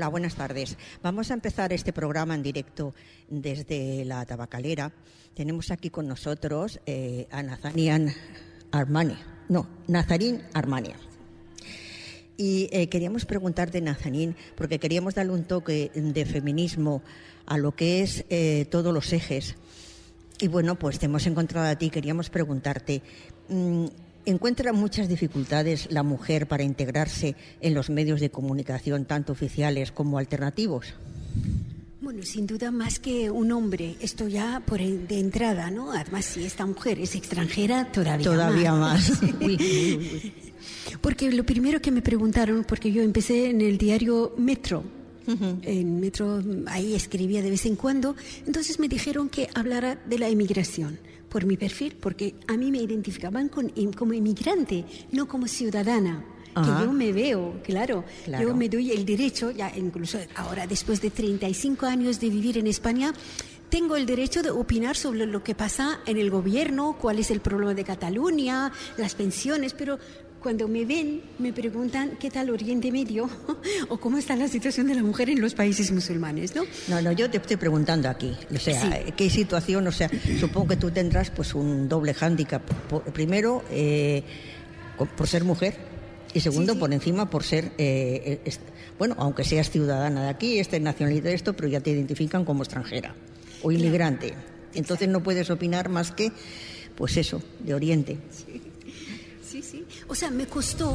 Hola, buenas tardes. Vamos a empezar este programa en directo desde la Tabacalera. Tenemos aquí con nosotros a Nazarín Armania. Y queríamos preguntarte, Nazarín, porque queríamos darle un toque de feminismo a lo que es todos los ejes. Y bueno, pues te hemos encontrado a ti, queríamos preguntarte, ¿encuentra muchas dificultades la mujer para integrarse en los medios de comunicación, tanto oficiales como alternativos? Bueno, sin duda más que un hombre, esto ya de entrada, ¿no? Además, si esta mujer es extranjera, todavía más. Sí. Uy. Porque lo primero que me preguntaron, porque yo empecé en el diario Metro, en Metro ahí escribía de vez en cuando, entonces me dijeron que hablara de la emigración por mi perfil, porque a mí me identificaban como inmigrante, no como ciudadana. Ajá. Que yo me veo, claro, yo me doy el derecho, ya incluso ahora después de 35 años de vivir en España, tengo el derecho de opinar sobre lo que pasa en el gobierno, cuál es el problema de Cataluña, las pensiones, pero cuando me ven, me preguntan qué tal Oriente Medio o cómo está la situación de la mujer en los países musulmanes, ¿no? No, yo te estoy preguntando aquí, o sea, sí. ¿Qué situación? O sea, supongo que tú tendrás pues un doble hándicap. Primero, por ser mujer. Y segundo, sí. Por encima, por ser, bueno, aunque seas ciudadana de aquí, nacionalidad de esto, pero ya te identifican como extranjera o inmigrante. Claro. Entonces no puedes opinar más que, pues eso, de Oriente. Sí. O sea, me costó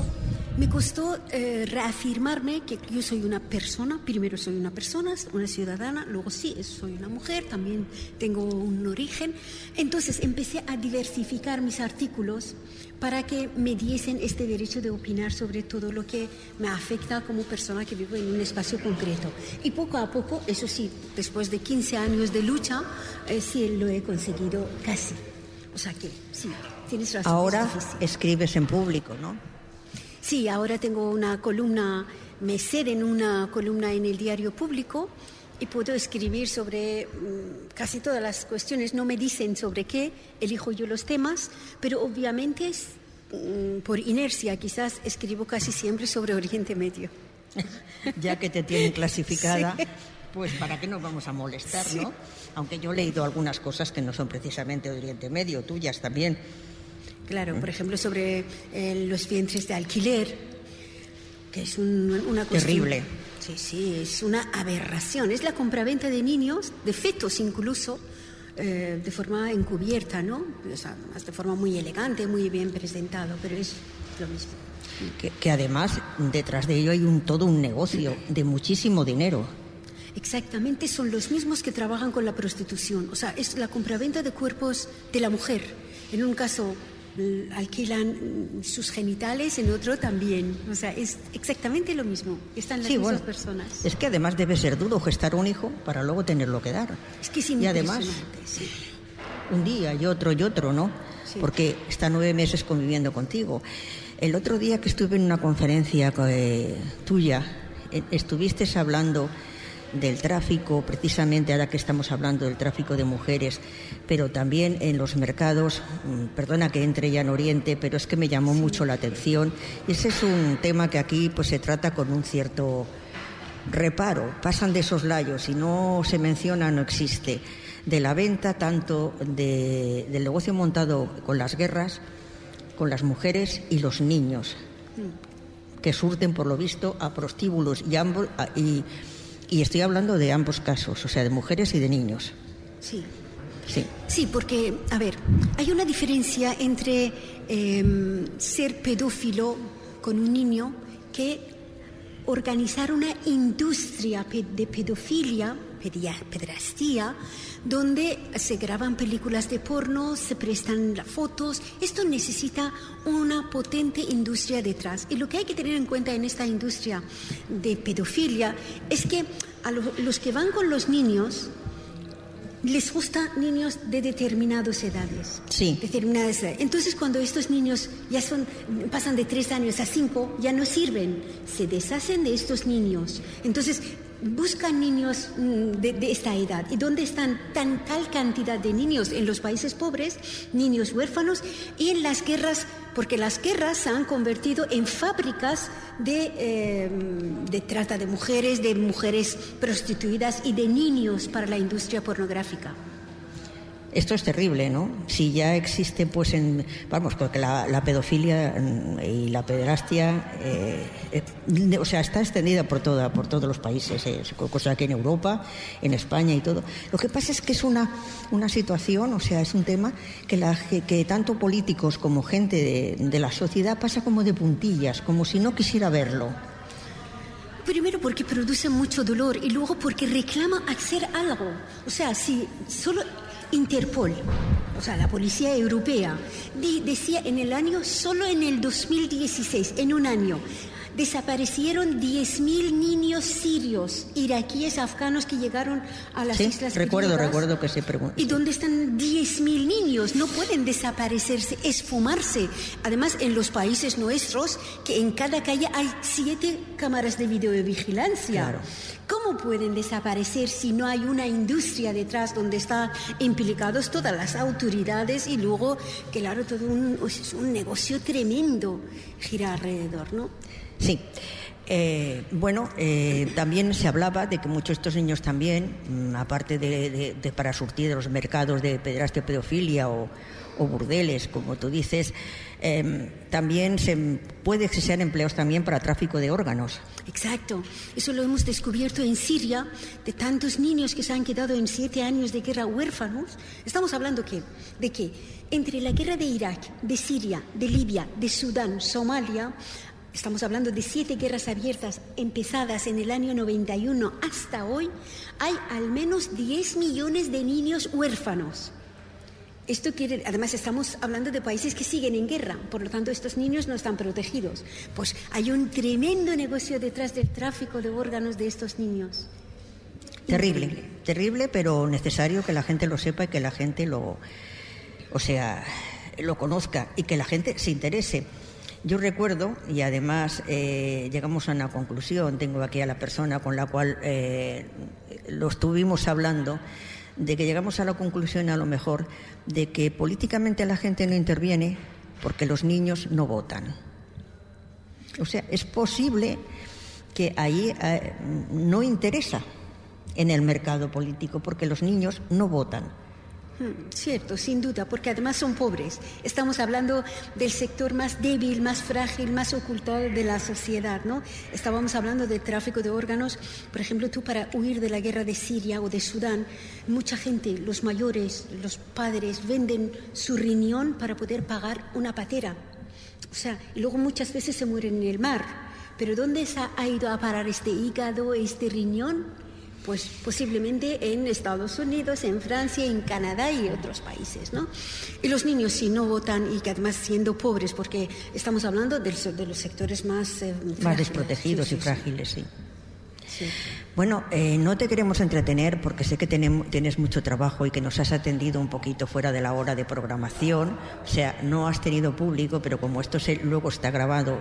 reafirmarme que yo soy una persona. Primero soy una persona, una ciudadana, luego sí, soy una mujer, también tengo un origen. Entonces empecé a diversificar mis artículos para que me diesen este derecho de opinar sobre todo lo que me afecta como persona que vivo en un espacio concreto. Y poco a poco, eso sí, después de 15 años de lucha, sí lo he conseguido casi. O sea que, sí, tienes razón. Ahora escribes en público, ¿no? Sí, ahora tengo una columna, me ceden una columna en el diario Público y puedo escribir sobre casi todas las cuestiones. No me dicen sobre qué, elijo yo los temas, pero obviamente por inercia quizás escribo casi siempre sobre Oriente Medio. Ya que te tienen clasificada, sí. Pues para qué nos vamos a molestar, sí. ¿no? Aunque yo he leído algunas cosas que no son precisamente de Oriente Medio, tuyas también. Claro, por ejemplo, sobre los vientres de alquiler, que es una cuestión... Terrible. Sí, es una aberración. Es la compraventa de niños, de fetos incluso, de forma encubierta, ¿no? O sea, de forma muy elegante, muy bien presentado, pero es lo mismo. Que además, detrás de ello hay todo un negocio de muchísimo dinero. Exactamente, son los mismos que trabajan con la prostitución. O sea, es la compraventa de cuerpos de la mujer. En un caso alquilan sus genitales, en otro también. O sea, es exactamente lo mismo. Están las mismas personas. Es que además debe ser duro gestar un hijo para luego tenerlo que dar. Es que es impresionante. Y además, sí. Un día y otro, ¿no? Sí. Porque está 9 meses conviviendo contigo. El otro día que estuve en una conferencia tuya, estuviste hablando del tráfico, precisamente ahora que estamos hablando del tráfico de mujeres, pero también en los mercados, perdona que entre ya en Oriente, pero es que me llamó mucho la atención. Y ese es un tema que aquí pues se trata con un cierto reparo, pasan de soslayos y no se menciona, no existe, de la venta tanto del negocio montado con las guerras, con las mujeres y los niños, que surten por lo visto a prostíbulos y estoy hablando de ambos casos, o sea, de mujeres y de niños. Sí, porque, a ver, hay una diferencia entre ser pedófilo con un niño que organizar una industria de pedofilia, pederastía, donde se graban películas de porno, se prestan fotos. Esto necesita una potente industria detrás. Y lo que hay que tener en cuenta en esta industria de pedofilia es que a los que van con los niños les gustan niños de determinadas edades. Sí. Entonces, cuando estos niños ya pasan de 3 años a 5, ya no sirven. Se deshacen de estos niños. Entonces, buscan niños de esta edad. ¿Y dónde están tal cantidad de niños? En los países pobres, niños huérfanos, y en las guerras, porque las guerras se han convertido en fábricas de trata de mujeres prostituidas y de niños para la industria pornográfica. Esto es terrible, ¿no? Si ya existe, pues, porque la pedofilia y la pederastia, o sea, está extendida por todos los países, cosa aquí en Europa, en España y todo. Lo que pasa es que es una situación, o sea, es un tema que tanto políticos como gente de la sociedad pasa como de puntillas, como si no quisiera verlo. Primero porque produce mucho dolor y luego porque reclama hacer algo. O sea, si solo Interpol, o sea, la policía europea, decía solo en el 2016, en un año, desaparecieron 10.000 niños sirios, iraquíes, afganos que llegaron a las islas griegas. Recuerdo que se preguntó. ¿Y dónde están 10.000 niños? No pueden desaparecerse, esfumarse. Además, en los países nuestros, que en cada calle hay 7 cámaras de videovigilancia. Claro. ¿Cómo pueden desaparecer si no hay una industria detrás donde están implicados todas las autoridades y luego, claro, es un negocio tremendo gira alrededor, ¿no? Sí. También se hablaba de que muchos de estos niños también, aparte de para surtir de los mercados de pederastia, pedofilia o burdeles, como tú dices, también puede que sean empleados también para tráfico de órganos. Exacto. Eso lo hemos descubierto en Siria, de tantos niños que se han quedado en 7 años de guerra huérfanos. Estamos hablando de que entre la guerra de Irak, de Siria, de Libia, de Sudán, Somalia, estamos hablando de 7 guerras abiertas empezadas en el año 91 hasta hoy, hay al menos 10 millones de niños huérfanos. Esto además estamos hablando de países que siguen en guerra, por lo tanto estos niños no están protegidos. Pues hay un tremendo negocio detrás del tráfico de órganos de estos niños. Terrible, pero necesario que la gente lo sepa y que la gente lo conozca y que la gente se interese. Yo recuerdo, y además llegamos a una conclusión, tengo aquí a la persona con la cual lo estuvimos hablando, de que llegamos a la conclusión a lo mejor de que políticamente la gente no interviene porque los niños no votan. O sea, es posible que ahí no interesa en el mercado político porque los niños no votan. Cierto, sin duda, porque además son pobres. Estamos hablando del sector más débil, más frágil, más ocultado de la sociedad, ¿no? Estábamos hablando del tráfico de órganos. Por ejemplo, tú para huir de la guerra de Siria o de Sudán, mucha gente, los mayores, los padres, venden su riñón para poder pagar una patera. O sea, y luego muchas veces se mueren en el mar. Pero ¿dónde ha ido a parar este hígado, este riñón? Pues posiblemente en Estados Unidos, en Francia, en Canadá y otros países, ¿no? Y los niños, si no votan y que además siendo pobres, porque estamos hablando de los sectores más desprotegidos y frágiles, sí. Bueno, no te queremos entretener porque sé que tienes mucho trabajo y que nos has atendido un poquito fuera de la hora de programación. O sea, no has tenido público, pero como esto luego está grabado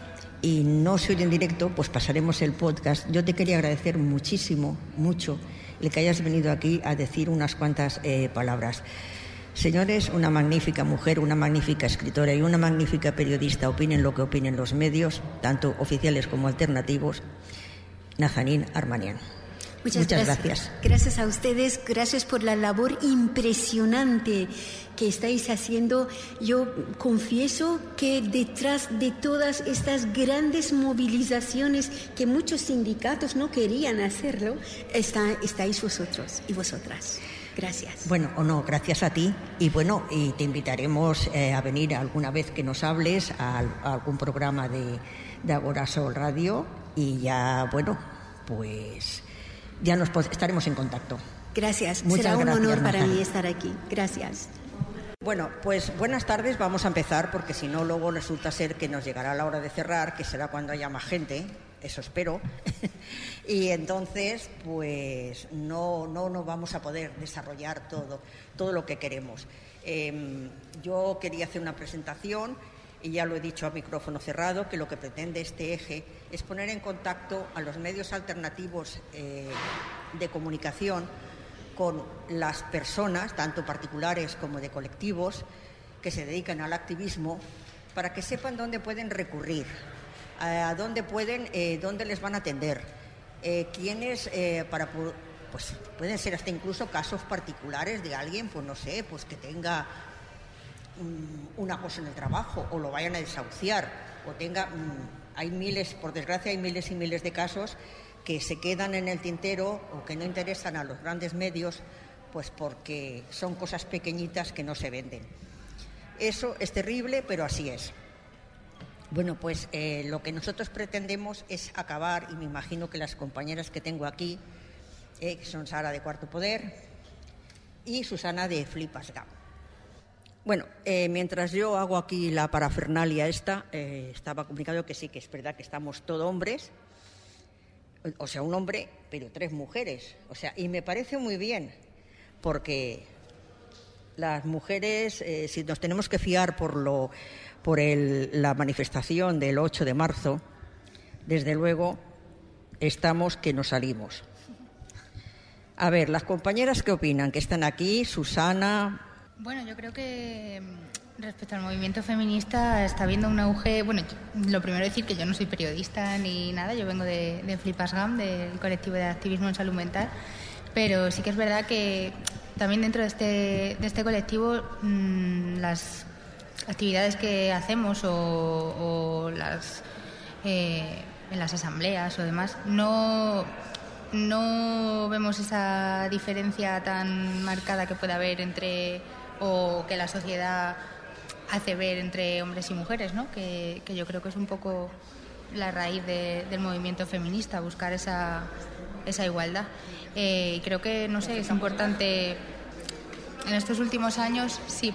y no se oye en directo, pues pasaremos el podcast. Yo te quería agradecer mucho el que hayas venido aquí a decir unas cuantas palabras. Señores, una magnífica mujer, una magnífica escritora y una magnífica periodista, opinen lo que opinen los medios, tanto oficiales como alternativos, Nazanin Armanian. Muchas gracias. Gracias a ustedes, gracias por la labor impresionante que estáis haciendo. Yo confieso que detrás de todas estas grandes movilizaciones que muchos sindicatos no querían hacerlo, estáis vosotros y vosotras. Gracias. Bueno, gracias a ti. Y te invitaremos a venir alguna vez que nos hables a algún programa de Agora Sol Radio y ya, pues ya estaremos en contacto. Gracias. Será un honor para mí estar aquí. Gracias. Bueno, pues buenas tardes. Vamos a empezar porque si no luego resulta ser que nos llegará la hora de cerrar, que será cuando haya más gente, eso espero. Y entonces pues no vamos a poder desarrollar todo lo que queremos. Yo quería hacer una presentación y ya lo he dicho a micrófono cerrado, que lo que pretende este eje es poner en contacto a los medios alternativos de comunicación con las personas, tanto particulares como de colectivos, que se dedican al activismo, para que sepan dónde pueden recurrir, a dónde les van a atender, quiénes, pues pueden ser hasta incluso casos particulares de alguien, pues no sé, pues que tenga un acoso en el trabajo o lo vayan a desahuciar o tenga, por desgracia hay miles y miles de casos que se quedan en el tintero o que no interesan a los grandes medios, pues porque son cosas pequeñitas que no se venden. Eso es terrible, pero así es. Bueno, pues lo que nosotros pretendemos es acabar, y me imagino que las compañeras que tengo aquí, que son Sara de Cuarto Poder y Susana de Flipas Gam. Bueno, mientras yo hago aquí la parafernalia estaba comunicado que sí, que es verdad que estamos todos hombres, o sea, un hombre, pero 3 mujeres. O sea, y me parece muy bien, porque las mujeres, si nos tenemos que fiar por la manifestación del 8 de marzo, desde luego estamos que nos salimos. A ver, las compañeras, ¿qué opinan? Que están aquí, Susana. Bueno, yo creo que respecto al movimiento feminista está habiendo un auge. Bueno, lo primero decir que yo no soy periodista ni nada, yo vengo de Flipas Gam, del colectivo de activismo en salud mental, pero sí que es verdad que también dentro de este colectivo las actividades que hacemos o las en las asambleas o demás no vemos esa diferencia tan marcada que puede haber o que la sociedad hace ver entre hombres y mujeres, ¿no? Que yo creo que es un poco la raíz del movimiento feminista, buscar esa igualdad. Y creo que, no sé, es importante en estos últimos años,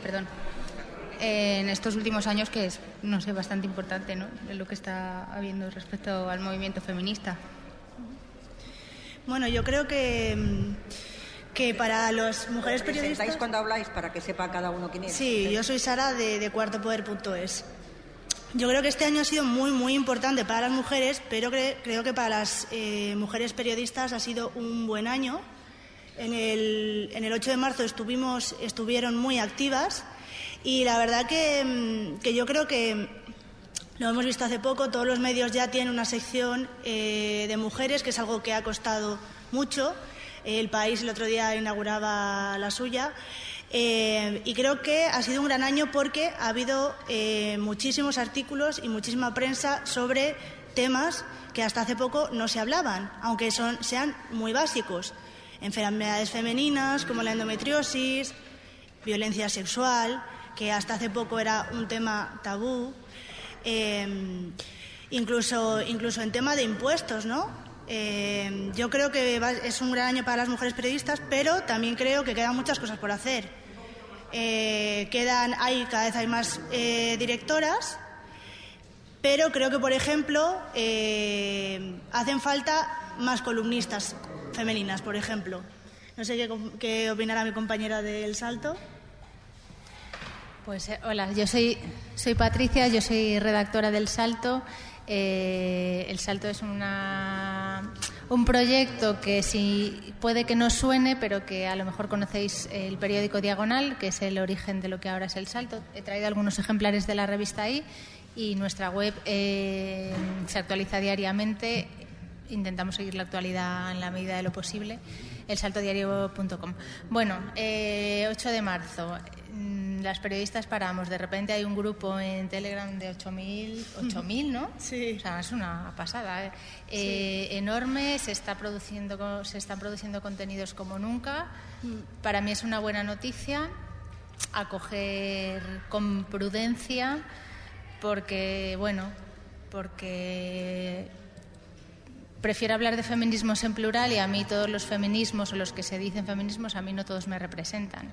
en estos últimos años que es, no sé, bastante importante, ¿no? Lo que está habiendo respecto al movimiento feminista. Bueno, yo creo que para las mujeres periodistas... ¿Presentáis cuando habláis para que sepa cada uno quién es? Sí, yo soy Sara de cuartopoder.es. Yo creo que este año ha sido muy, muy importante para las mujeres, pero creo que para las mujeres periodistas ha sido un buen año. En el 8 de marzo estuvieron muy activas y la verdad que yo creo que lo hemos visto hace poco, todos los medios ya tienen una sección de mujeres, que es algo que ha costado mucho. El País el otro día inauguraba la suya. Y creo que ha sido un gran año porque ha habido muchísimos artículos y muchísima prensa sobre temas que hasta hace poco no se hablaban, aunque sean muy básicos. Enfermedades femeninas como la endometriosis, violencia sexual, que hasta hace poco era un tema tabú, incluso en tema de impuestos, ¿no? Yo creo que es un gran año para las mujeres periodistas, pero también creo que quedan muchas cosas por hacer. Cada vez hay más directoras, pero creo que, por ejemplo, hacen falta más columnistas femeninas, por ejemplo. No sé qué opinará mi compañera del Salto. Pues hola, yo soy Patricia, yo soy redactora del Salto. El Salto es un proyecto que puede que no suene, pero que a lo mejor conocéis el periódico Diagonal, que es el origen de lo que ahora es el Salto. He traído algunos ejemplares de la revista ahí y nuestra web se actualiza diariamente. Intentamos seguir la actualidad en la medida de lo posible, elsaltodiario.com. Bueno, 8 de marzo, las periodistas paramos. De repente hay un grupo en Telegram de 8.000, ¿no? Sí. O sea, es una pasada, sí. Enorme, se están produciendo contenidos como nunca. Para mí es una buena noticia, acoger con prudencia, porque prefiero hablar de feminismos en plural y a mí todos los feminismos o los que se dicen feminismos, a mí no todos me representan.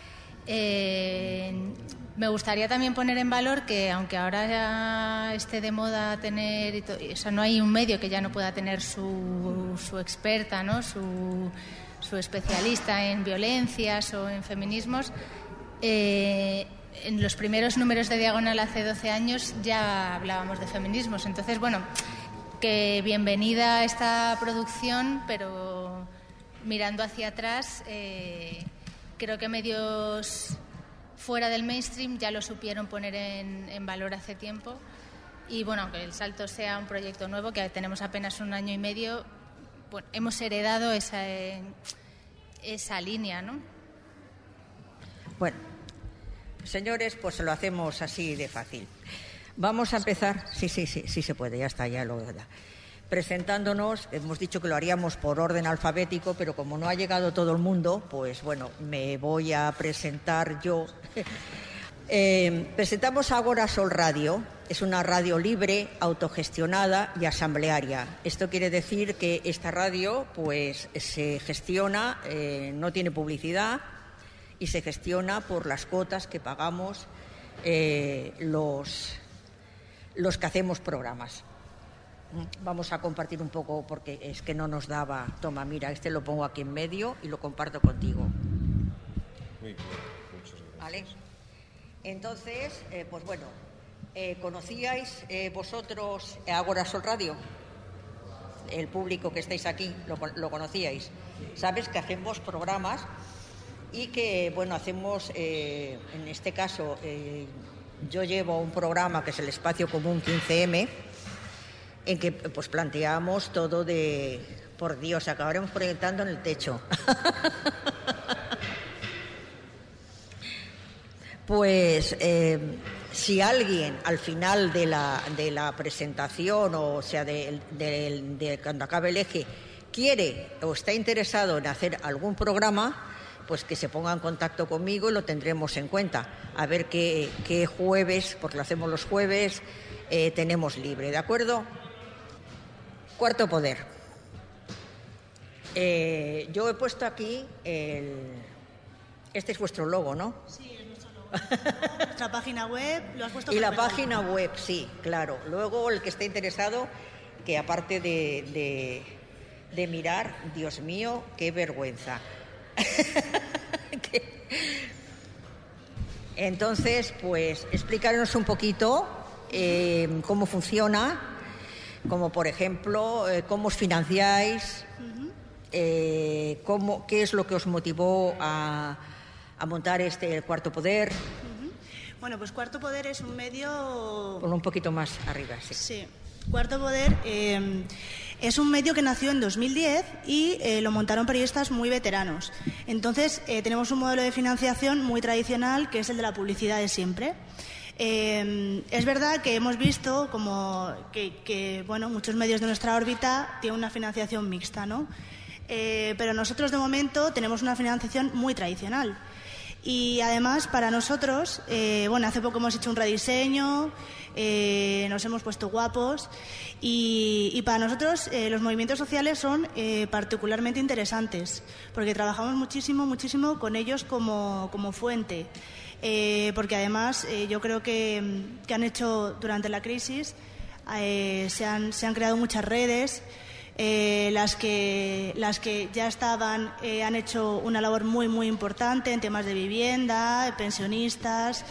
Me gustaría también poner en valor que, aunque ahora ya esté de moda tener, o sea, no hay un medio que ya no pueda tener su experta, ¿no? Su especialista en violencias o en feminismos, en los primeros números de Diagonal hace 12 años ya hablábamos de feminismos. Entonces, bueno, que bienvenida esta producción, pero mirando hacia atrás, creo que medios fuera del mainstream ya lo supieron poner en valor hace tiempo. Y bueno, aunque El Salto sea un proyecto nuevo, que tenemos apenas 1 año y medio, bueno, hemos heredado esa línea, ¿no? Bueno, señores, pues lo hacemos así de fácil. Vamos a empezar, sí se puede, ya está, ya lo da. Presentándonos, hemos dicho que lo haríamos por orden alfabético, pero como no ha llegado todo el mundo, pues bueno, me voy a presentar yo. Presentamos Ágora Sol Radio. Es una radio libre, autogestionada y asamblearia. Esto quiere decir que esta radio pues se gestiona, no tiene publicidad y se gestiona por las cuotas que pagamos los que hacemos programas. Vamos a compartir un poco porque es que no nos daba. Toma, mira, este lo pongo aquí en medio y lo comparto contigo. Muy bien, muchas gracias. ¿Vale? Entonces, pues bueno, ¿conocíais vosotros Ágora Sol Radio? El público que estáis aquí, ¿lo conocíais? Sabes que hacemos programas y que, bueno, hacemos, en este caso, yo llevo un programa que es el Espacio Común 15M, en que pues planteamos todo de... Por Dios, acabaremos proyectando en el techo. Pues si alguien al final de la presentación, o sea, de cuando acabe el eje, quiere o está interesado en hacer algún programa, pues que se ponga en contacto conmigo y lo tendremos en cuenta. A ver qué jueves, porque lo hacemos los jueves, tenemos libre, ¿de acuerdo? Cuarto Poder. Yo he puesto aquí este es vuestro logo, ¿no? Sí, es nuestro logo. Nuestra página web, lo has puesto. Y la página web, sí, claro. Luego el que esté interesado, que aparte de mirar, Dios mío, qué vergüenza. Entonces, pues explícanos un poquito cómo funciona, como por ejemplo, cómo os financiáis, qué es lo que os motivó a montar el Cuarto Poder. Bueno, pues Cuarto Poder es un medio... Ponlo un poquito más arriba, sí. Sí, Cuarto Poder es un medio que nació en 2010 y lo montaron periodistas muy veteranos. Entonces, tenemos un modelo de financiación muy tradicional, que es el de la publicidad de siempre. Es verdad que hemos visto como que bueno, muchos medios de nuestra órbita tienen una financiación mixta, ¿no? Pero nosotros de momento tenemos una financiación muy tradicional. Y además para nosotros, bueno, hace poco hemos hecho un rediseño, nos hemos puesto guapos y para nosotros los movimientos sociales son particularmente interesantes porque trabajamos muchísimo con ellos como fuente. Porque además yo creo que han hecho durante la crisis, se han creado muchas redes, las que ya estaban han hecho una labor muy importante en temas de vivienda, pensionistas,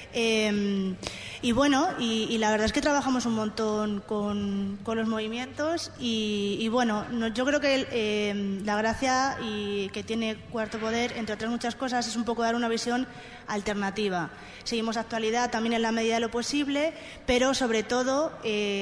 y bueno, y la verdad es que trabajamos un montón con los movimientos y bueno, yo creo que la gracia que tiene Cuarto Poder, entre otras muchas cosas, es un poco dar una visión alternativa. Seguimos actualidad también en la medida de lo posible, pero sobre todo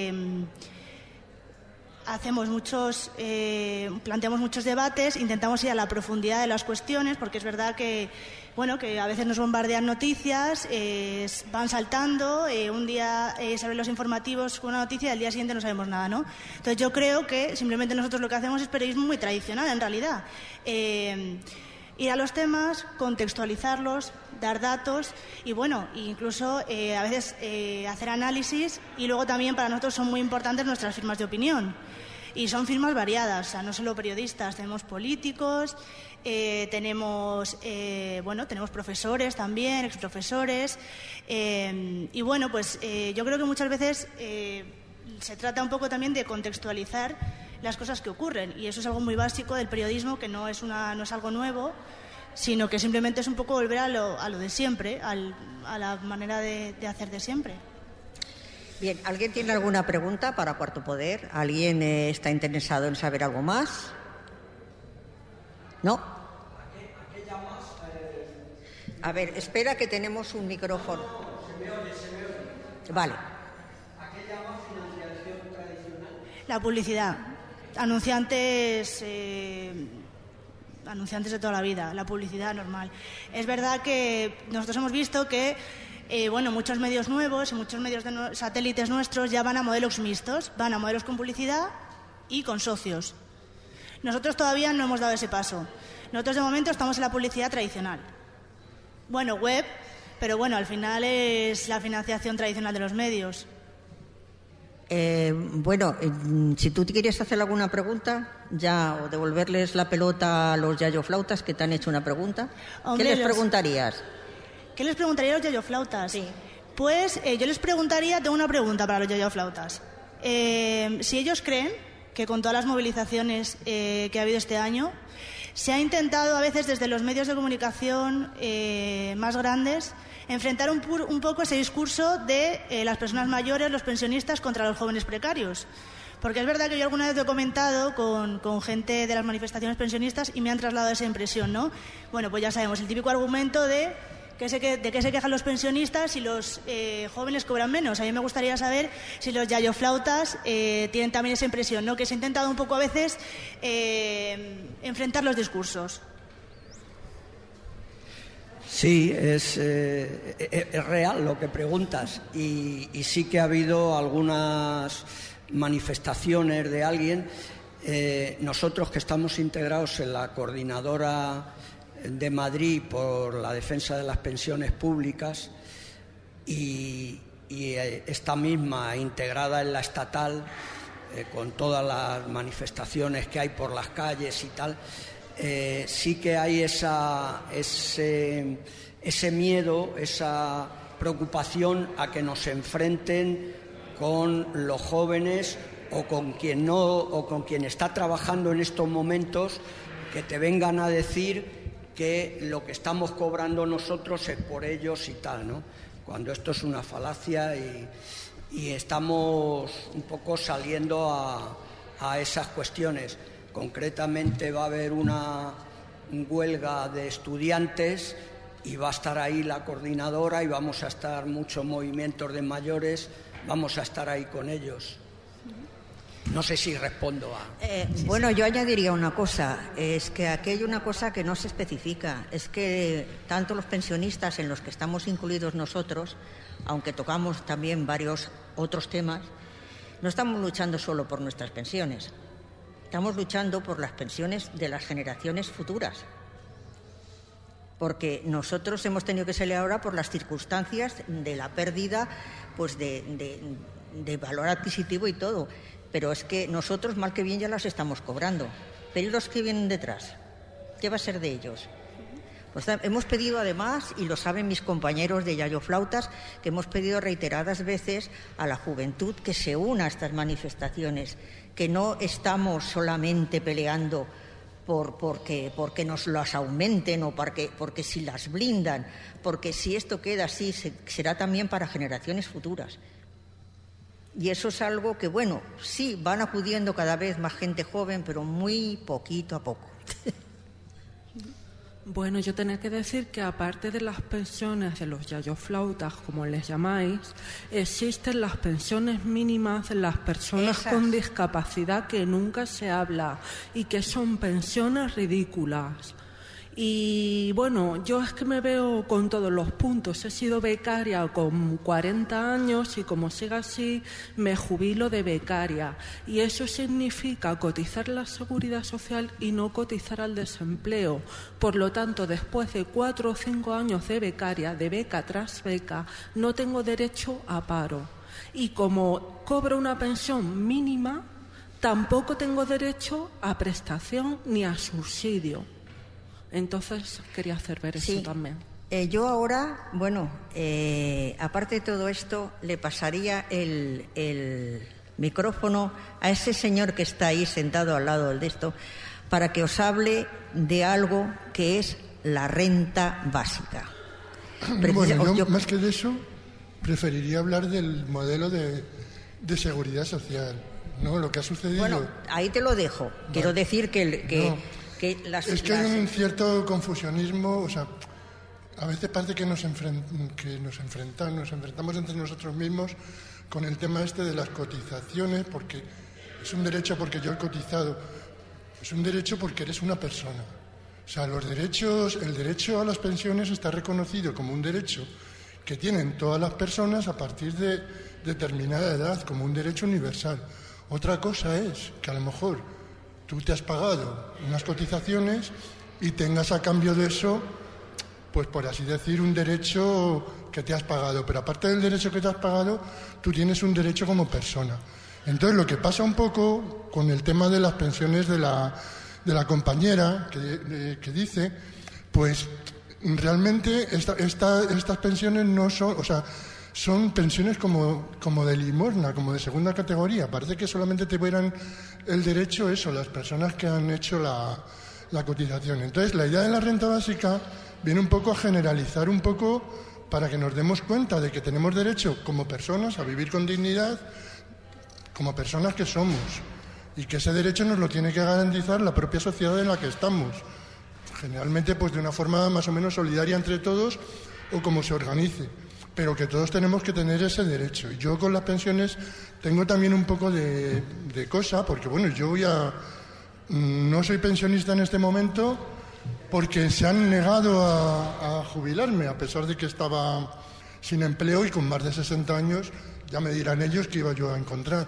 planteamos muchos debates, intentamos ir a la profundidad de las cuestiones, porque es verdad que a veces nos bombardean noticias, van saltando, un día se ven los informativos con una noticia y al día siguiente no sabemos nada, ¿no? Entonces yo creo que simplemente nosotros lo que hacemos es periodismo muy tradicional, en realidad. Ir a los temas, contextualizarlos, dar datos y incluso a veces hacer análisis, y luego también para nosotros son muy importantes nuestras firmas de opinión. Y son firmas variadas, o sea, no solo periodistas, tenemos políticos, tenemos profesores también, exprofesores, y yo creo que muchas veces se trata un poco también de contextualizar las cosas que ocurren, y eso es algo muy básico del periodismo, que no es algo nuevo, sino que simplemente es un poco volver a lo de siempre, a la manera de hacer de siempre. Bien, ¿alguien tiene alguna pregunta para Cuarto Poder? ¿Alguien está interesado en saber algo más? ¿No? A ver, espera que tenemos un micrófono. Se me oye. Vale. ¿A qué llama financiación tradicional? La publicidad. Anunciantes de toda la vida, la publicidad normal. Es verdad que nosotros hemos visto que muchos medios nuevos y muchos medios de satélites nuestros ya van a modelos mixtos, van a modelos con publicidad y con socios. Nosotros todavía no hemos dado ese paso. Nosotros de momento estamos en la publicidad tradicional. Bueno, web, pero bueno, al final es la financiación tradicional de los medios. Si tú quieres hacer alguna pregunta, o devolverles la pelota a los yayoflautas que te han hecho una pregunta. Hombre, ¿qué les preguntarías? ¿Qué les preguntaría a los yayoflautas? Sí. Pues yo les preguntaría, tengo una pregunta para los yayoflautas. Si ellos creen que con todas las movilizaciones que ha habido este año, se ha intentado a veces desde los medios de comunicación más grandes enfrentar un poco ese discurso de las personas mayores, los pensionistas, contra los jóvenes precarios. Porque es verdad que yo alguna vez lo he comentado con gente de las manifestaciones pensionistas y me han trasladado esa impresión, ¿no? Bueno, pues ya sabemos, el típico argumento de qué se quejan los pensionistas y los jóvenes cobran menos. A mí me gustaría saber si los yayoflautas tienen también esa impresión, ¿no? Que se ha intentado un poco a veces enfrentar los discursos. Sí, es real lo que preguntas y sí que ha habido algunas manifestaciones de alguien. Nosotros que estamos integrados en la coordinadora de Madrid por la defensa de las pensiones públicas y esta misma integrada en la estatal con todas las manifestaciones que hay por las calles y tal, sí que hay ese miedo, esa preocupación a que nos enfrenten con los jóvenes o con quien no, o con quien está trabajando en estos momentos, que te vengan a decir que lo que estamos cobrando nosotros es por ellos y tal, ¿no? Cuando esto es una falacia y estamos un poco saliendo a esas cuestiones. Concretamente va a haber una huelga de estudiantes y va a estar ahí la coordinadora y vamos a estar muchos movimientos de mayores, vamos a estar ahí con ellos. No sé si respondo a... Yo añadiría una cosa, es que aquí hay una cosa que no se especifica, es que tanto los pensionistas en los que estamos incluidos nosotros, aunque tocamos también varios otros temas, no estamos luchando solo por nuestras pensiones, estamos luchando por las pensiones de las generaciones futuras, porque nosotros hemos tenido que salir ahora por las circunstancias de la pérdida pues de valor adquisitivo y todo. Pero es que nosotros, mal que bien, ya las estamos cobrando. Pero los que vienen detrás, ¿qué va a ser de ellos? Pues hemos pedido además, y lo saben mis compañeros de yayoflautas, que hemos pedido reiteradas veces a la juventud que se una a estas manifestaciones, que no estamos solamente peleando porque nos las aumenten o porque si las blindan, porque si esto queda así será también para generaciones futuras. Y eso es algo que, sí, van acudiendo cada vez más gente joven, pero muy poquito a poco. Bueno, yo tenía que decir que aparte de las pensiones de los yayoflautas, como les llamáis, existen las pensiones mínimas de las personas con discapacidad que nunca se habla y que son pensiones ridículas. Y yo es que me veo con todos los puntos. He sido becaria con 40 años y como siga así me jubilo de becaria. Y eso significa cotizar la seguridad social y no cotizar al desempleo. Por lo tanto, después de 4 o 5 años de becaria, de beca tras beca, no tengo derecho a paro. Y como cobro una pensión mínima, tampoco tengo derecho a prestación ni a subsidio. Entonces quería hacer ver eso también. Yo ahora, aparte de todo esto, le pasaría el micrófono a ese señor que está ahí sentado al lado del de esto, para que os hable de algo que es la renta básica. Bueno, yo más que de eso preferiría hablar del modelo de seguridad social, ¿no? Lo que ha sucedido... Bueno, ahí te lo dejo. Vale. Quiero decir que es que hay un cierto confusionismo, o sea, a veces parece que nos enfrentamos entre nosotros mismos con el tema este de las cotizaciones, porque es un derecho porque yo he cotizado, es un derecho porque eres una persona. O sea, el derecho a las pensiones está reconocido como un derecho que tienen todas las personas a partir de determinada edad, como un derecho universal. Otra cosa es que a lo mejor tú te has pagado unas cotizaciones y tengas a cambio de eso, pues por así decir, un derecho que te has pagado. Pero aparte del derecho que te has pagado, tú tienes un derecho como persona. Entonces, lo que pasa un poco con el tema de las pensiones de la compañera que dice, pues realmente estas pensiones no son, o sea, son pensiones como de limosna, como de segunda categoría. Parece que solamente tuvieran el derecho eso, las personas que han hecho la cotización. Entonces, la idea de la renta básica viene un poco a generalizar un poco para que nos demos cuenta de que tenemos derecho como personas a vivir con dignidad, como personas que somos, y que ese derecho nos lo tiene que garantizar la propia sociedad en la que estamos, generalmente pues de una forma más o menos solidaria entre todos o como se organice, pero que todos tenemos que tener ese derecho. Y yo con las pensiones tengo también un poco de cosa, porque bueno, no soy pensionista en este momento porque se han negado a jubilarme, a pesar de que estaba sin empleo y con más de 60 años, ya me dirán ellos qué iba yo a encontrar.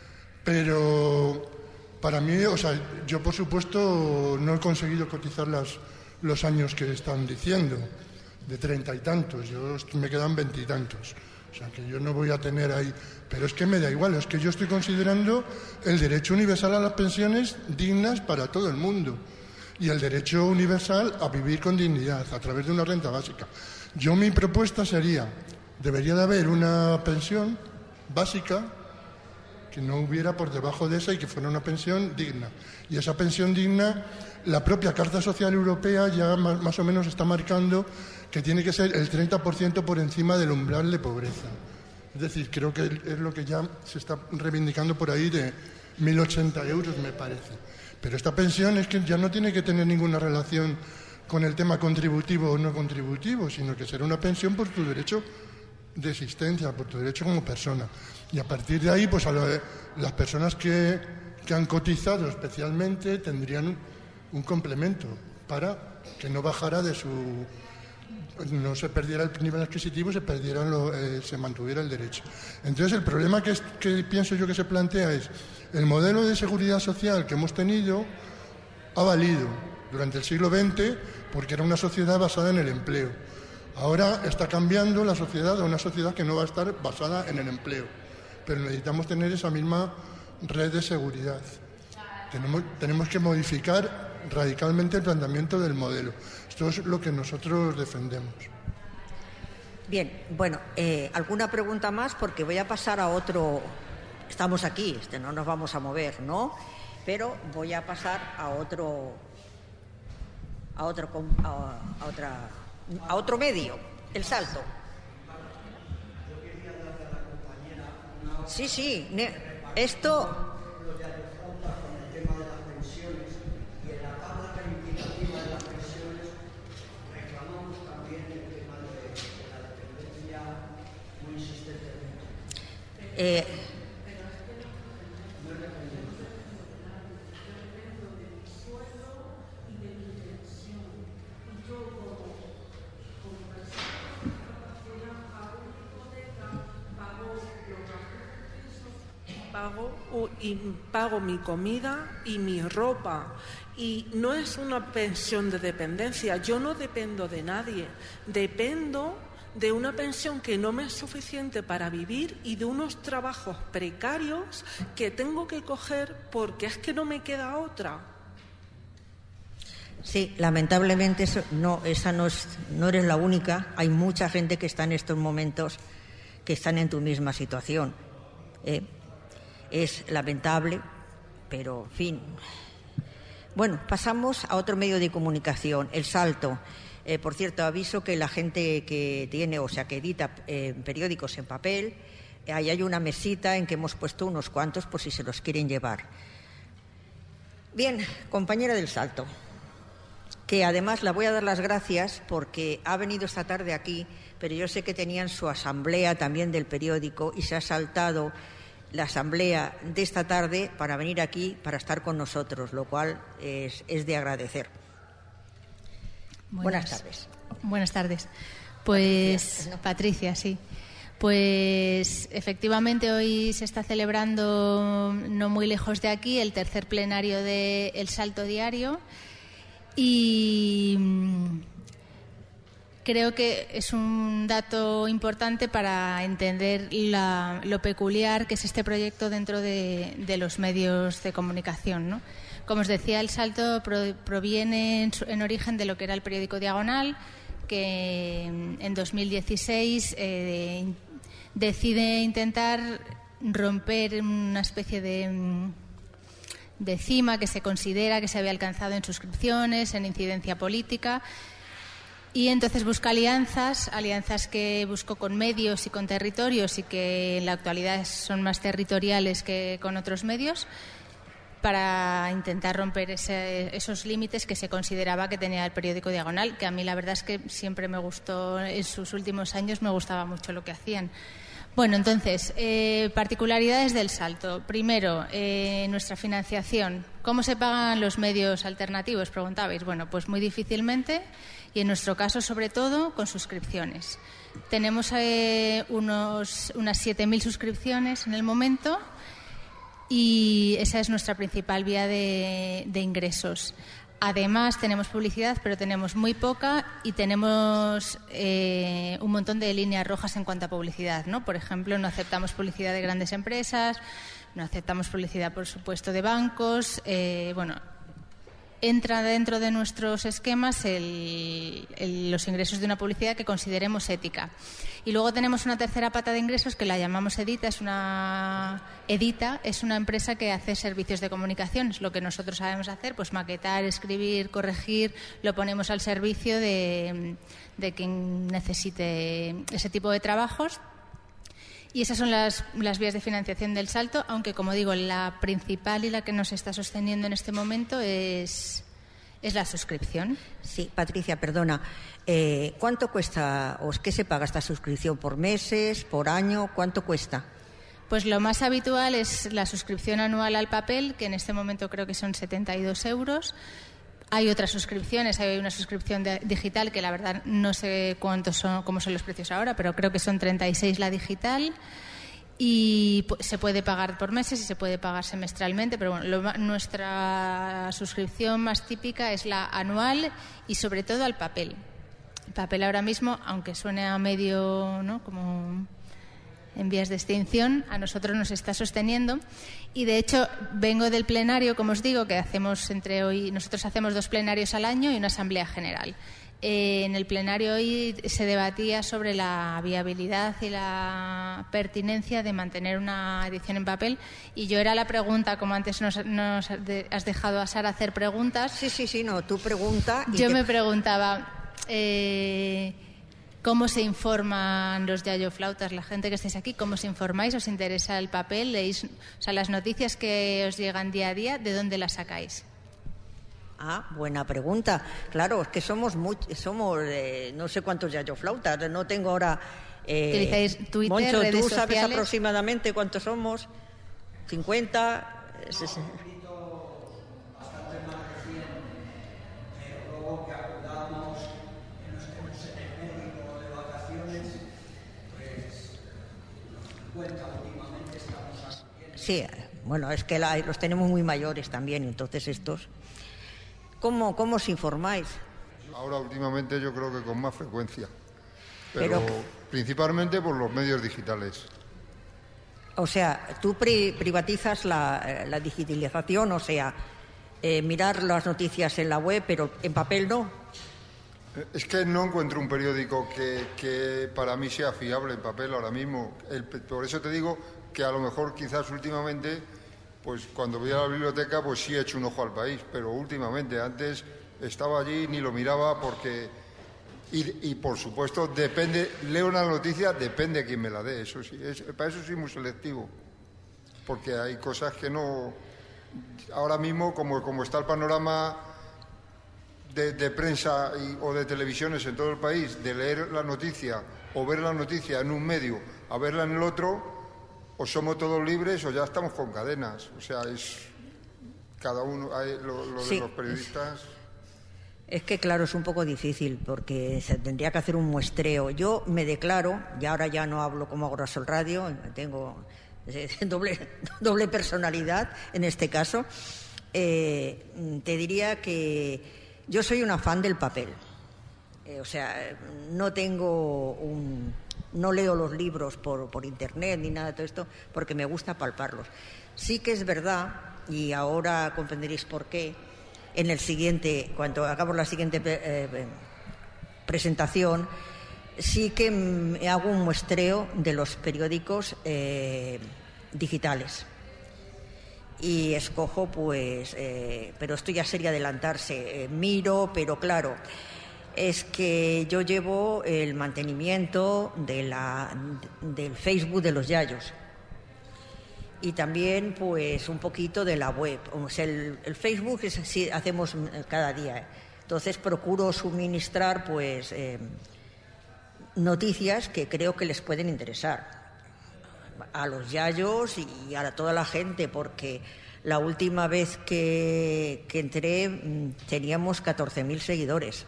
Pero para mí, o sea, yo por supuesto no he conseguido cotizar los años que están diciendo, de 30 y tantos, me quedan 20 y tantos. O sea, que yo no voy a tener ahí... Pero es que me da igual, es que yo estoy considerando el derecho universal a las pensiones dignas para todo el mundo y el derecho universal a vivir con dignidad a través de una renta básica. Mi propuesta sería, debería de haber una pensión básica que no hubiera por debajo de esa y que fuera una pensión digna. Y esa pensión digna, la propia Carta Social Europea ya más o menos está marcando que tiene que ser el 30% por encima del umbral de pobreza. Es decir, creo que es lo que ya se está reivindicando por ahí de 1.080 euros, me parece. Pero esta pensión es que ya no tiene que tener ninguna relación con el tema contributivo o no contributivo, sino que será una pensión por tu derecho de existencia, por tu derecho como persona. Y a partir de ahí, pues las personas que han cotizado especialmente tendrían un complemento para que no bajara no se perdiera el nivel adquisitivo, se mantuviera el derecho. Entonces, el problema que pienso yo que se plantea es el modelo de seguridad social que hemos tenido ha valido durante el siglo XX porque era una sociedad basada en el empleo. Ahora está cambiando la sociedad a una sociedad que no va a estar basada en el empleo, pero necesitamos tener esa misma red de seguridad. Tenemos que modificar radicalmente el planteamiento del modelo. Esto es lo que nosotros defendemos. Bien, bueno, ¿alguna pregunta más? Porque voy a pasar a otro... Estamos aquí, no nos vamos a mover, ¿no? Pero voy a pasar a otro medio, El Salto. Sí, esto... pago mi comida y mi ropa. Y no es una pensión de dependencia. Yo no dependo de nadie. Dependo de una pensión que no me es suficiente para vivir y de unos trabajos precarios que tengo que coger porque es que no me queda otra. Sí, lamentablemente no eres la única. Hay mucha gente que está en estos momentos que están en tu misma situación. Es lamentable, pero en fin. Bueno, pasamos a otro medio de comunicación, El Salto. Por cierto, aviso que la gente que tiene, o sea, que edita periódicos en papel, ahí hay una mesita en que hemos puesto unos cuantos por si se los quieren llevar. Bien, compañera del Salto, que además la voy a dar las gracias porque ha venido esta tarde aquí, pero yo sé que tenían su asamblea también del periódico y se ha saltado la asamblea de esta tarde para venir aquí, para estar con nosotros, lo cual es de agradecer. Buenas tardes. Buenas tardes. Pues Patricia, sí. Pues efectivamente hoy se está celebrando, no muy lejos de aquí, el tercer plenario de El Salto Diario y creo que es un dato importante para entender lo peculiar que es este proyecto dentro de los medios de comunicación, ¿no? Como os decía, El Salto proviene en origen de lo que era el periódico Diagonal, que en 2016 decide intentar romper una especie de cima que se considera que se había alcanzado en suscripciones, en incidencia política, y entonces busca alianzas que buscó con medios y con territorios y que en la actualidad son más territoriales que con otros medios, para intentar romper esos límites que se consideraba que tenía el periódico Diagonal, que a mí la verdad es que siempre me gustó, en sus últimos años me gustaba mucho lo que hacían. Bueno, entonces, particularidades del Salto. Primero, nuestra financiación. ¿Cómo se pagan los medios alternativos? Preguntabais. Bueno, pues muy difícilmente y en nuestro caso, sobre todo, con suscripciones. Tenemos unas 7.000 suscripciones en el momento y esa es nuestra principal vía de ingresos. Además, tenemos publicidad, pero tenemos muy poca y tenemos un montón de líneas rojas en cuanto a publicidad, ¿no? Por ejemplo, no aceptamos publicidad de grandes empresas, no aceptamos publicidad, por supuesto, de bancos. Entra dentro de nuestros esquemas los ingresos de una publicidad que consideremos ética. Y luego tenemos una tercera pata de ingresos que la llamamos Edita. Edita es una empresa que hace servicios de comunicación. Es lo que nosotros sabemos hacer, pues maquetar, escribir, corregir, lo ponemos al servicio de quien necesite ese tipo de trabajos. Y esas son las vías de financiación del Salto, aunque, como digo, la principal y la que nos está sosteniendo en este momento es la suscripción. Sí, Patricia, perdona. ¿Cuánto cuesta o qué se paga esta suscripción? ¿Por meses, por año? ¿Cuánto cuesta? Pues lo más habitual es la suscripción anual al papel, que en este momento creo que son 72 euros. Hay otras suscripciones, hay una suscripción digital que la verdad no sé cómo son los precios ahora, pero creo que son 36 la digital y se puede pagar por meses y se puede pagar semestralmente, pero bueno, nuestra suscripción más típica es la anual y sobre todo al papel. El papel ahora mismo, aunque suene a medio, ¿no?, como en vías de extinción, a nosotros nos está sosteniendo. Y de hecho vengo del plenario, como os digo, que nosotros hacemos 2 plenarios al año y una asamblea general. En el plenario hoy se debatía sobre la viabilidad y la pertinencia de mantener una edición en papel y yo era la pregunta, como antes nos has dejado a Sara hacer preguntas. Sí, no, tú pregunta. Yo me preguntaba ¿cómo se informan los yayoflautas, la gente que estáis aquí? ¿Cómo os informáis? ¿Os interesa el papel? ¿Leéis, las noticias que os llegan día a día, de dónde las sacáis? Ah, buena pregunta. Claro, es que somos no sé cuántos yayoflautas, no tengo ahora... ¿Utilizáis Twitter, Moncho, redes ¿tú sabes sociales? aproximadamente cuántos somos? ¿50? 60. Sí, bueno, es que los tenemos muy mayores también, entonces estos... ¿Cómo os informáis? Ahora últimamente yo creo que con más frecuencia, pero principalmente por los medios digitales. O sea, tú privatizas la digitalización, o sea, mirar las noticias en la web, pero en papel no. Es que no encuentro un periódico que para mí sea fiable en papel ahora mismo. Por eso te digo que a lo mejor quizás últimamente, pues cuando voy a la biblioteca, pues sí he hecho un ojo al País, pero últimamente, antes estaba allí, ni lo miraba porque Y por supuesto, leo una noticia, depende a quién me la dé, eso sí, para eso soy muy selectivo, porque hay cosas que no... Ahora mismo, como está el panorama de prensa o de televisiones en todo el país, de leer la noticia o ver la noticia en un medio a verla en el otro, o somos todos libres o ya estamos con cadenas. O sea, es cada uno, lo de los periodistas... Es que, claro, es un poco difícil porque se tendría que hacer un muestreo. Yo me declaro, y ahora ya no hablo como hago Sol Radio, tengo doble personalidad en este caso. Te diría que yo soy una fan del papel. O sea, no leo los libros por internet ni nada de todo esto porque me gusta palparlos. Sí que es verdad, y ahora comprenderéis por qué, cuando hagamos la siguiente presentación, sí que me hago un muestreo de los periódicos digitales. Y escojo, pues, pero esto ya sería adelantarse, miro, pero claro, es que yo llevo el mantenimiento del Facebook de los yayos. Y también, pues, un poquito de la web. O sea, el Facebook es así, hacemos cada día. Entonces, procuro suministrar, pues, noticias que creo que les pueden interesar a los yayos y a toda la gente, porque la última vez que entré teníamos 14.000 seguidores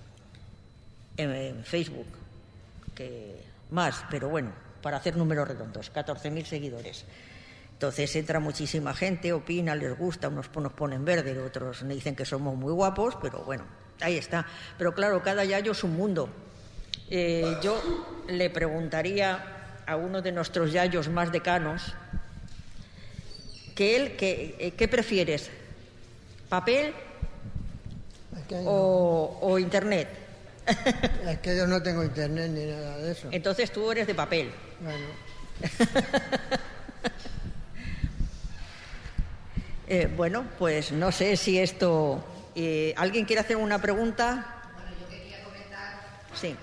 en Facebook. Que más, pero bueno, para hacer números redondos, 14.000 seguidores. Entonces entra muchísima gente, opina, les gusta, unos nos ponen verde, otros me dicen que somos muy guapos, pero bueno, ahí está. Pero claro, cada yayo es un mundo. Yo le preguntaría a uno de nuestros yayos más decanos ¿qué prefieres? ¿Papel o internet? Es que yo no tengo internet ni nada de eso. Entonces tú eres de papel. Bueno. Bueno, pues no sé si esto... ¿Alguien quiere hacer una pregunta? Bueno, yo quería comentar... Sí.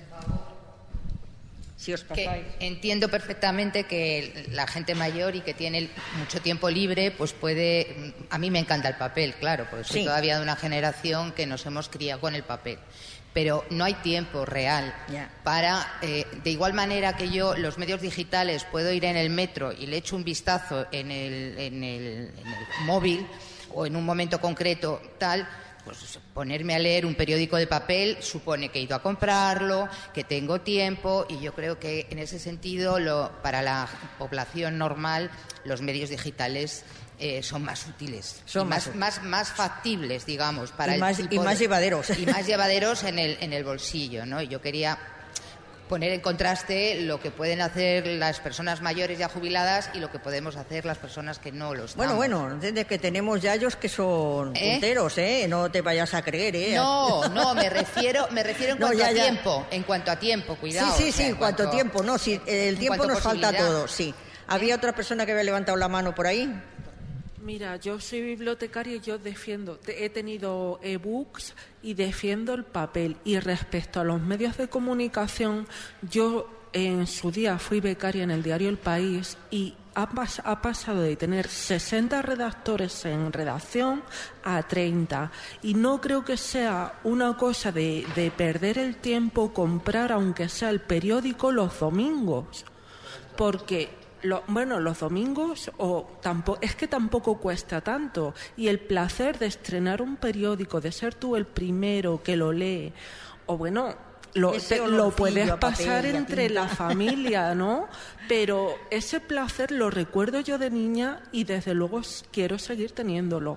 Si os pasáis. Que entiendo perfectamente que la gente mayor y que tiene mucho tiempo libre, pues puede... A mí me encanta el papel, claro, porque soy todavía de una generación que nos hemos criado con el papel. Pero no hay tiempo real para, de igual manera que yo, los medios digitales, puedo ir en el metro y le echo un vistazo en el móvil o en un momento concreto tal, pues ponerme a leer un periódico de papel supone que he ido a comprarlo, que tengo tiempo, y yo creo que en ese sentido, para la población normal, los medios digitales son más útiles, son más factibles, digamos, para y más llevaderos. Y más llevaderos en el bolsillo, ¿no? Y yo quería poner en contraste lo que pueden hacer las personas mayores ya jubiladas y lo que podemos hacer las personas que no lo estamos. Bueno, desde que tenemos yayos que son punteros, no te vayas a creer, No, me refiero en cuanto a tiempo, en cuanto a tiempo, cuidado. Sí, en cuanto a tiempo, no, sí, el tiempo nos falta a todos, sí. ¿Había otra persona que había levantado la mano por ahí? Mira, yo soy bibliotecaria y yo he tenido ebooks y defiendo el papel. Y respecto a los medios de comunicación, yo en su día fui becaria en el diario El País y ha pasado de tener 60 redactores en redacción a 30. Y no creo que sea una cosa de perder el tiempo comprar, aunque sea el periódico, los domingos. Porque... los domingos es que tampoco cuesta tanto, y el placer de estrenar un periódico, de ser tú el primero que lo lee, o bueno, lo puedes pasar entre la familia, ¿no? Pero ese placer lo recuerdo yo de niña y desde luego quiero seguir teniéndolo.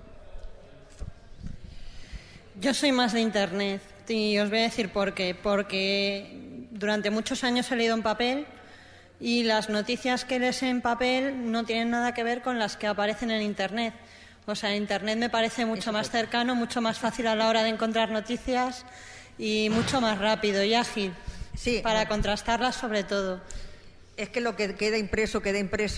Yo soy más de internet y os voy a decir por qué. Porque durante muchos años he leído en papel y las noticias que lees en papel no tienen nada que ver con las que aparecen en internet. O sea, internet me parece mucho más cercano, mucho más fácil a la hora de encontrar noticias y mucho más rápido y ágil, sí, para contrastarlas sobre todo. Es que lo que queda impreso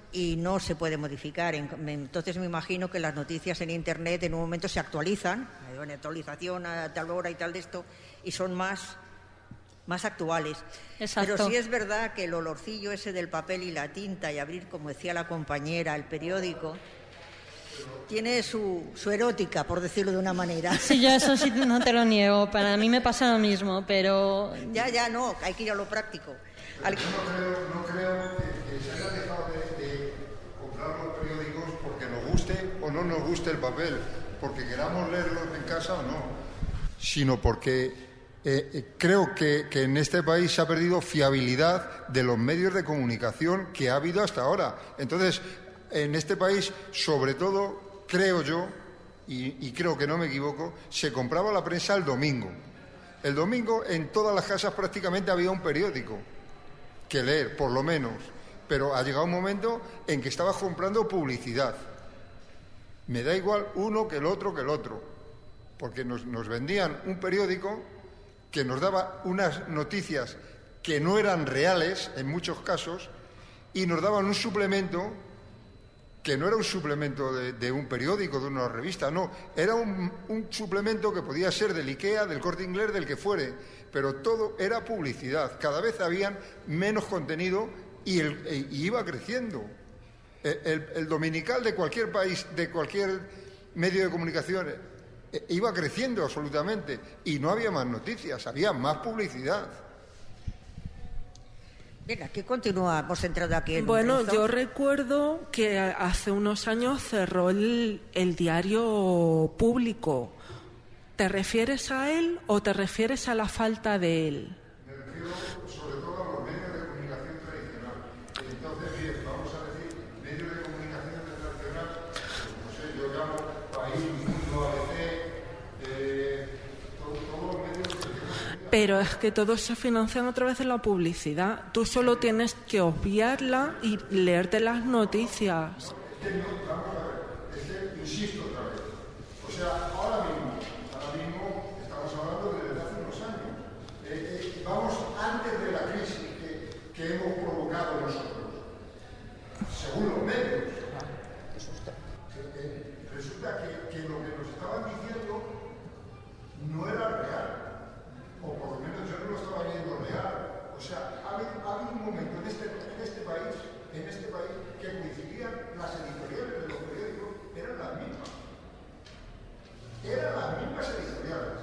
y no se puede modificar. Entonces me imagino que las noticias en Internet en un momento se actualizan, hay una actualización a tal hora y tal de esto, y son más actuales. Exacto. Pero sí es verdad que el olorcillo ese del papel y la tinta y abrir, como decía la compañera, el periódico, tiene su erótica, por decirlo de una manera. Sí, yo eso sí no te lo niego. Para mí me pasa lo mismo, pero... Ya, no, hay que ir a lo práctico. No creo que se haya dejado de comprar los periódicos porque nos guste o no nos guste el papel, porque queramos leerlos en casa o no, sino porque creo que en este país se ha perdido fiabilidad de los medios de comunicación que ha habido hasta ahora. Entonces, en este país, sobre todo, creo yo, y creo que no me equivoco, se compraba la prensa el domingo. El domingo en todas las casas prácticamente había un periódico que leer, por lo menos. Pero ha llegado un momento en que estabas comprando publicidad. Me da igual uno que el otro, porque nos vendían un periódico que nos daba unas noticias que no eran reales en muchos casos y nos daban un suplemento que no era un suplemento de un periódico, de una revista, no, era un suplemento que podía ser del IKEA, del Corte Inglés, del que fuere, pero todo era publicidad. Cada vez habían menos contenido y iba creciendo. El dominical de cualquier país, de cualquier medio de comunicación, iba creciendo absolutamente y no había más noticias, había más publicidad. Bien, aquí continúa, hemos entrado aquí en Bueno, yo recuerdo que hace unos años cerró el diario Público. ¿Te refieres a él o te refieres a la falta de él? Me refiero sobre todo a los medios de comunicación tradicional. Entonces, bien, vamos a decir, medios de comunicación tradicional, no sé, yo llamo País, Mundo, ABC, todos los medios que... Pero es que todos se financian a través de la publicidad. Tú solo tienes que obviarla y leerte las noticias. Vamos a ver, insisto otra vez. O sea, ahora mismo estamos hablando de desde hace unos años. Vamos antes de la crisis que hemos provocado nosotros, según los medios. Resulta que lo que nos estaban diciendo no era real. O por lo menos yo no lo estaba viendo real. O sea, ha habido un momento en este país que coincidían las editoriales de los periódicos, eran las mismas. Eran las mismas editoriales.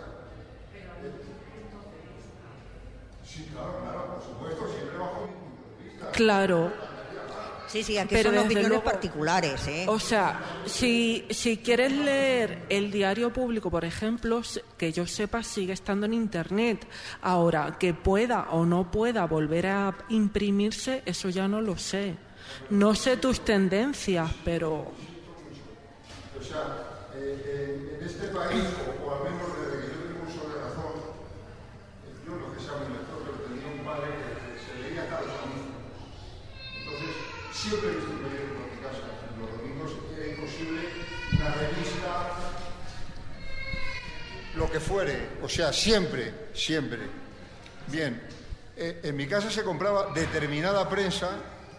Sí, claro, por supuesto, siempre bajo mi punto de vista. Claro. Sí, aquí pero son opiniones particulares, ¿eh? O sea, si quieres leer el diario Público, por ejemplo, que yo sepa, sigue estando en Internet. Ahora, que pueda o no pueda volver a imprimirse, eso ya no lo sé. No sé tus tendencias, pero... O sea, en este país, o al menos desde que yo tengo uso de razón, yo no que sea mi lector, pero tenía un padre que se leía cada domingo. Entonces, siempre he visto periódico en mi casa. Los domingos era imposible una revista, lo que fuere. O sea, siempre. Bien, en mi casa se compraba determinada prensa,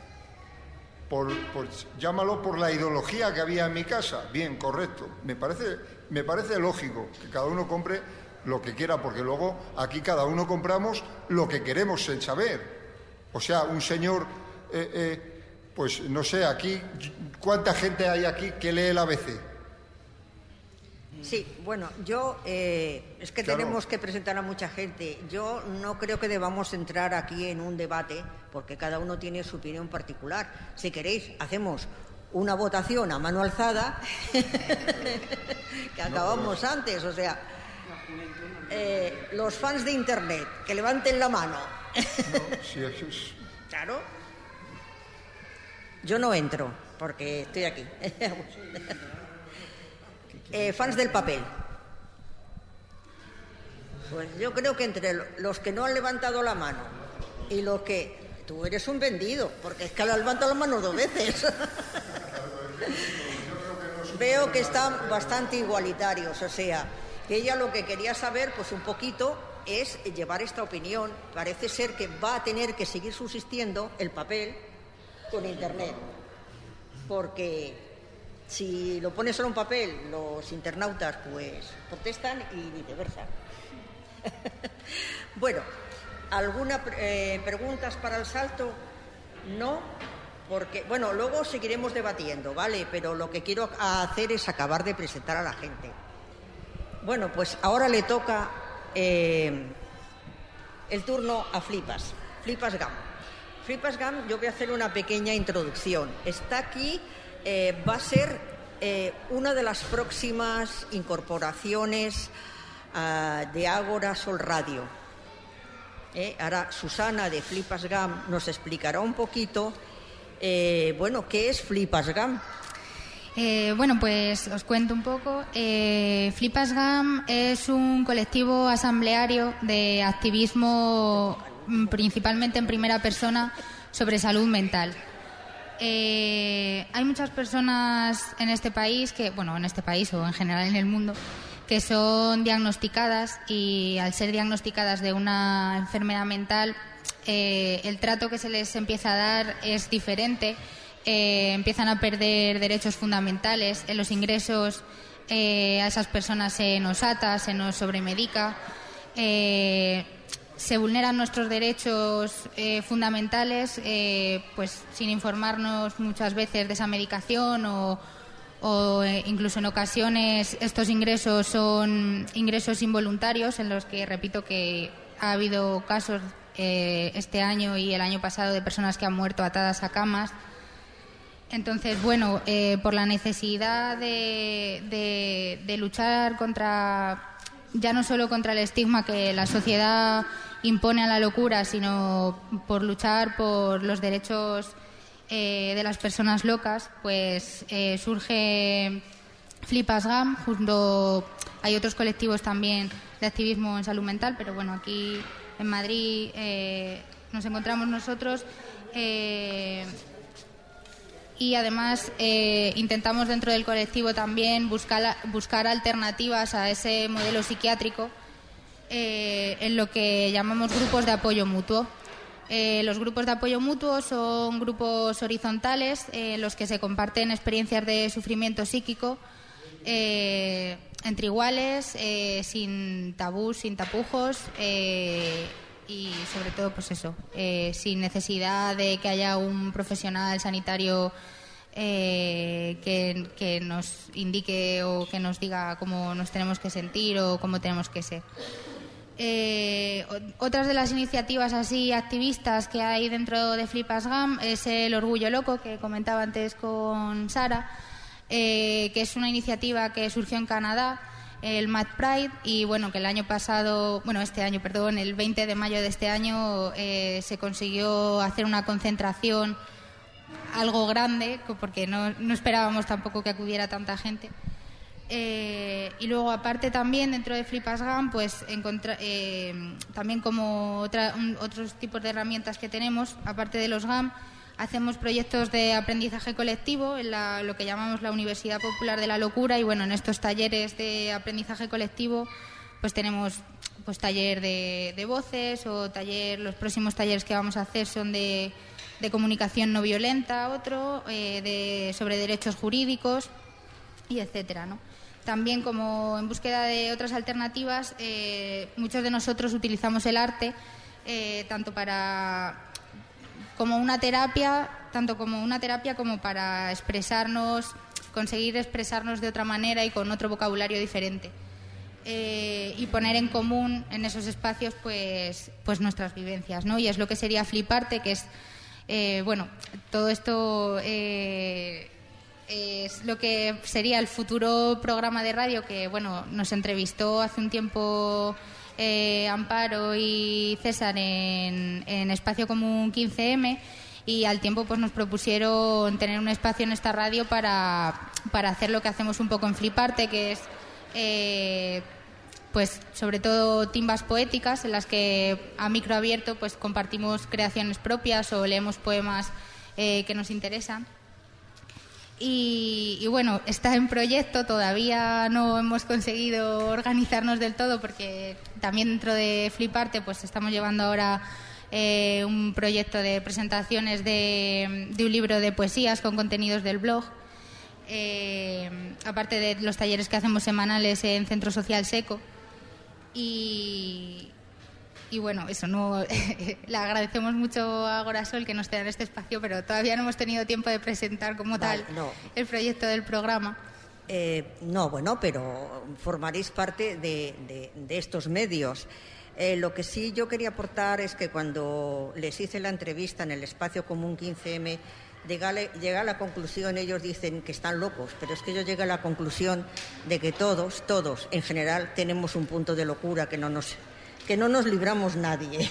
llámalo por la ideología que había en mi casa. Bien, correcto. Me parece lógico que cada uno compre lo que quiera, porque luego aquí cada uno compramos lo que queremos sin saber. O sea, un señor... pues no sé, aquí, ¿cuánta gente hay aquí que lee el ABC? Sí, bueno, yo, es que claro, tenemos que presentar a mucha gente. Yo no creo que debamos entrar aquí en un debate, porque cada uno tiene su opinión particular. Si queréis, hacemos una votación a mano alzada, que acabamos antes, o sea, los fans de Internet, que levanten la mano. Sí, eso es... Claro. Yo no entro, porque estoy aquí. Fans del papel. Pues yo creo que entre los que no han levantado la mano y los que... Tú eres un vendido, porque es que le has levantado la mano 2 veces. Veo que están bastante igualitarios, o sea, que ella lo que quería saber, pues un poquito, es llevar esta opinión. Parece ser que va a tener que seguir subsistiendo el papel con Internet. porque si lo pones solo en papel, los internautas pues protestan y viceversa. Bueno, ¿alguna preguntas para el salto? No, porque, bueno, luego seguiremos debatiendo, ¿vale? Pero lo que quiero hacer es acabar de presentar a la gente. Bueno, pues ahora le toca el turno a Flipas GAM. Flipas GAM, yo voy a hacer una pequeña introducción. Está aquí, va a ser una de las próximas incorporaciones de Ágora Sol Radio. Ahora Susana de Flipas GAM nos explicará un poquito, bueno, ¿qué es Flipas GAM? Bueno, pues os cuento un poco. Flipas GAM es un colectivo asambleario de activismo principalmente en primera persona sobre salud mental. Hay muchas personas en este país o en general en el mundo, que son diagnosticadas, y al ser diagnosticadas de una enfermedad mental, el trato que se les empieza a dar es diferente. Empiezan a perder derechos fundamentales, en los ingresos a esas personas se nos ata, se nos sobremedica, se vulneran nuestros derechos fundamentales, pues sin informarnos muchas veces de esa medicación, o incluso en ocasiones estos ingresos son ingresos involuntarios, en los que repito que ha habido casos este año y el año pasado de personas que han muerto atadas a camas. Entonces, bueno, por la necesidad de luchar contra, ya no solo contra el estigma que la sociedad impone a la locura, sino por luchar por los derechos de las personas locas, pues surge Flipas GAM. Hay otros colectivos también de activismo en salud mental, pero bueno, aquí en Madrid nos encontramos nosotros. Y además intentamos dentro del colectivo también buscar alternativas a ese modelo psiquiátrico en lo que llamamos grupos de apoyo mutuo. Los grupos de apoyo mutuo son grupos horizontales en los que se comparten experiencias de sufrimiento psíquico entre iguales, sin tabús, sin tapujos, y sobre todo, pues eso, sin necesidad de que haya un profesional sanitario que nos indique o que nos diga cómo nos tenemos que sentir o cómo tenemos que ser. Otras de las iniciativas así activistas que hay dentro de Flipas GAM es el Orgullo Loco, que comentaba antes con Sara, que es una iniciativa que surgió en Canadá, el Mad Pride, y bueno, que el 20 de mayo de este año se consiguió hacer una concentración algo grande, porque no esperábamos tampoco que acudiera tanta gente. Y luego, aparte, también dentro de Flipas GAM, pues también como otros tipos de herramientas que tenemos, aparte de los GAM, hacemos proyectos de aprendizaje colectivo en lo que llamamos la Universidad Popular de la Locura. Y bueno, en estos talleres de aprendizaje colectivo pues tenemos pues taller de voces, o los próximos talleres que vamos a hacer son de comunicación no violenta, sobre derechos jurídicos, y etcétera, ¿no? También, como en búsqueda de otras alternativas, muchos de nosotros utilizamos el arte tanto como una terapia como para conseguir expresarnos de otra manera y con otro vocabulario diferente, y poner en común en esos espacios pues nuestras vivencias, ¿no? Y es lo que sería Fliparte, que es todo esto es lo que sería el futuro programa de radio que nos entrevistó hace un tiempo Amparo y César en Espacio Común 15M, y al tiempo pues nos propusieron tener un espacio en esta radio para hacer lo que hacemos un poco en Fliparte, que es pues sobre todo timbas poéticas en las que a micro abierto pues compartimos creaciones propias o leemos poemas que nos interesan. Y bueno, está en proyecto, todavía no hemos conseguido organizarnos del todo, porque también dentro de Fliparte pues estamos llevando ahora un proyecto de presentaciones de un libro de poesías con contenidos del blog, aparte de los talleres que hacemos semanales en Centro Social Seco. Y bueno, eso no le agradecemos mucho a Agorasol que nos tenga este espacio, pero todavía no hemos tenido tiempo de presentar como tal el proyecto del programa. No, bueno, pero formaréis parte de estos medios. Lo que sí yo quería aportar es que cuando les hice la entrevista en el Espacio Común 15M, llegué a la conclusión, ellos dicen que están locos, pero es que yo llegué a la conclusión de que todos, en general, tenemos un punto de locura que no nos libramos nadie.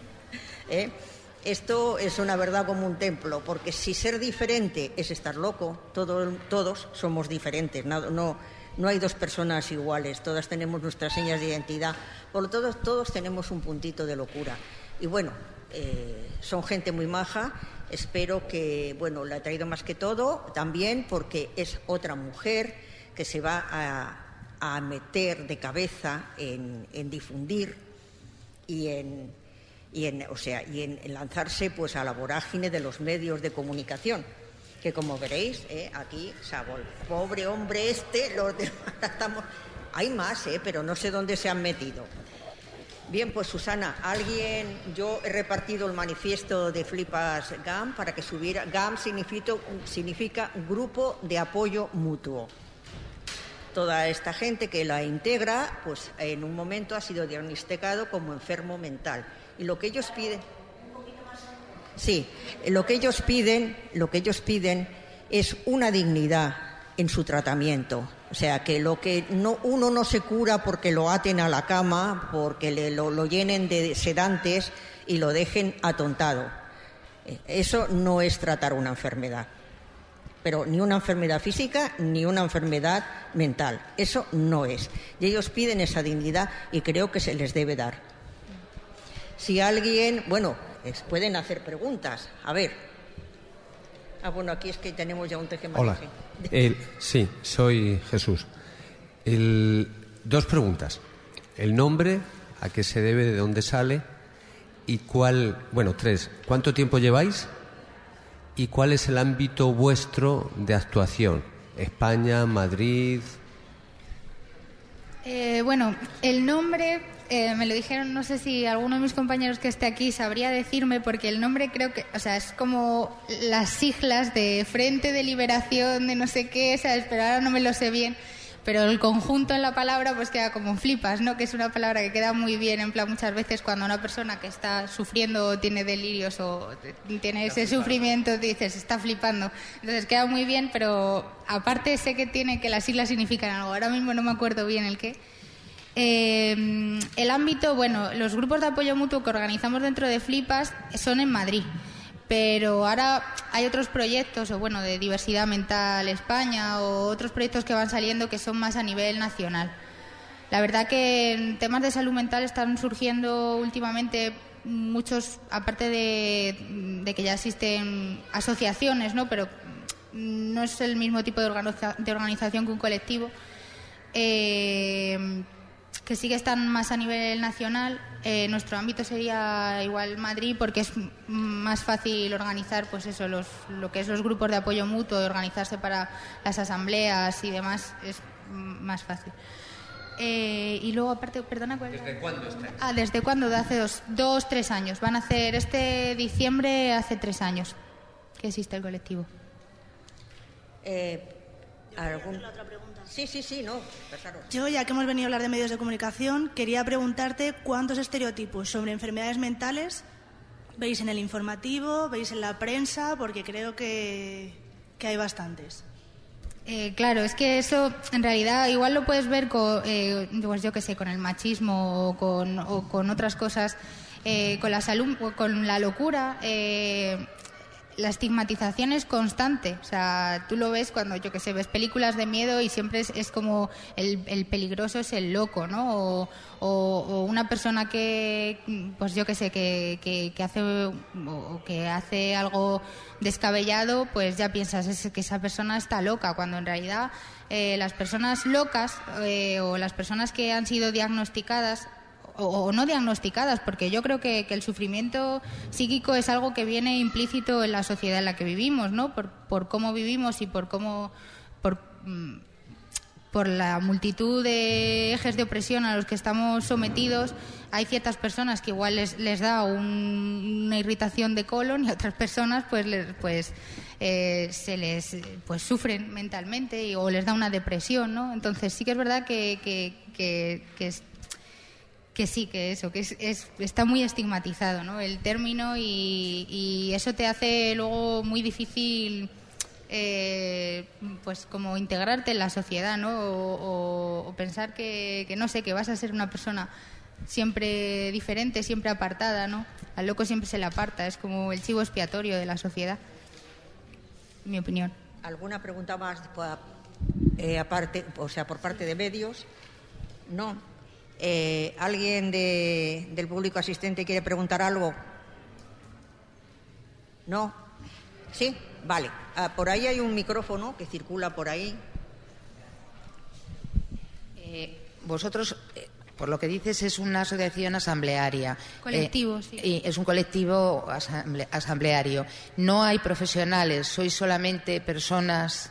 Esto es una verdad como un templo, porque si ser diferente es estar loco, todos somos diferentes, no hay dos personas iguales, todas tenemos nuestras señas de identidad, por lo tanto todos tenemos un puntito de locura. Y bueno, son gente muy maja, espero que, bueno, la he traído más que todo también porque es otra mujer que se va a meter de cabeza en difundir y en lanzarse pues a la vorágine de los medios de comunicación, que como veréis, aquí, Sabol, pobre hombre los demás estamos, hay más, pero no sé dónde se han metido. Bien, pues Susana, yo he repartido el manifiesto de Flipas GAM para que subiera. GAM significa Grupo de Apoyo Mutuo. Toda esta gente que la integra, pues en un momento ha sido diagnosticado como enfermo mental. Y lo que ellos piden, lo que ellos piden es una dignidad en su tratamiento. O sea, que uno no se cura porque lo aten a la cama, porque lo llenen de sedantes y lo dejen atontado. Eso no es tratar una enfermedad. Pero ni una enfermedad física ni una enfermedad mental. Eso no es. Y ellos piden esa dignidad y creo que se les debe dar. Si alguien, pueden hacer preguntas. A ver. Bueno, aquí es que tenemos ya un tejemaneje. Hola. Sí, soy Jesús. Dos preguntas. El nombre, a qué se debe, de dónde sale y tres. ¿Cuánto tiempo lleváis? ¿Y cuál es el ámbito vuestro de actuación? ¿España, Madrid? El nombre me lo dijeron, no sé si alguno de mis compañeros que esté aquí sabría decirme, porque el nombre creo que, es como las siglas de Frente de Liberación de no sé qué, pero ahora no me lo sé bien. Pero el conjunto en la palabra pues queda como flipas, ¿no? Que es una palabra que queda muy bien, en plan, muchas veces cuando una persona que está sufriendo o tiene delirios o tiene ese sufrimiento, dices, está flipando. Entonces queda muy bien, pero aparte sé que las siglas significan algo. Ahora mismo no me acuerdo bien el qué. El ámbito, los grupos de apoyo mutuo que organizamos dentro de Flipas son en Madrid. Pero ahora hay otros proyectos, de Diversidad Mental España o otros proyectos que van saliendo que son más a nivel nacional. La verdad que en temas de salud mental están surgiendo últimamente muchos, aparte de que ya existen asociaciones, ¿no? Pero no es el mismo tipo de organización que un colectivo, que sí que están más a nivel nacional. Nuestro ámbito sería igual Madrid, porque es más fácil organizar lo que es los grupos de apoyo mutuo, de organizarse para las asambleas y demás, es más fácil. Y luego aparte, perdona, ¿cuál? ¿Desde cuándo estáis? ¿Desde cuándo? De hace 3 años. Van a hacer este diciembre, hace 3 años que existe el colectivo. ¿Alguna otra pregunta? Sí, no. Claro. Yo, ya que hemos venido a hablar de medios de comunicación, quería preguntarte cuántos estereotipos sobre enfermedades mentales veis en el informativo, veis en la prensa, porque creo que hay bastantes. Claro, es que eso en realidad igual lo puedes ver con, con el machismo o con otras cosas, con la salud, con la locura. La estigmatización es constante, o sea, tú lo ves cuando, ves películas de miedo y siempre es como el peligroso es el loco, ¿no? O una persona que hace algo descabellado, pues ya piensas que esa persona está loca, cuando en realidad las personas locas o las personas que han sido diagnosticadas o no diagnosticadas, porque yo creo que el sufrimiento psíquico es algo que viene implícito en la sociedad en la que vivimos, ¿no? Por cómo vivimos y por la multitud de ejes de opresión a los que estamos sometidos. Hay ciertas personas que igual les da una irritación de colon, y a otras personas sufren mentalmente o les da una depresión, ¿no? Entonces sí que es verdad que está muy estigmatizado, ¿no?, el término, y eso te hace luego muy difícil pues como integrarte en la sociedad, ¿no? O pensar que no sé, que vas a ser una persona siempre diferente, siempre apartada, ¿no? Al loco siempre se le aparta, es como el chivo expiatorio de la sociedad, en mi opinión. ¿Alguna pregunta más aparte, o sea, por parte de medios? No. ¿Alguien del público asistente quiere preguntar algo? ¿No? ¿Sí? Vale. Por ahí hay un micrófono que circula por ahí. Vosotros, por lo que dices, es una asociación asamblearia. Colectivo, sí. Y es un colectivo asambleario. No hay profesionales, sois solamente personas.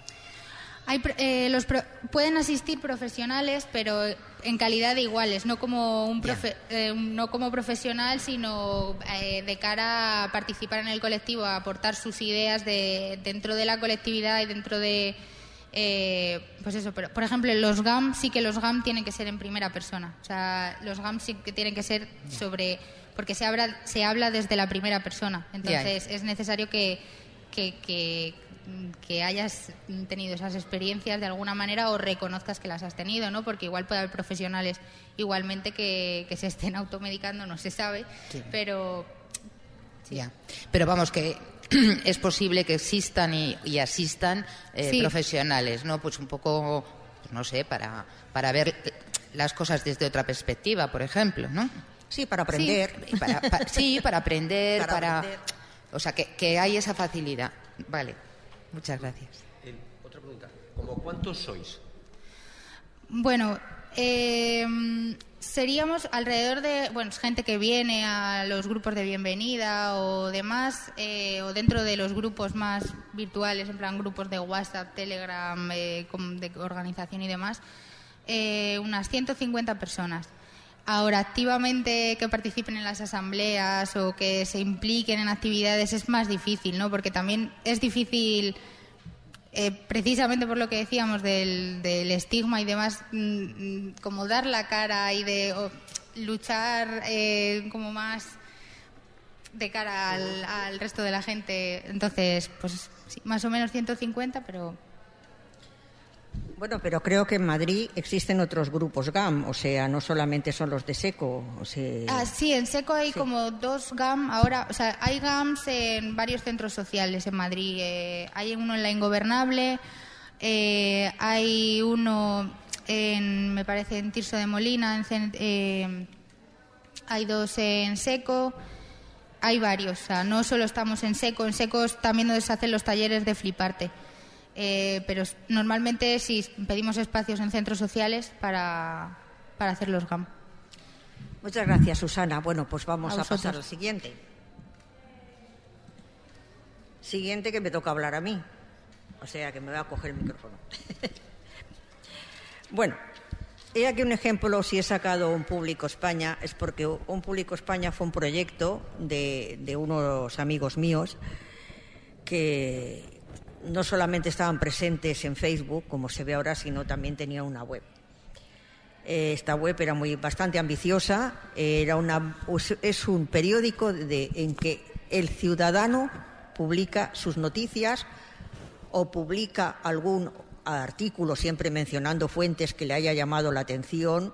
Pueden asistir profesionales, pero en calidad de iguales, no como no como profesional, sino de cara a participar en el colectivo, a aportar sus ideas dentro de la colectividad y dentro de pues eso. Pero, por ejemplo, los GAM tienen que ser en primera persona. O sea, los GAM sí que tienen que ser porque se habla desde la primera persona. Entonces es necesario que hayas tenido esas experiencias de alguna manera, o reconozcas que las has tenido, ¿no? Porque igual puede haber profesionales igualmente que se estén automedicando, no se sabe, sí. Pero sí. Ya. Pero vamos, que es posible que existan y asistan sí, profesionales, ¿no? Pues un poco, pues no sé, para ver las cosas desde otra perspectiva, por ejemplo, ¿no? Sí, para aprender. Sí, para aprender, o sea, que hay esa facilidad. Vale. Muchas gracias. Otra pregunta. ¿Cómo cuántos sois? Bueno, seríamos alrededor de gente que viene a los grupos de bienvenida o demás, o dentro de los grupos más virtuales, en plan grupos de WhatsApp, Telegram, de organización y demás, unas 150 personas. Ahora, activamente que participen en las asambleas o que se impliquen en actividades es más difícil, ¿no? Porque también es difícil, precisamente por lo que decíamos del estigma y demás, como dar la cara y luchar como más de cara al resto de la gente. Entonces, pues sí, más o menos 150, pero... Bueno, pero creo que en Madrid existen otros grupos GAM, o sea, no solamente son los de SECO. O sea... sí, en SECO hay como 2 GAM ahora, o sea, hay GAMs en varios centros sociales en Madrid. Hay uno en La Ingobernable, hay uno me parece, en Tirso de Molina, hay 2 en SECO, hay varios, o sea, no solo estamos en SECO es también donde se hacen los talleres de Fliparte. Pero normalmente sí pedimos espacios en centros sociales para hacer los GAM. Muchas gracias, Susana. Bueno, pues vamos a pasar al siguiente. Siguiente, que me toca hablar a mí. O sea, que me voy a coger el micrófono. Bueno, he aquí un ejemplo. Si he sacado un Público España, es porque un Público España fue un proyecto de unos amigos míos que no solamente estaban presentes en Facebook, como se ve ahora, sino también tenía una web. Esta web era bastante ambiciosa. Es un periódico en que el ciudadano publica sus noticias o publica algún artículo, siempre mencionando fuentes que le haya llamado la atención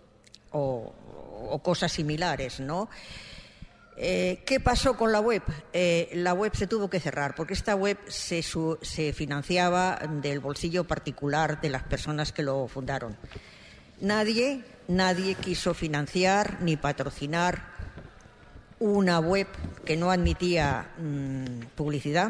o cosas similares, ¿no? ¿Qué pasó con la web? La web se tuvo que cerrar porque esta web se financiaba del bolsillo particular de las personas que lo fundaron. Nadie quiso financiar ni patrocinar una web que no admitía publicidad,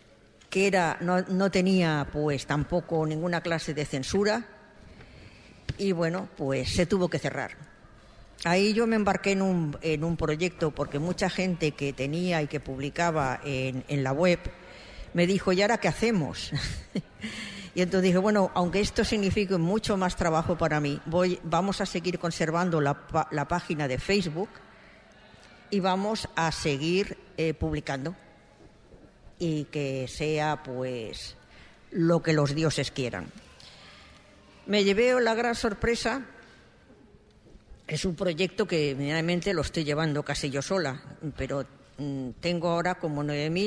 que no tenía pues tampoco ninguna clase de censura y bueno, pues se tuvo que cerrar. Ahí yo me embarqué en un proyecto porque mucha gente que tenía y que publicaba en la web me dijo, ¿y ahora qué hacemos? Y entonces dije, bueno, aunque esto signifique mucho más trabajo para mí, vamos a seguir conservando la página de Facebook y vamos a seguir publicando y que sea pues lo que los dioses quieran. Me llevé la gran sorpresa. Es un proyecto que medianamente lo estoy llevando casi yo sola, pero tengo ahora como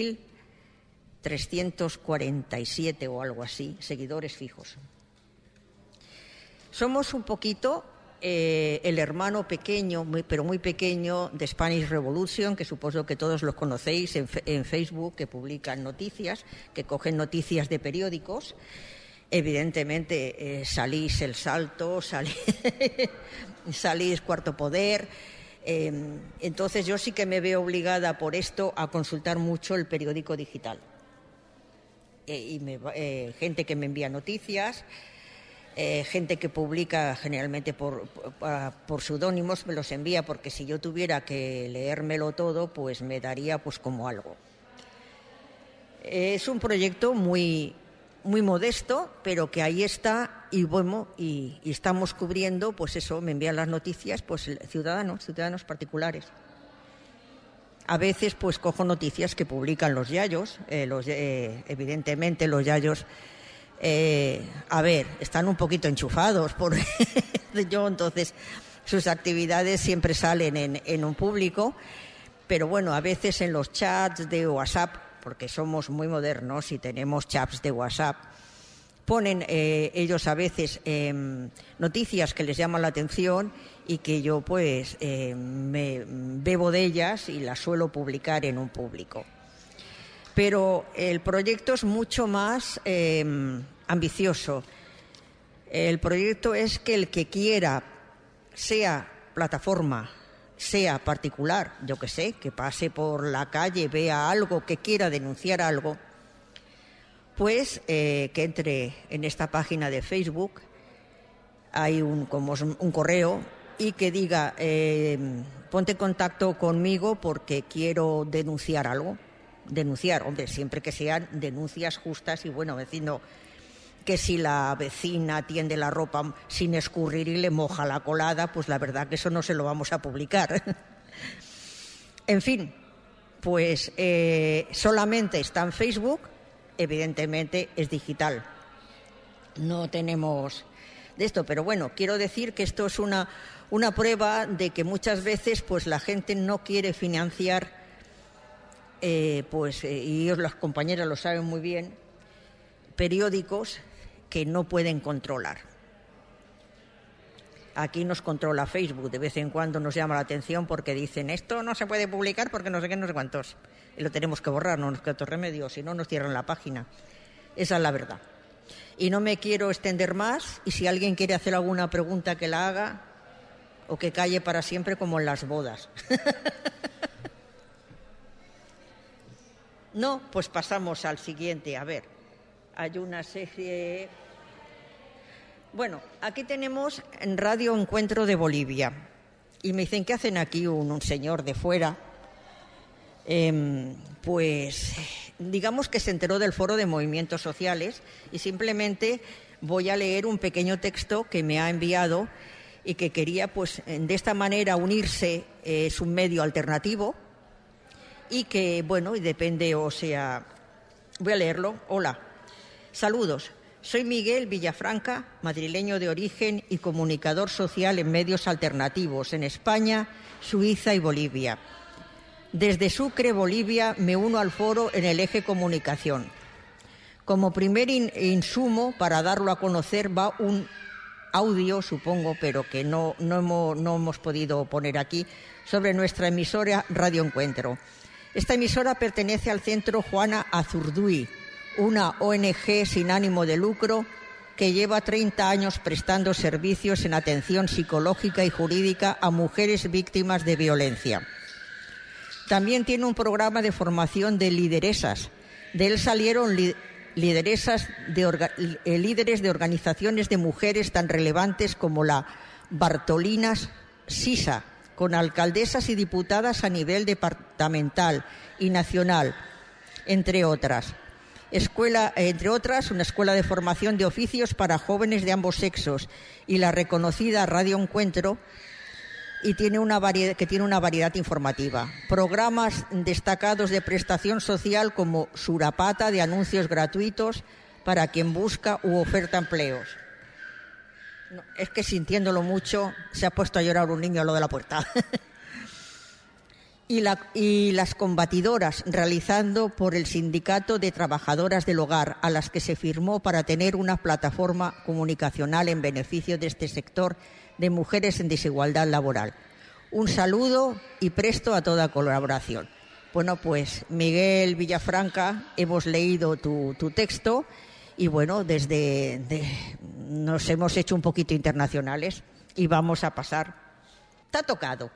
9.347 o algo así, seguidores fijos. Somos un poquito el hermano pequeño, pero muy pequeño, de Spanish Revolution, que supongo que todos los conocéis en Facebook, que publican noticias, que cogen noticias de periódicos. Evidentemente salís El Salto, salís Cuarto Poder. Entonces yo sí que me veo obligada por esto a consultar mucho el periódico digital. Gente que me envía noticias, gente que publica generalmente por seudónimos, me los envía, porque si yo tuviera que leérmelo todo, pues me daría pues como algo. Es un proyecto muy modesto, pero que ahí está, y bueno, y estamos cubriendo, pues eso, me envían las noticias, pues ciudadanos particulares. A veces pues cojo noticias que publican los yayos, evidentemente los yayos, están un poquito enchufados por yo, entonces sus actividades siempre salen en un público, pero bueno, a veces en los chats de WhatsApp, porque somos muy modernos y tenemos chats de WhatsApp, ponen ellos a veces noticias que les llaman la atención y que yo pues me bebo de ellas y las suelo publicar en un público. Pero el proyecto es mucho más ambicioso. El proyecto es que el que quiera, sea plataforma, sea particular, yo que sé, que pase por la calle, vea algo, que quiera denunciar algo, pues que entre en esta página de Facebook, hay un correo, y que diga, ponte en contacto conmigo porque quiero denunciar algo. Denunciar, hombre, siempre que sean denuncias justas y bueno, vecino, que si la vecina tiende la ropa sin escurrir y le moja la colada, pues la verdad que eso no se lo vamos a publicar. En fin, pues solamente está en Facebook, evidentemente es digital. No tenemos de esto, pero bueno, quiero decir que esto es una prueba de que muchas veces pues la gente no quiere financiar, y ellos, las compañeras lo saben muy bien, periódicos que no pueden controlar. Aquí nos controla Facebook, de vez en cuando nos llama la atención porque dicen esto no se puede publicar porque no sé qué, no sé cuántos, y lo tenemos que borrar, no nos queda otro remedio, si no nos cierran la página. Esa es la verdad. Y no me quiero extender más, y si alguien quiere hacer alguna pregunta que la haga, o que calle para siempre como en las bodas. No, pues pasamos al siguiente. A ver, hay una serie. Bueno, aquí tenemos en Radio Encuentro de Bolivia. Y me dicen, ¿qué hacen aquí un señor de fuera? Pues digamos que se enteró del foro de movimientos sociales y simplemente voy a leer un pequeño texto que me ha enviado y que quería pues de esta manera unirse. Es un medio alternativo y que, bueno, y depende, o sea, voy a leerlo. Hola, saludos. Soy Miguel Villafranca, madrileño de origen y comunicador social en medios alternativos en España, Suiza y Bolivia. Desde Sucre, Bolivia, me uno al foro en el eje comunicación. Como primer insumo para darlo a conocer va un audio, supongo, pero que no hemos podido poner aquí, sobre nuestra emisora Radio Encuentro. Esta emisora pertenece al Centro Juana Azurduy, una ONG sin ánimo de lucro que lleva 30 años prestando servicios en atención psicológica y jurídica a mujeres víctimas de violencia. También tiene un programa de formación de lideresas. De él salieron líderes de organizaciones de mujeres tan relevantes como la Bartolinas Sisa, con alcaldesas y diputadas a nivel departamental y nacional, entre otras. Entre otras, una escuela de formación de oficios para jóvenes de ambos sexos y la reconocida Radio Encuentro, y tiene una variedad informativa. Programas destacados de prestación social como Surapata, de anuncios gratuitos para quien busca u oferta empleos. No, es que sintiéndolo mucho se ha puesto a llorar un niño a lo de la puerta. Y las combatidoras, realizando por el Sindicato de Trabajadoras del Hogar, a las que se firmó para tener una plataforma comunicacional en beneficio de este sector de mujeres en desigualdad laboral. Un saludo y presto a toda colaboración. Bueno, pues Miguel Villafranca, hemos leído tu texto y bueno, nos hemos hecho un poquito internacionales y vamos a pasar. Te ha tocado.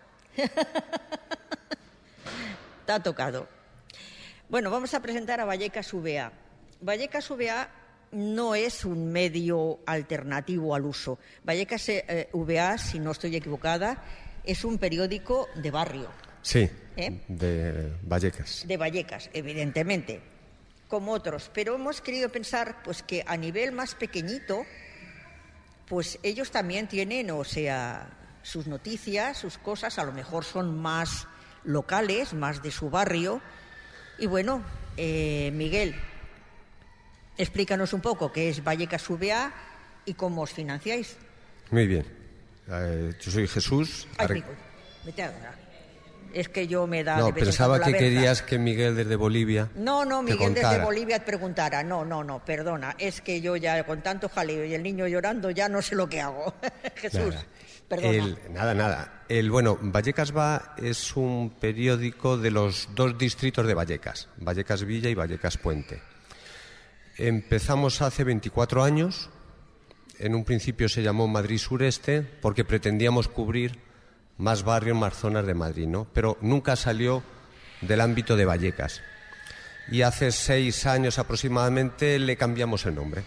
Te ha tocado. Bueno, vamos a presentar a Vallecas VA. Vallecas VA no es un medio alternativo al uso. Vallecas VA, si no estoy equivocada, es un periódico de barrio. Sí, de Vallecas. De Vallecas, evidentemente, como otros. Pero hemos querido pensar pues que a nivel más pequeñito, pues ellos también tienen, o sea, sus noticias, sus cosas, a lo mejor son más locales, más de su barrio. Y bueno, Miguel, explícanos un poco qué es Vallecas VA y cómo os financiáis. Muy bien. Yo soy Jesús. Vete ahora. Es que yo me da... No, pensaba que querías que Miguel desde Bolivia... No, Miguel desde Bolivia te preguntara. No, perdona. Es que yo ya con tanto jaleo y el niño llorando ya no sé lo que hago. Jesús, perdona. Nada. Bueno, Vallecas Va es un periódico de los dos distritos de Vallecas, Vallecas Villa y Vallecas Puente. Empezamos hace 24 años. En un principio se llamó Madrid Sureste porque pretendíamos cubrir más barrios, más zonas de Madrid, ¿no? Pero nunca salió del ámbito de Vallecas. Y hace 6 años aproximadamente le cambiamos el nombre.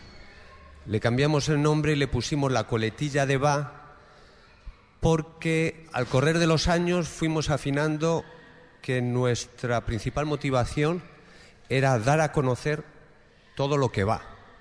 Y le pusimos la coletilla de Va porque al correr de los años fuimos afinando que nuestra principal motivación era dar a conocer todo lo que va.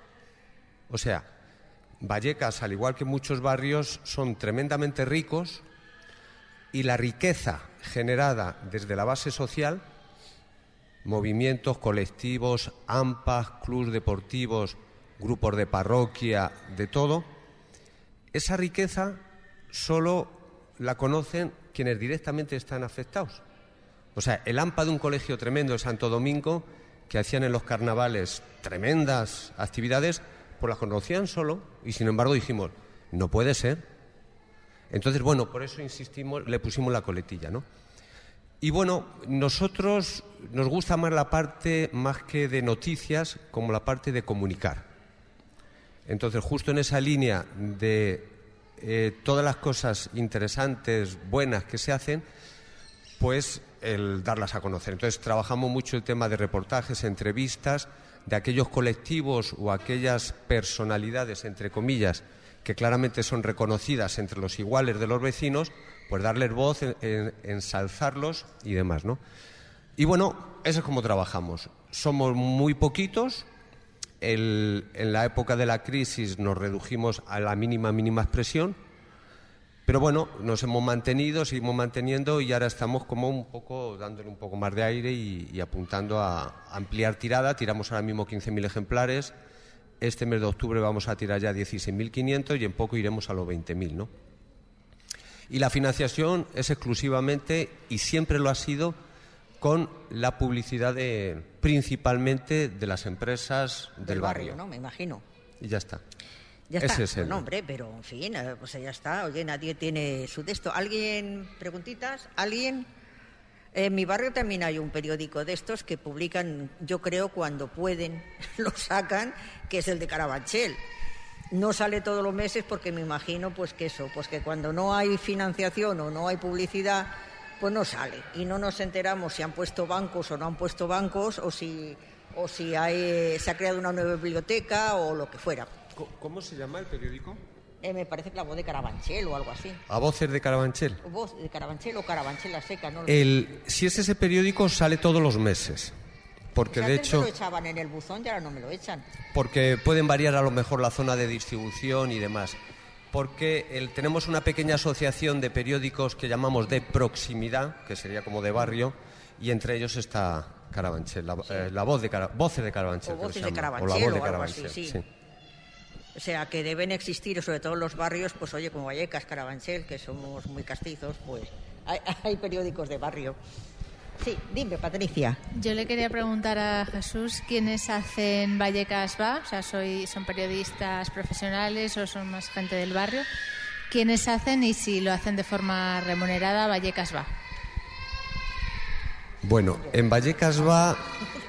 O sea, Vallecas, al igual que muchos barrios, son tremendamente ricos y la riqueza generada desde la base social, movimientos colectivos, AMPAs, clubes deportivos, grupos de parroquia, de todo, esa riqueza solo la conocen quienes directamente están afectados. O sea, el AMPA de un colegio tremendo de Santo Domingo, que hacían en los carnavales tremendas actividades, pues las conocían solo y sin embargo dijimos, no puede ser. Entonces, bueno, por eso insistimos, le pusimos la coletilla, ¿no? Y bueno, nosotros nos gusta más la parte, más que de noticias, como la parte de comunicar. Entonces, justo en esa línea de todas las cosas interesantes, buenas que se hacen, pues el darlas a conocer. Entonces, trabajamos mucho el tema de reportajes, entrevistas, de aquellos colectivos o aquellas personalidades, entre comillas, que claramente son reconocidas entre los iguales de los vecinos, pues darles voz, ensalzarlos y demás, ¿no? Y bueno, eso es como trabajamos. Somos muy poquitos. En la época de la crisis nos redujimos a la mínima expresión, pero bueno, nos hemos mantenido, seguimos manteniendo y ahora estamos como un poco dándole un poco más de aire y apuntando a ampliar tirada. Tiramos ahora mismo 15.000 ejemplares. Este mes de octubre vamos a tirar ya 16.500 y en poco iremos a los 20.000, ¿no? Y la financiación es exclusivamente, y siempre lo ha sido, con la publicidad principalmente de las empresas del barrio, ¿no? Me imagino. Y ya está. Ya está, no, hombre, pero en fin, pues ya está. Oye, nadie tiene su texto. ¿Alguien, preguntitas? ¿Alguien? En mi barrio también hay un periódico de estos que publican, yo creo, cuando pueden, lo sacan, que es el de Carabanchel. No sale todos los meses porque me imagino pues que cuando no hay financiación o no hay publicidad, pues no sale. Y no nos enteramos si han puesto bancos o no han puesto bancos o si o si se ha creado una nueva biblioteca o lo que fuera. ¿Cómo se llama el periódico? Me parece que La Voz de Carabanchel o algo así. ¿A Voces de Carabanchel? Voz de Carabanchel o Carabanchel la Seca, ¿no? Si es ese periódico, sale todos los meses. Porque de hecho me lo echaban en el buzón y ahora no me lo echan. Porque pueden variar a lo mejor la zona de distribución y demás. Porque tenemos una pequeña asociación de periódicos que llamamos de proximidad, que sería como de barrio, y entre ellos está Carabanchel, la Voces de Carabanchel. O Voces de Carabanchel o algo así, sí. O sea, que deben existir, sobre todo en los barrios, pues oye, como Vallecas, Carabanchel, que somos muy castizos, pues hay periódicos de barrio. Sí, dime, Patricia. Yo le quería preguntar a Jesús, ¿quiénes hacen Vallecas Va? O sea, ¿son periodistas profesionales o son más gente del barrio? ¿Quiénes hacen y si lo hacen de forma remunerada Vallecas Va? Bueno, en Vallecas Va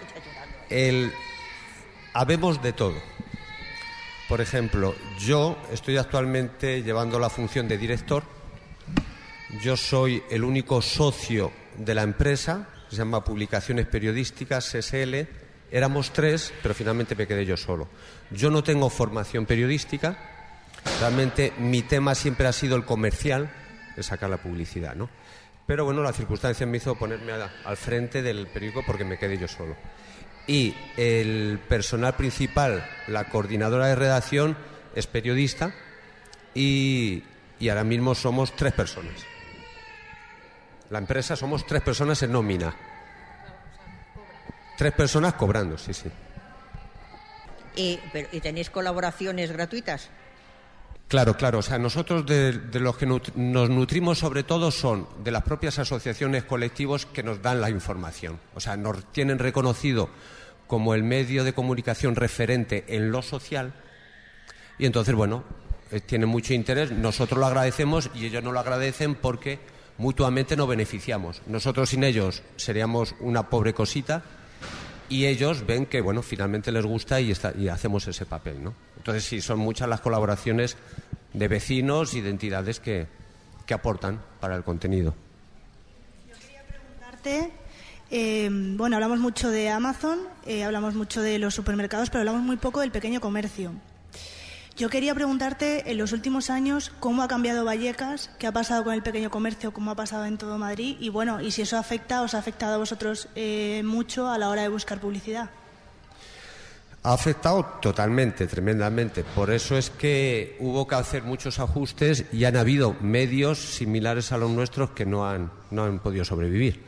habemos de todo. Por ejemplo, yo estoy actualmente llevando la función de director. Yo soy el único socio de la empresa, se llama Publicaciones Periodísticas, SL. Éramos 3, pero finalmente me quedé yo solo. Yo no tengo formación periodística. Realmente mi tema siempre ha sido el comercial, el sacar la publicidad, ¿no? Pero bueno, la circunstancia me hizo ponerme al frente del periódico porque me quedé yo solo. Y el personal principal, la coordinadora de redacción, es periodista y ahora mismo somos 3 personas. La empresa somos 3 personas en nómina. 3 personas cobrando, sí. ¿Y tenéis colaboraciones gratuitas? Claro. O sea, nosotros de los que nos nutrimos sobre todo son de las propias asociaciones, colectivos que nos dan la información. O sea, nos tienen reconocido como el medio de comunicación referente en lo social y entonces, bueno, tienen mucho interés. Nosotros lo agradecemos y ellos nos lo agradecen porque mutuamente nos beneficiamos. Nosotros sin ellos seríamos una pobre cosita y ellos ven que, bueno, finalmente les gusta y hacemos ese papel, ¿no? Entonces sí, son muchas las colaboraciones de vecinos y de entidades que aportan para el contenido. Yo quería preguntarte, bueno, hablamos mucho de Amazon, hablamos mucho de los supermercados, pero hablamos muy poco del pequeño comercio. Yo quería preguntarte, en los últimos años, ¿cómo ha cambiado Vallecas? ¿Qué ha pasado con el pequeño comercio? ¿Cómo ha pasado en todo Madrid? Y bueno, y si eso os ha afectado a vosotros mucho a la hora de buscar publicidad. Ha afectado totalmente, tremendamente. Por eso es que hubo que hacer muchos ajustes y han habido medios similares a los nuestros que no han podido sobrevivir.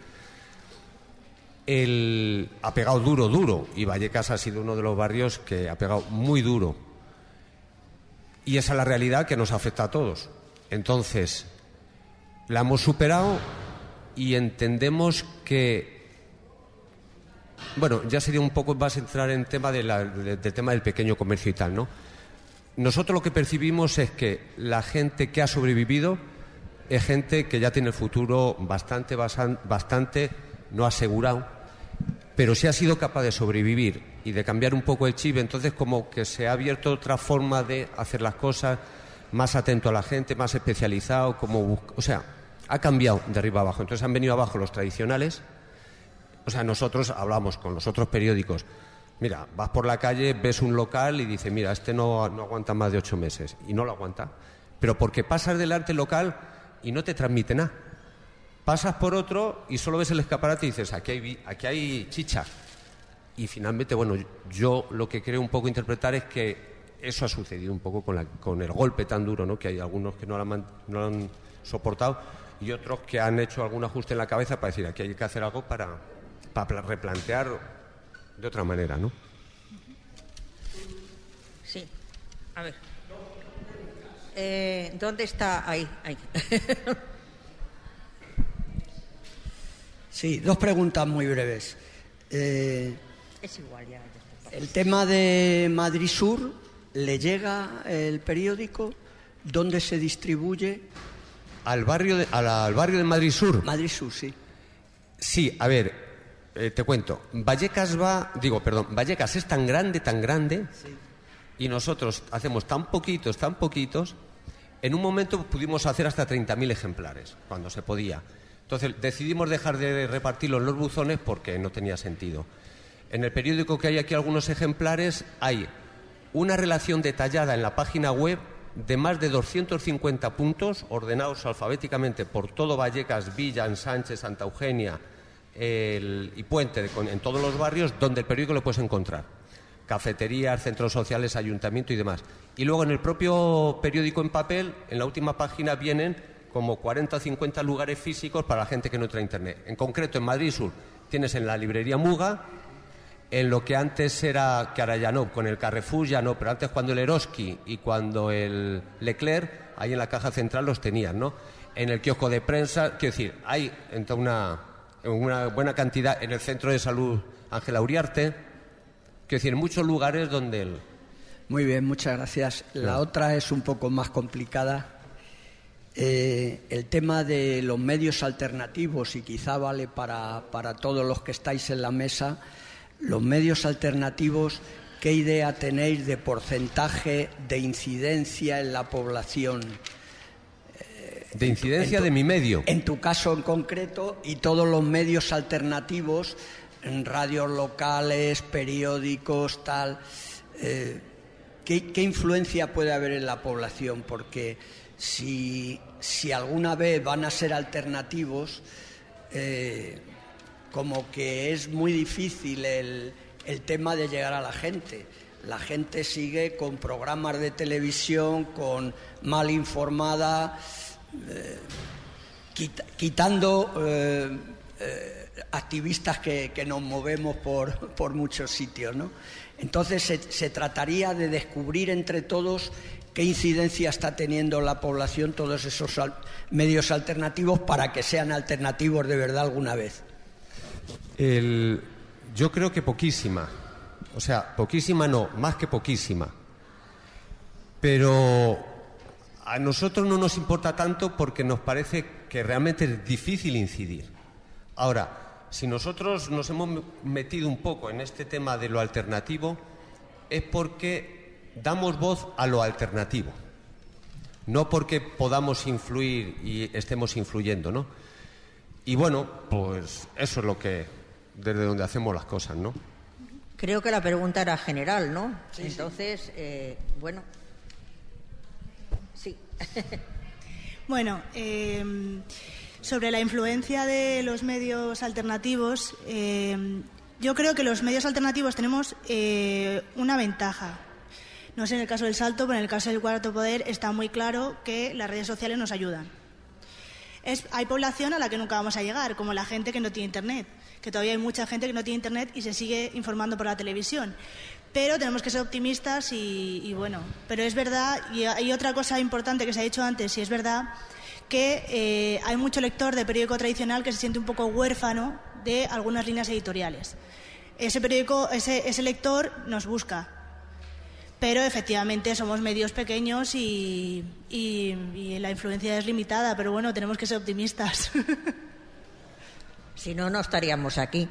Ha pegado duro, y Vallecas ha sido uno de los barrios que ha pegado muy duro. Y esa es la realidad que nos afecta a todos. Entonces, la hemos superado y entendemos que, bueno, ya sería un poco más entrar en tema del tema del pequeño comercio y tal, ¿no? Nosotros lo que percibimos es que la gente que ha sobrevivido es gente que ya tiene el futuro bastante no asegurado, pero sí ha sido capaz de sobrevivir y de cambiar un poco el chip. Entonces como que se ha abierto otra forma de hacer las cosas, más atento a la gente, más especializado, o sea, ha cambiado de arriba abajo. Entonces han venido abajo los tradicionales. O sea, nosotros hablamos con los otros periódicos. Mira, vas por la calle, ves un local y dices, mira, este no aguanta más de 8 meses. Y no lo aguanta. Pero porque pasas delante del local y no te transmite nada. Pasas por otro y solo ves el escaparate y dices, aquí hay chicha. Y finalmente, bueno, yo lo que creo un poco interpretar es que eso ha sucedido un poco con el golpe tan duro, ¿no? Que hay algunos que no lo han soportado y otros que han hecho algún ajuste en la cabeza para decir, aquí hay que hacer algo para replantear de otra manera, ¿no? Sí. A ver. ¿Dónde está? Ahí. Sí, 2 preguntas muy breves. Es igual, ya. El tema de Madrid Sur, ¿le llega el periódico? ¿Dónde se distribuye? ¿Al barrio de Madrid Sur? Madrid Sur, sí. Sí, a ver, te cuento. Vallecas es tan grande, sí. Y nosotros hacemos tan poquitos. En un momento pudimos hacer hasta 30.000 ejemplares, cuando se podía. Entonces decidimos dejar de repartirlo en los buzones porque no tenía sentido. En el periódico, que hay aquí algunos ejemplares, hay una relación detallada en la página web de más de 250 puntos ordenados alfabéticamente por todo Vallecas, Villa, Ensanche, Santa Eugenia y Puente, en todos los barrios donde el periódico lo puedes encontrar. Cafeterías, centros sociales, ayuntamiento y demás. Y luego en el propio periódico en papel, en la última página, vienen como 40 o 50 lugares físicos para la gente que no entra a Internet. En concreto, en Madrid Sur tienes en la librería Muga, en lo que antes era, que ahora ya no, con el Carrefour ya no, pero antes cuando el Eroski y cuando el Leclerc, ahí en la caja central los tenían, ¿no? En el kiosco de prensa, quiero decir, hay una buena cantidad, en el centro de salud Ángela Uriarte, quiero decir, en muchos lugares donde el... Muy bien, muchas gracias. La otra es un poco más complicada. El tema de los medios alternativos, y quizá vale para todos los que estáis en la mesa. Los medios alternativos, ¿qué idea tenéis de porcentaje de incidencia en la población? ¿De incidencia de mi medio? En tu caso en concreto, y todos los medios alternativos, en radios locales, periódicos, tal. ¿Qué influencia puede haber en la población? Porque si alguna vez van a ser alternativos... como que es muy difícil el tema de llegar a la gente. La gente sigue con programas de televisión, con mal informada, quitando activistas que nos movemos por muchos sitios, ¿no? Entonces se trataría de descubrir entre todos qué incidencia está teniendo la población todos esos medios alternativos para que sean alternativos de verdad alguna vez. Yo creo que poquísima. O sea, poquísima no, más que poquísima. Pero a nosotros no nos importa tanto porque nos parece que realmente es difícil incidir. Ahora, si nosotros nos hemos metido un poco en este tema de lo alternativo, es porque damos voz a lo alternativo. No porque podamos influir y estemos influyendo, ¿no? Y bueno, pues eso es lo que... desde donde hacemos las cosas, ¿no? Creo que la pregunta era general, ¿no? Sí, entonces, sí. Bueno. Sí. Bueno, sobre la influencia de los medios alternativos, yo creo que los medios alternativos tenemos una ventaja. No sé en el caso del Salto, pero en el caso del Cuarto Poder está muy claro que las redes sociales nos ayudan. Hay población a la que nunca vamos a llegar, como la gente que no tiene Internet, que todavía hay mucha gente que no tiene Internet y se sigue informando por la televisión. Pero tenemos que ser optimistas y bueno, pero es verdad, y hay otra cosa importante que se ha dicho antes, y es verdad que hay mucho lector de periódico tradicional que se siente un poco huérfano de algunas líneas editoriales. Ese periódico, ese lector nos busca, pero efectivamente somos medios pequeños y la influencia es limitada, pero bueno, tenemos que ser optimistas. Si no, no estaríamos aquí.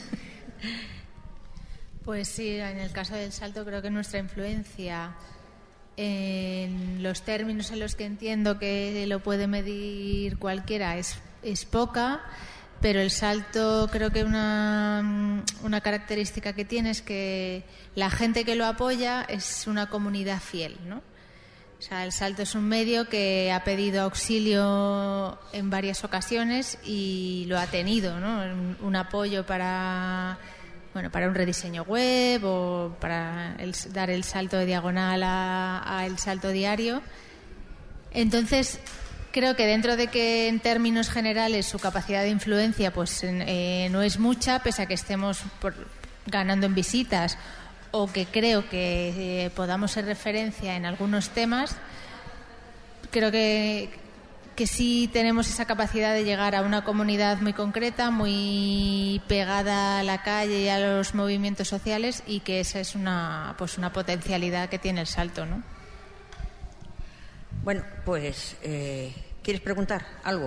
Pues sí, en el caso del Salto creo que nuestra influencia, en los términos en los que entiendo que lo puede medir cualquiera, es poca, pero el Salto creo que una característica que tiene es que la gente que lo apoya es una comunidad fiel, ¿no? O sea, el Salto es un medio que ha pedido auxilio en varias ocasiones y lo ha tenido, ¿no? Un apoyo para un rediseño web o para dar el salto de diagonal a el salto diario. Entonces, creo que dentro de que en términos generales su capacidad de influencia pues no es mucha, pese a que estemos ganando en visitas o que creo que podamos ser referencia en algunos temas, creo que sí tenemos esa capacidad de llegar a una comunidad muy concreta, muy pegada a la calle y a los movimientos sociales, y que esa es una potencialidad que tiene el Salto, ¿no? Bueno, pues, ¿quieres preguntar algo?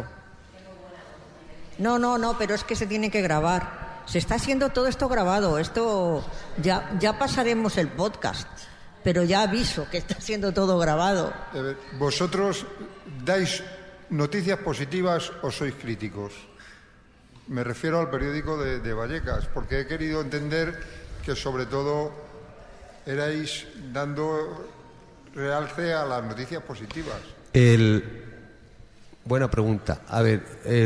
No, pero es que se tiene que grabar. Se está haciendo todo esto grabado. Esto ya pasaremos el podcast, pero ya aviso que está siendo todo grabado. ¿Vosotros dais noticias positivas o sois críticos? Me refiero al periódico de Vallecas, porque he querido entender que sobre todo erais dando realce a las noticias positivas. Buena pregunta. A ver,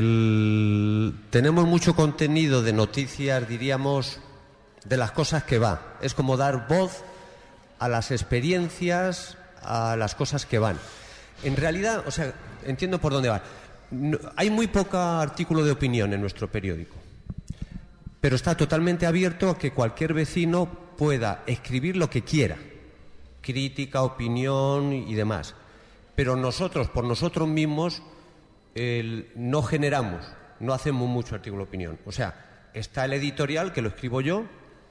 tenemos mucho contenido de noticias, diríamos, de las cosas que va. Es como dar voz a las experiencias, a las cosas que van. En realidad, o sea, entiendo por dónde va. Hay muy poco artículo de opinión en nuestro periódico, pero está totalmente abierto a que cualquier vecino pueda escribir lo que quiera, crítica, opinión y demás. Pero nosotros, por nosotros mismos, no generamos, no hacemos mucho artículo de opinión. O sea, está el editorial, que lo escribo yo,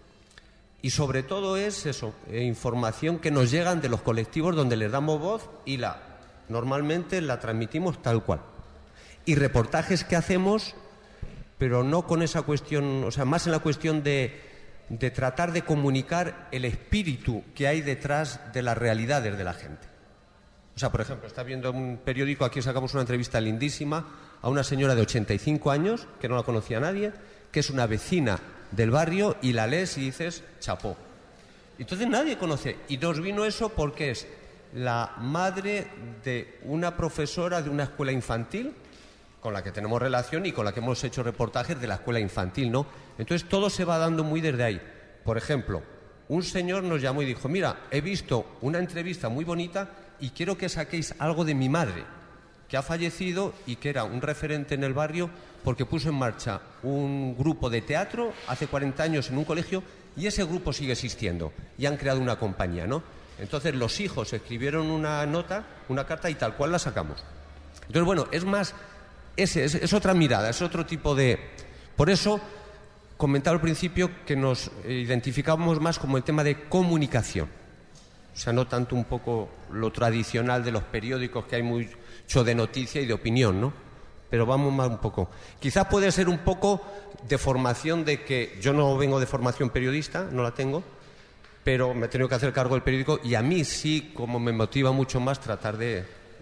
y sobre todo es eso, información que nos llegan de los colectivos donde les damos voz y normalmente la transmitimos tal cual. Y reportajes que hacemos, pero no con esa cuestión, o sea, más en la cuestión de tratar de comunicar el espíritu que hay detrás de las realidades de la gente. O sea, por ejemplo, está viendo un periódico, aquí sacamos una entrevista lindísima a una señora de 85 años, que no la conocía nadie, que es una vecina del barrio, y la lees y dices, chapó. Entonces nadie conoce, y nos vino eso porque es la madre de una profesora de una escuela infantil, con la que tenemos relación y con la que hemos hecho reportajes de la escuela infantil, ¿no? Entonces todo se va dando muy desde ahí. Por ejemplo, un señor nos llamó y dijo, mira, he visto una entrevista muy bonita y quiero que saquéis algo de mi madre, que ha fallecido y que era un referente en el barrio porque puso en marcha un grupo de teatro hace 40 años en un colegio, y ese grupo sigue existiendo y han creado una compañía, ¿no? Entonces los hijos escribieron una nota, una carta, y tal cual la sacamos. Entonces, bueno, es más, es otra mirada, es otro tipo de... Por eso comentaba al principio que nos identificábamos más como el tema de comunicación. O sea, no tanto un poco lo tradicional de los periódicos, que hay mucho de noticia y de opinión, ¿no? Pero vamos más un poco. Quizás puede ser un poco de formación, de que yo no vengo de formación periodista, no la tengo, pero me he tenido que hacer cargo del periódico, y a mí sí, como me motiva mucho más tratar de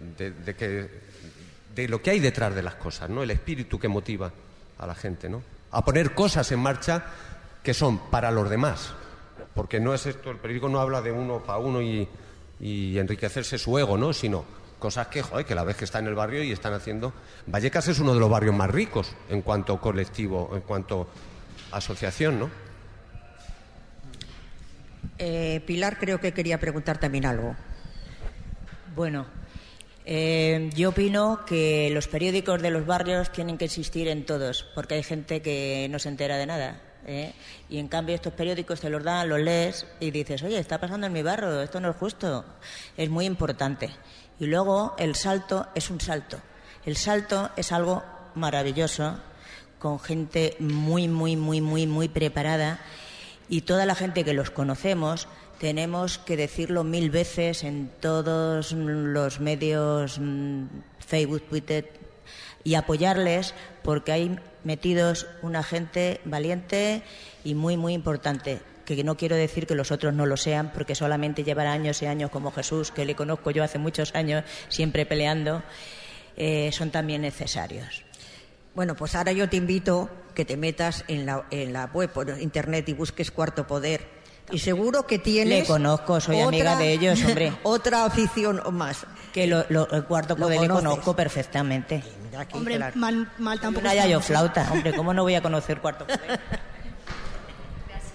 lo que hay detrás de las cosas, ¿no? El espíritu que motiva a la gente, ¿no? A poner cosas en marcha que son para los demás. Porque no es esto, el periódico no habla de uno para uno y enriquecerse su ego, ¿no? Sino cosas que, joder, que la vez que está en el barrio y están haciendo... Vallecas es uno de los barrios más ricos en cuanto colectivo, en cuanto asociación, ¿no? Pilar creo que quería preguntar también algo. Bueno, yo opino que los periódicos de los barrios tienen que existir en todos, porque hay gente que no se entera de nada. Y en cambio estos periódicos te los dan, los lees y dices, oye, está pasando en mi barrio, esto no es justo. Es muy importante. Y luego el salto es un salto. El salto es algo maravilloso, con gente muy, muy, muy, muy, muy preparada, y toda la gente que los conocemos tenemos que decirlo 1000 veces en todos los medios, Facebook, Twitter, y apoyarles, porque hay metidos una gente valiente y muy, muy importante, que no quiero decir que los otros no lo sean, porque solamente llevar años y años como Jesús, que le conozco yo hace muchos años, siempre peleando, son también necesarios. Bueno, pues ahora yo te invito que te metas en la web, por internet, y busques Cuarto Poder. Y seguro que tienes... Le conozco, soy amiga de ellos, hombre. Otra afición o más. Que el Cuarto Poder le conozco perfectamente. Aquí, hombre, claro. mal tampoco. Una yayo flauta, hombre, ¿cómo no voy a conocer Cuarto Poder? Gracias.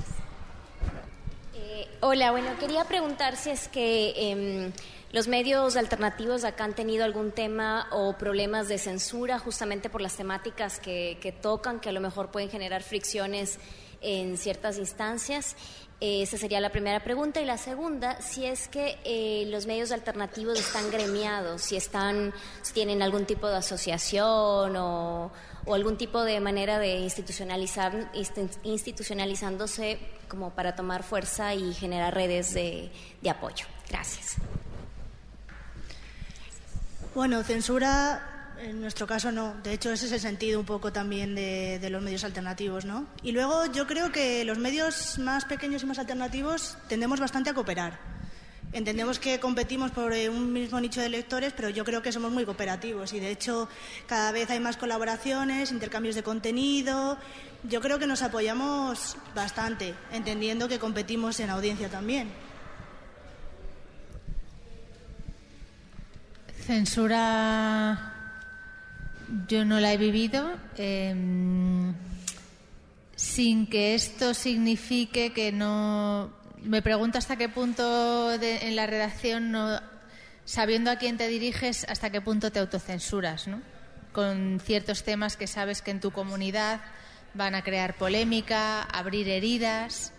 Hola, bueno, quería preguntar si es que los medios alternativos acá han tenido algún tema o problemas de censura justamente por las temáticas que tocan, que a lo mejor pueden generar fricciones en ciertas instancias. Esa sería la primera pregunta. Y la segunda, si es que los medios alternativos están gremiados, si tienen algún tipo de asociación o algún tipo de manera de institucionalizándose como para tomar fuerza y generar redes de apoyo. Gracias. Bueno, censura... En nuestro caso no, de hecho ese es el sentido un poco también de los medios alternativos, ¿no? Y luego yo creo que los medios más pequeños y más alternativos tendemos bastante a cooperar. Entendemos que competimos por un mismo nicho de lectores, pero yo creo que somos muy cooperativos y, de hecho, cada vez hay más colaboraciones, intercambios de contenido. Yo creo que nos apoyamos bastante, entendiendo que competimos en audiencia también. Censura yo no la he vivido, sin que esto signifique que no... Me pregunto hasta qué punto en la redacción, sabiendo a quién te diriges, hasta qué punto te autocensuras, ¿no? Con ciertos temas que sabes que en tu comunidad van a crear polémica, abrir heridas.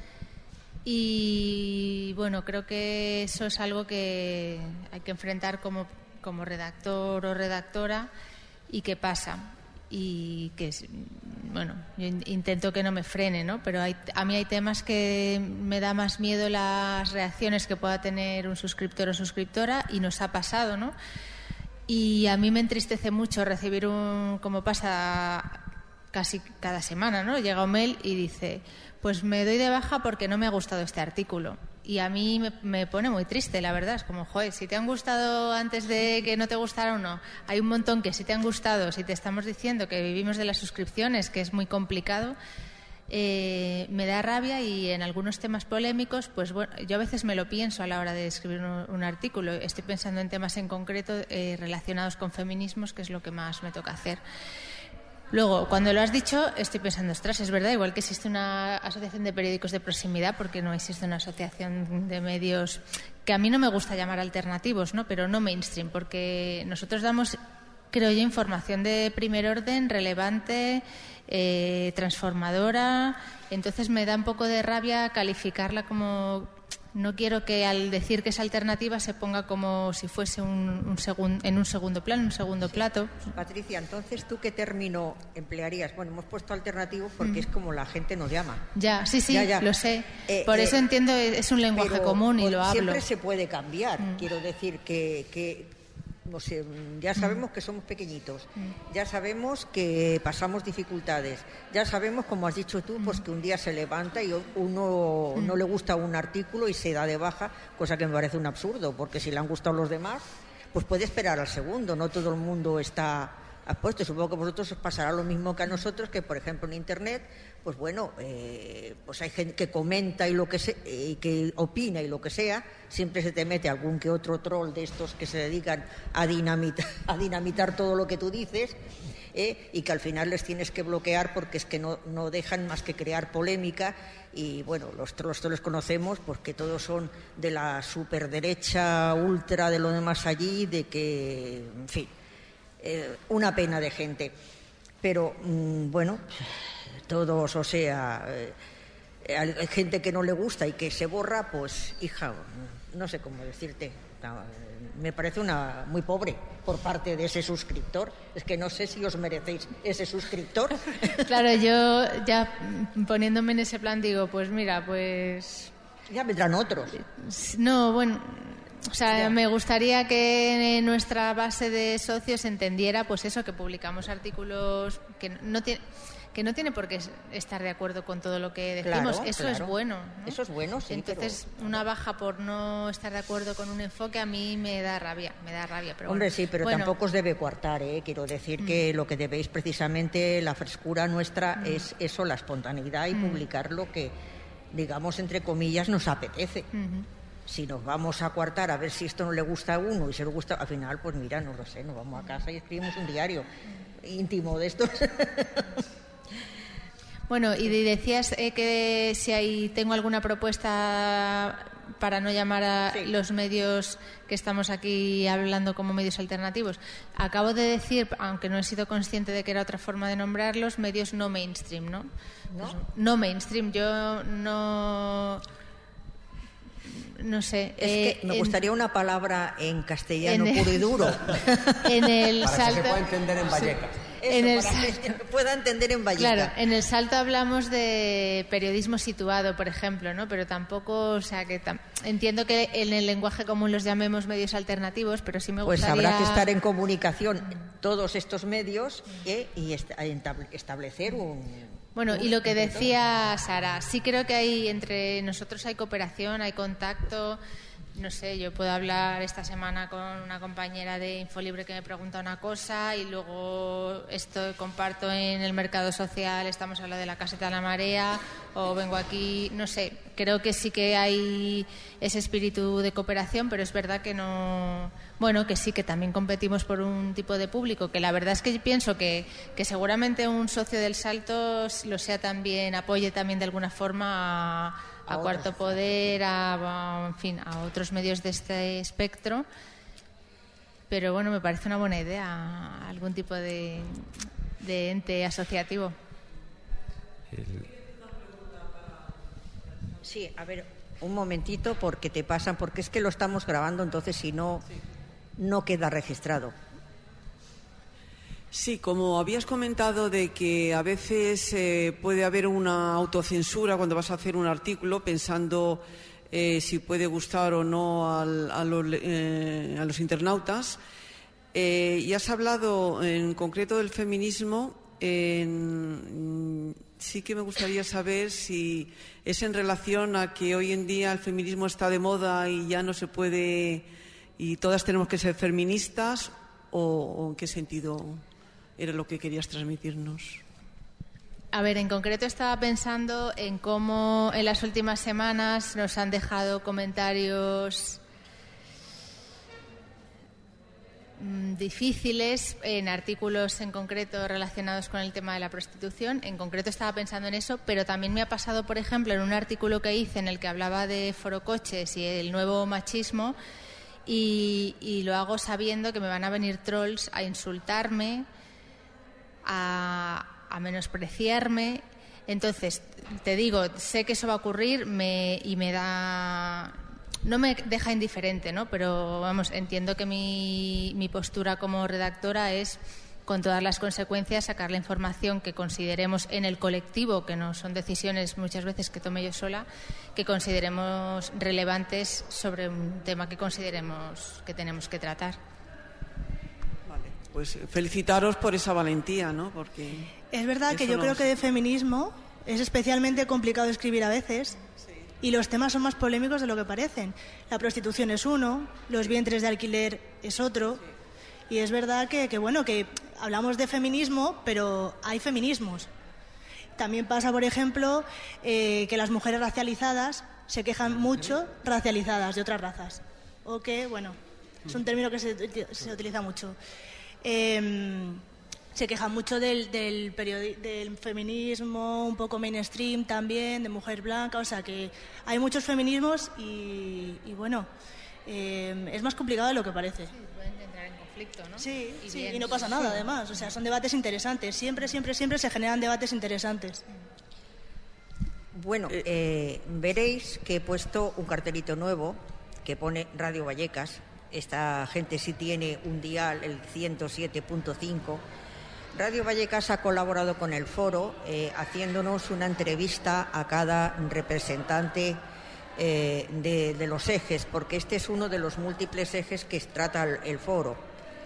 Y bueno, creo que eso es algo que hay que enfrentar como redactor o redactora, y que pasa. Y que, bueno, yo intento que no me frene, ¿no? Pero a mí hay temas que me da más miedo las reacciones que pueda tener un suscriptor o suscriptora, y nos ha pasado, ¿no? Y a mí me entristece mucho recibir como pasa casi cada semana, ¿no? Llega un mail y dice, pues me doy de baja porque no me ha gustado este artículo. Y a mí me pone muy triste, la verdad. Es como, joder, si te han gustado antes de que no te gustara uno, hay un montón que sí te han gustado. Si te estamos diciendo que vivimos de las suscripciones, que es muy complicado, me da rabia. Y en algunos temas polémicos, pues bueno, yo a veces me lo pienso a la hora de escribir un artículo. Estoy pensando en temas en concreto relacionados con feminismos, que es lo que más me toca hacer. Luego, cuando lo has dicho, estoy pensando, ostras, es verdad, igual que existe una asociación de periódicos de proximidad, porque no existe una asociación de medios que a mí no me gusta llamar alternativos, ¿no? Pero no mainstream, porque nosotros damos, creo yo, información de primer orden, relevante, transformadora. Entonces me da un poco de rabia calificarla como... No quiero que al decir que es alternativa se ponga como si fuese en un segundo plano, un segundo plato. Patricia, entonces, ¿tú qué término emplearías? Bueno, hemos puesto alternativo porque es como la gente nos llama. Ya, sí, ya. Lo sé. Por eso entiendo, es un lenguaje común y lo hablo. Siempre se puede cambiar. Quiero decir que no sé, ya sabemos que somos pequeñitos, ya sabemos que pasamos dificultades, ya sabemos, como has dicho tú, pues que un día se levanta y uno no le gusta un artículo y se da de baja, cosa que me parece un absurdo, porque si le han gustado los demás, pues puede esperar al segundo, no todo el mundo está puesto. Supongo que a vosotros os pasará lo mismo que a nosotros, que por ejemplo en Internet, pues bueno, pues hay gente que comenta y que opina y lo que sea, siempre se te mete algún que otro troll de estos que se dedican a dinamitar todo lo que tú dices, y que al final les tienes que bloquear porque es que no dejan más que crear polémica. Y bueno, los trolls todos los conocemos, pues que todos son de la superderecha ultra de lo demás allí, de que, en fin, una pena de gente. Pero bueno, todos, o sea, hay gente que no le gusta y que se borra, pues hija, no sé cómo decirte, me parece muy pobre por parte de ese suscriptor. Es que no sé si os merecéis ese suscriptor. Claro, yo ya poniéndome en ese plan digo, pues mira, pues... Ya vendrán otros. No, bueno... O sea, me gustaría que nuestra base de socios entendiera, pues eso, que publicamos artículos que no tiene por qué estar de acuerdo con todo lo que decimos. Claro, eso es bueno, ¿no? Eso es bueno, sí. Entonces, una baja por no estar de acuerdo con un enfoque a mí me da rabia. Pero hombre, bueno. Sí, pero tampoco os debe coartar, ¿eh? Quiero decir que lo que debéis precisamente, la frescura nuestra es eso, la espontaneidad y publicar lo que, digamos, entre comillas, nos apetece. Si nos vamos a coartar a ver si esto no le gusta a uno y se le gusta, al final, pues mira, no lo sé, nos vamos a casa y escribimos un diario íntimo de estos. Bueno, y decías que si tengo alguna propuesta para no llamar a los medios que estamos aquí hablando como medios alternativos. Acabo de decir, aunque no he sido consciente de que era otra forma de nombrarlos, medios no mainstream, ¿no? ¿No? Pues, no mainstream, yo no sé. Es que me gustaría una palabra en castellano puro y duro. En el para Salto, que se pueda entender en Vallecas. Para que se pueda entender en Vallecas. Claro, en el Salto hablamos de periodismo situado, por ejemplo, ¿no? Pero tampoco, o sea, que entiendo que en el lenguaje común los llamemos medios alternativos, pero sí me gustaría... Pues habrá que estar en comunicación todos estos medios y establecer un... Bueno, y lo que decía Sara, sí creo que entre nosotros hay cooperación, hay contacto, no sé, yo puedo hablar esta semana con una compañera de Infolibre que me pregunta una cosa y luego esto comparto en el mercado social, estamos hablando de la caseta de la marea o vengo aquí, no sé, creo que sí que hay ese espíritu de cooperación, pero es verdad que no, bueno, que sí que también competimos por un tipo de público, que la verdad es que pienso que seguramente un socio del Salto lo sea también, apoye también de alguna forma a Cuarto Poder, en fin, a otros medios de este espectro, pero bueno, me parece una buena idea algún tipo de ente asociativo. Sí, a ver, un momentito porque te pasan, porque es que lo estamos grabando, entonces si no, no queda registrado. Sí, como habías comentado de que a veces puede haber una autocensura cuando vas a hacer un artículo pensando si puede gustar o no a los internautas, y has hablado en concreto del feminismo. Sí que me gustaría saber si es en relación a que hoy en día el feminismo está de moda y ya no se puede, y todas tenemos que ser feministas, o en qué sentido era lo que querías transmitirnos. A ver, en concreto estaba pensando en cómo en las últimas semanas nos han dejado comentarios difíciles en artículos en concreto relacionados con el tema de la prostitución. En concreto estaba pensando en eso, pero también me ha pasado, por ejemplo, en un artículo que hice en el que hablaba de forocoches y el nuevo machismo, y lo hago sabiendo que me van a venir trolls a insultarme, a menospreciarme. Entonces, te digo, sé que eso va a ocurrir y me da... No me deja indiferente, ¿no? Pero, vamos, entiendo que mi postura como redactora es, con todas las consecuencias, sacar la información que consideremos en el colectivo, que no son decisiones muchas veces que tome yo sola, que consideremos relevantes sobre un tema que consideremos que tenemos que tratar. Vale, pues felicitaros por esa valentía, ¿no? Porque es verdad que yo creo que de feminismo es especialmente complicado escribir a veces. Y los temas son más polémicos de lo que parecen. La prostitución es uno, los vientres de alquiler es otro. Y es verdad que hablamos de feminismo, pero hay feminismos. También pasa, por ejemplo, que las mujeres racializadas se quejan mucho, racializadas, de otras razas. O que, bueno, es un término que se utiliza mucho. Se quejan mucho del feminismo un poco mainstream también, de mujer blanca, o sea que hay muchos feminismos y bueno, es más complicado de lo que parece. Sí, pueden entrar en conflicto, ¿no? Sí, y no pasa nada además, o sea, son debates interesantes, siempre se generan debates interesantes. Bueno, veréis que he puesto un cartelito nuevo que pone Radio Vallecas. Esta gente sí tiene un dial, el 107.5. Radio Vallecas ha colaborado con el foro haciéndonos una entrevista a cada representante de los ejes, porque este es uno de los múltiples ejes que trata el foro.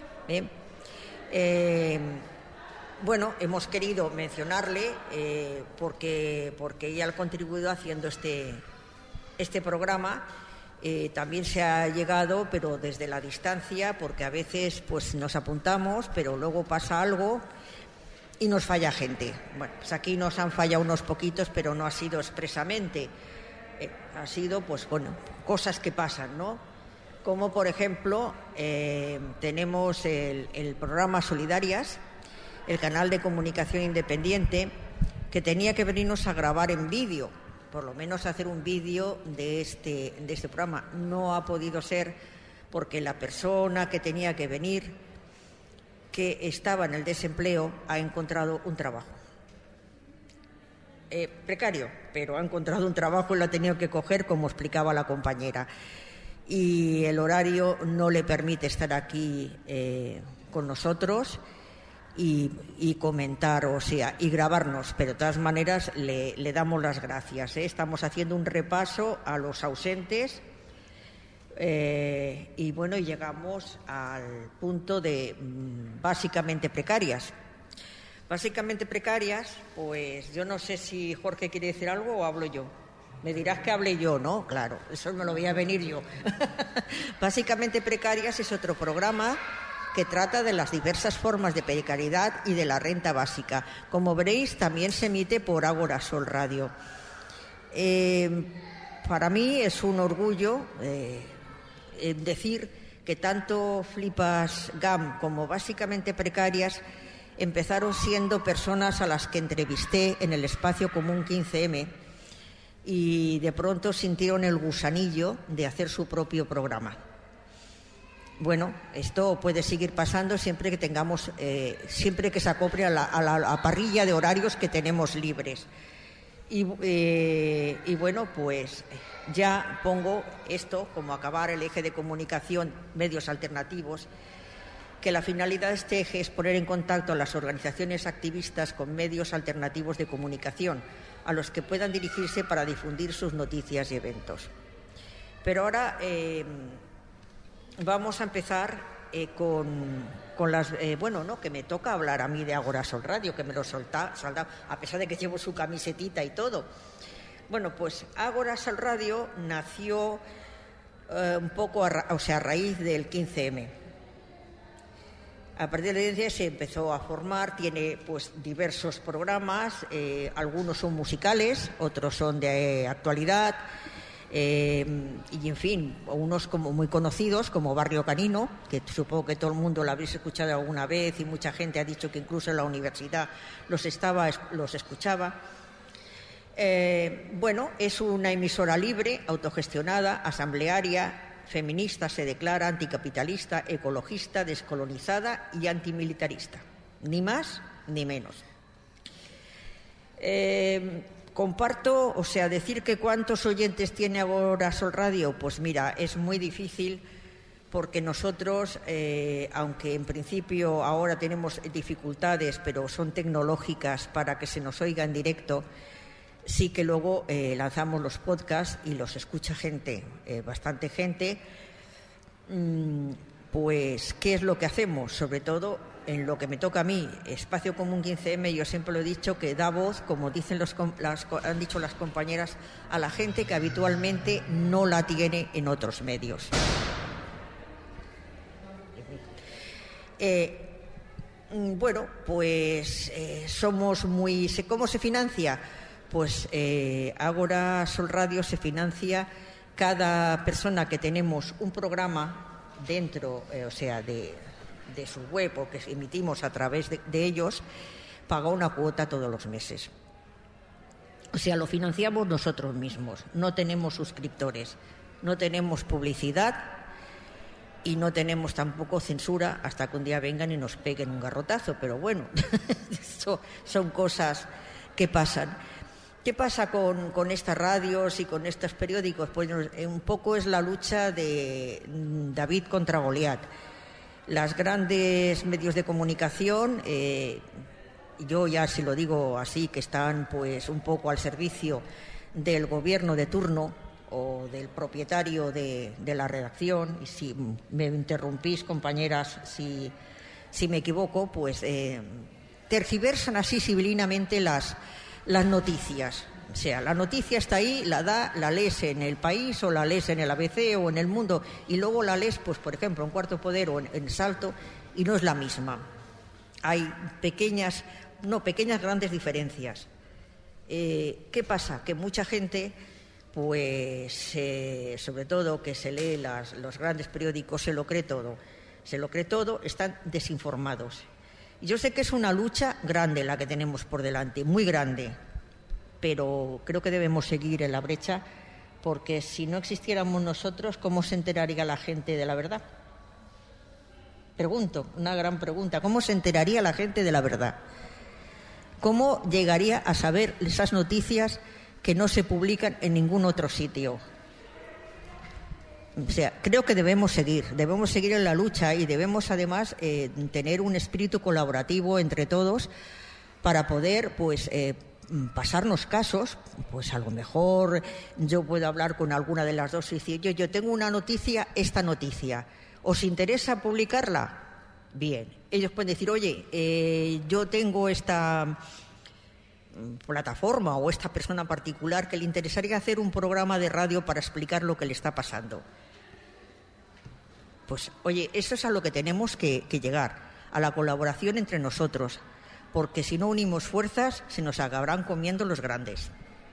Bueno, hemos querido mencionarle porque ella ha contribuido haciendo este programa. También se ha llegado, pero desde la distancia, porque a veces pues nos apuntamos, pero luego pasa algo y nos falla gente. Bueno, pues aquí nos han fallado unos poquitos, pero no ha sido expresamente. Ha sido, pues bueno, cosas que pasan, ¿no? Como, por ejemplo, tenemos el programa Solidarias, el canal de comunicación independiente, que tenía que venirnos a grabar en vídeo, por lo menos hacer un vídeo de este programa. No ha podido ser porque la persona que tenía que venir, que estaba en el desempleo, ha encontrado un trabajo. Precario, pero ha encontrado un trabajo y lo ha tenido que coger, como explicaba la compañera. Y el horario no le permite estar aquí con nosotros y comentar, o sea, y grabarnos, pero de todas maneras le damos las gracias. Estamos haciendo un repaso a los ausentes y bueno, llegamos al punto de básicamente precarias. Básicamente precarias, pues yo no sé si Jorge quiere decir algo o hablo yo. Me dirás que hable yo, ¿no? Claro, eso me lo voy a venir yo. Básicamente Precarias es otro programa que trata de las diversas formas de precariedad y de la renta básica. Como veréis, también se emite por Ágora Sol Radio. Para mí es un orgullo decir que tanto Flipas GAM como básicamente Precarias empezaron siendo personas a las que entrevisté en el Espacio Común 15M y de pronto sintieron el gusanillo de hacer su propio programa. Bueno, esto puede seguir pasando siempre que tengamos, siempre que se acople a la parrilla de horarios que tenemos libres. Y bueno, pues ya pongo esto como acabar el eje de comunicación, medios alternativos, que la finalidad de este eje es poner en contacto a las organizaciones activistas con medios alternativos de comunicación, a los que puedan dirigirse para difundir sus noticias y eventos. Pero ahora vamos a empezar con las... bueno, no, que me toca hablar a mí de Ágora Sol Radio, que me lo solta, a pesar de que llevo su camisetita y todo. Bueno, pues Ágora Sol Radio nació un poco, a raíz del 15M. A partir de ahí se empezó a formar, tiene pues diversos programas, algunos son musicales, otros son de actualidad, y en fin, unos como muy conocidos como Barrio Canino, que supongo que todo el mundo lo habréis escuchado alguna vez y mucha gente ha dicho que incluso en la universidad los escuchaba. Bueno, es una emisora libre, autogestionada, asamblearia, feminista, se declara anticapitalista, ecologista, descolonizada y antimilitarista. Ni más ni menos. Comparto, decir que cuántos oyentes tiene Ágora Sol Radio, pues mira, es muy difícil porque nosotros, aunque en principio ahora tenemos dificultades, pero son tecnológicas para que se nos oiga en directo, sí que luego lanzamos los podcasts y los escucha gente, bastante gente. Pues, ¿qué es lo que hacemos? Sobre todo en lo que me toca a mí, Espacio Común 15M, yo siempre lo he dicho, que da voz, como dicen han dicho las compañeras, a la gente que habitualmente no la tiene en otros medios. Bueno, pues somos muy... ¿Cómo se financia? Pues Ágora Sol Radio se financia, cada persona que tenemos un programa dentro, de su web o que emitimos a través de ellos, paga una cuota todos los meses. Lo financiamos nosotros mismos, no tenemos suscriptores, no tenemos publicidad y no tenemos tampoco censura hasta que un día vengan y nos peguen un garrotazo, pero bueno, eso son cosas que pasan. ¿Qué pasa con estas radios y con estos periódicos? Pues un poco es la lucha de David contra Goliat. Las grandes medios de comunicación, yo ya si lo digo así, que están pues un poco al servicio del gobierno de turno o del propietario de la redacción, y si me interrumpís, compañeras, si me equivoco, pues tergiversan así civilinamente las noticias. La noticia está ahí, la lees en El País o la lees en el ABC o en El Mundo y luego la lees, pues por ejemplo, en Cuarto Poder o en Salto y no es la misma. Hay pequeñas grandes diferencias. ¿Qué pasa? Que mucha gente, pues sobre todo que se lee los grandes periódicos, se lo cree todo, están desinformados. Yo sé que es una lucha grande la que tenemos por delante, muy grande, pero creo que debemos seguir en la brecha, porque si no existiéramos nosotros, ¿cómo se enteraría la gente de la verdad? Pregunto, una gran pregunta, ¿cómo se enteraría la gente de la verdad? ¿Cómo llegaría a saber esas noticias que no se publican en ningún otro sitio? Creo que debemos seguir en la lucha y debemos además tener un espíritu colaborativo entre todos para poder pasarnos casos. Pues a lo mejor yo puedo hablar con alguna de las dos y decir, yo tengo una noticia, esta noticia, ¿os interesa publicarla? Bien, ellos pueden decir, oye, yo tengo esta plataforma o esta persona particular que le interesaría hacer un programa de radio para explicar lo que le está pasando. Pues, oye, eso es a lo que tenemos que llegar, a la colaboración entre nosotros, porque si no unimos fuerzas se nos acabarán comiendo los grandes.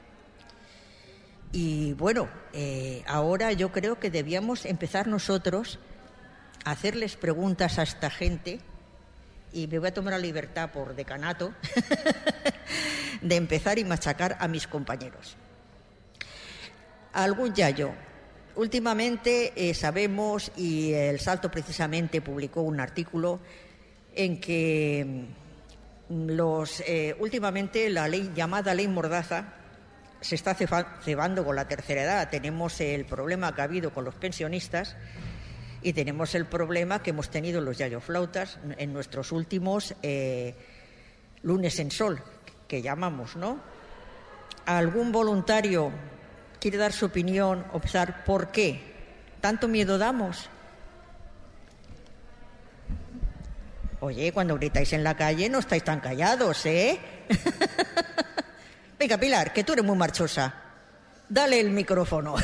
Y bueno, ahora yo creo que debíamos empezar nosotros a hacerles preguntas a esta gente, y me voy a tomar la libertad por decanato de empezar y machacar a mis compañeros. Algún yayo. Últimamente sabemos, y El Salto precisamente publicó un artículo en que últimamente la ley llamada Ley Mordaza se está cebando con la tercera edad. Tenemos el problema que ha habido con los pensionistas y tenemos el problema que hemos tenido los yayoflautas en nuestros últimos lunes en sol, que llamamos, ¿no? ¿Algún voluntario quiere dar su opinión, observar por qué tanto miedo damos? Oye, cuando gritáis en la calle no estáis tan callados, ¿eh? Venga, Pilar, que tú eres muy marchosa. Dale el micrófono.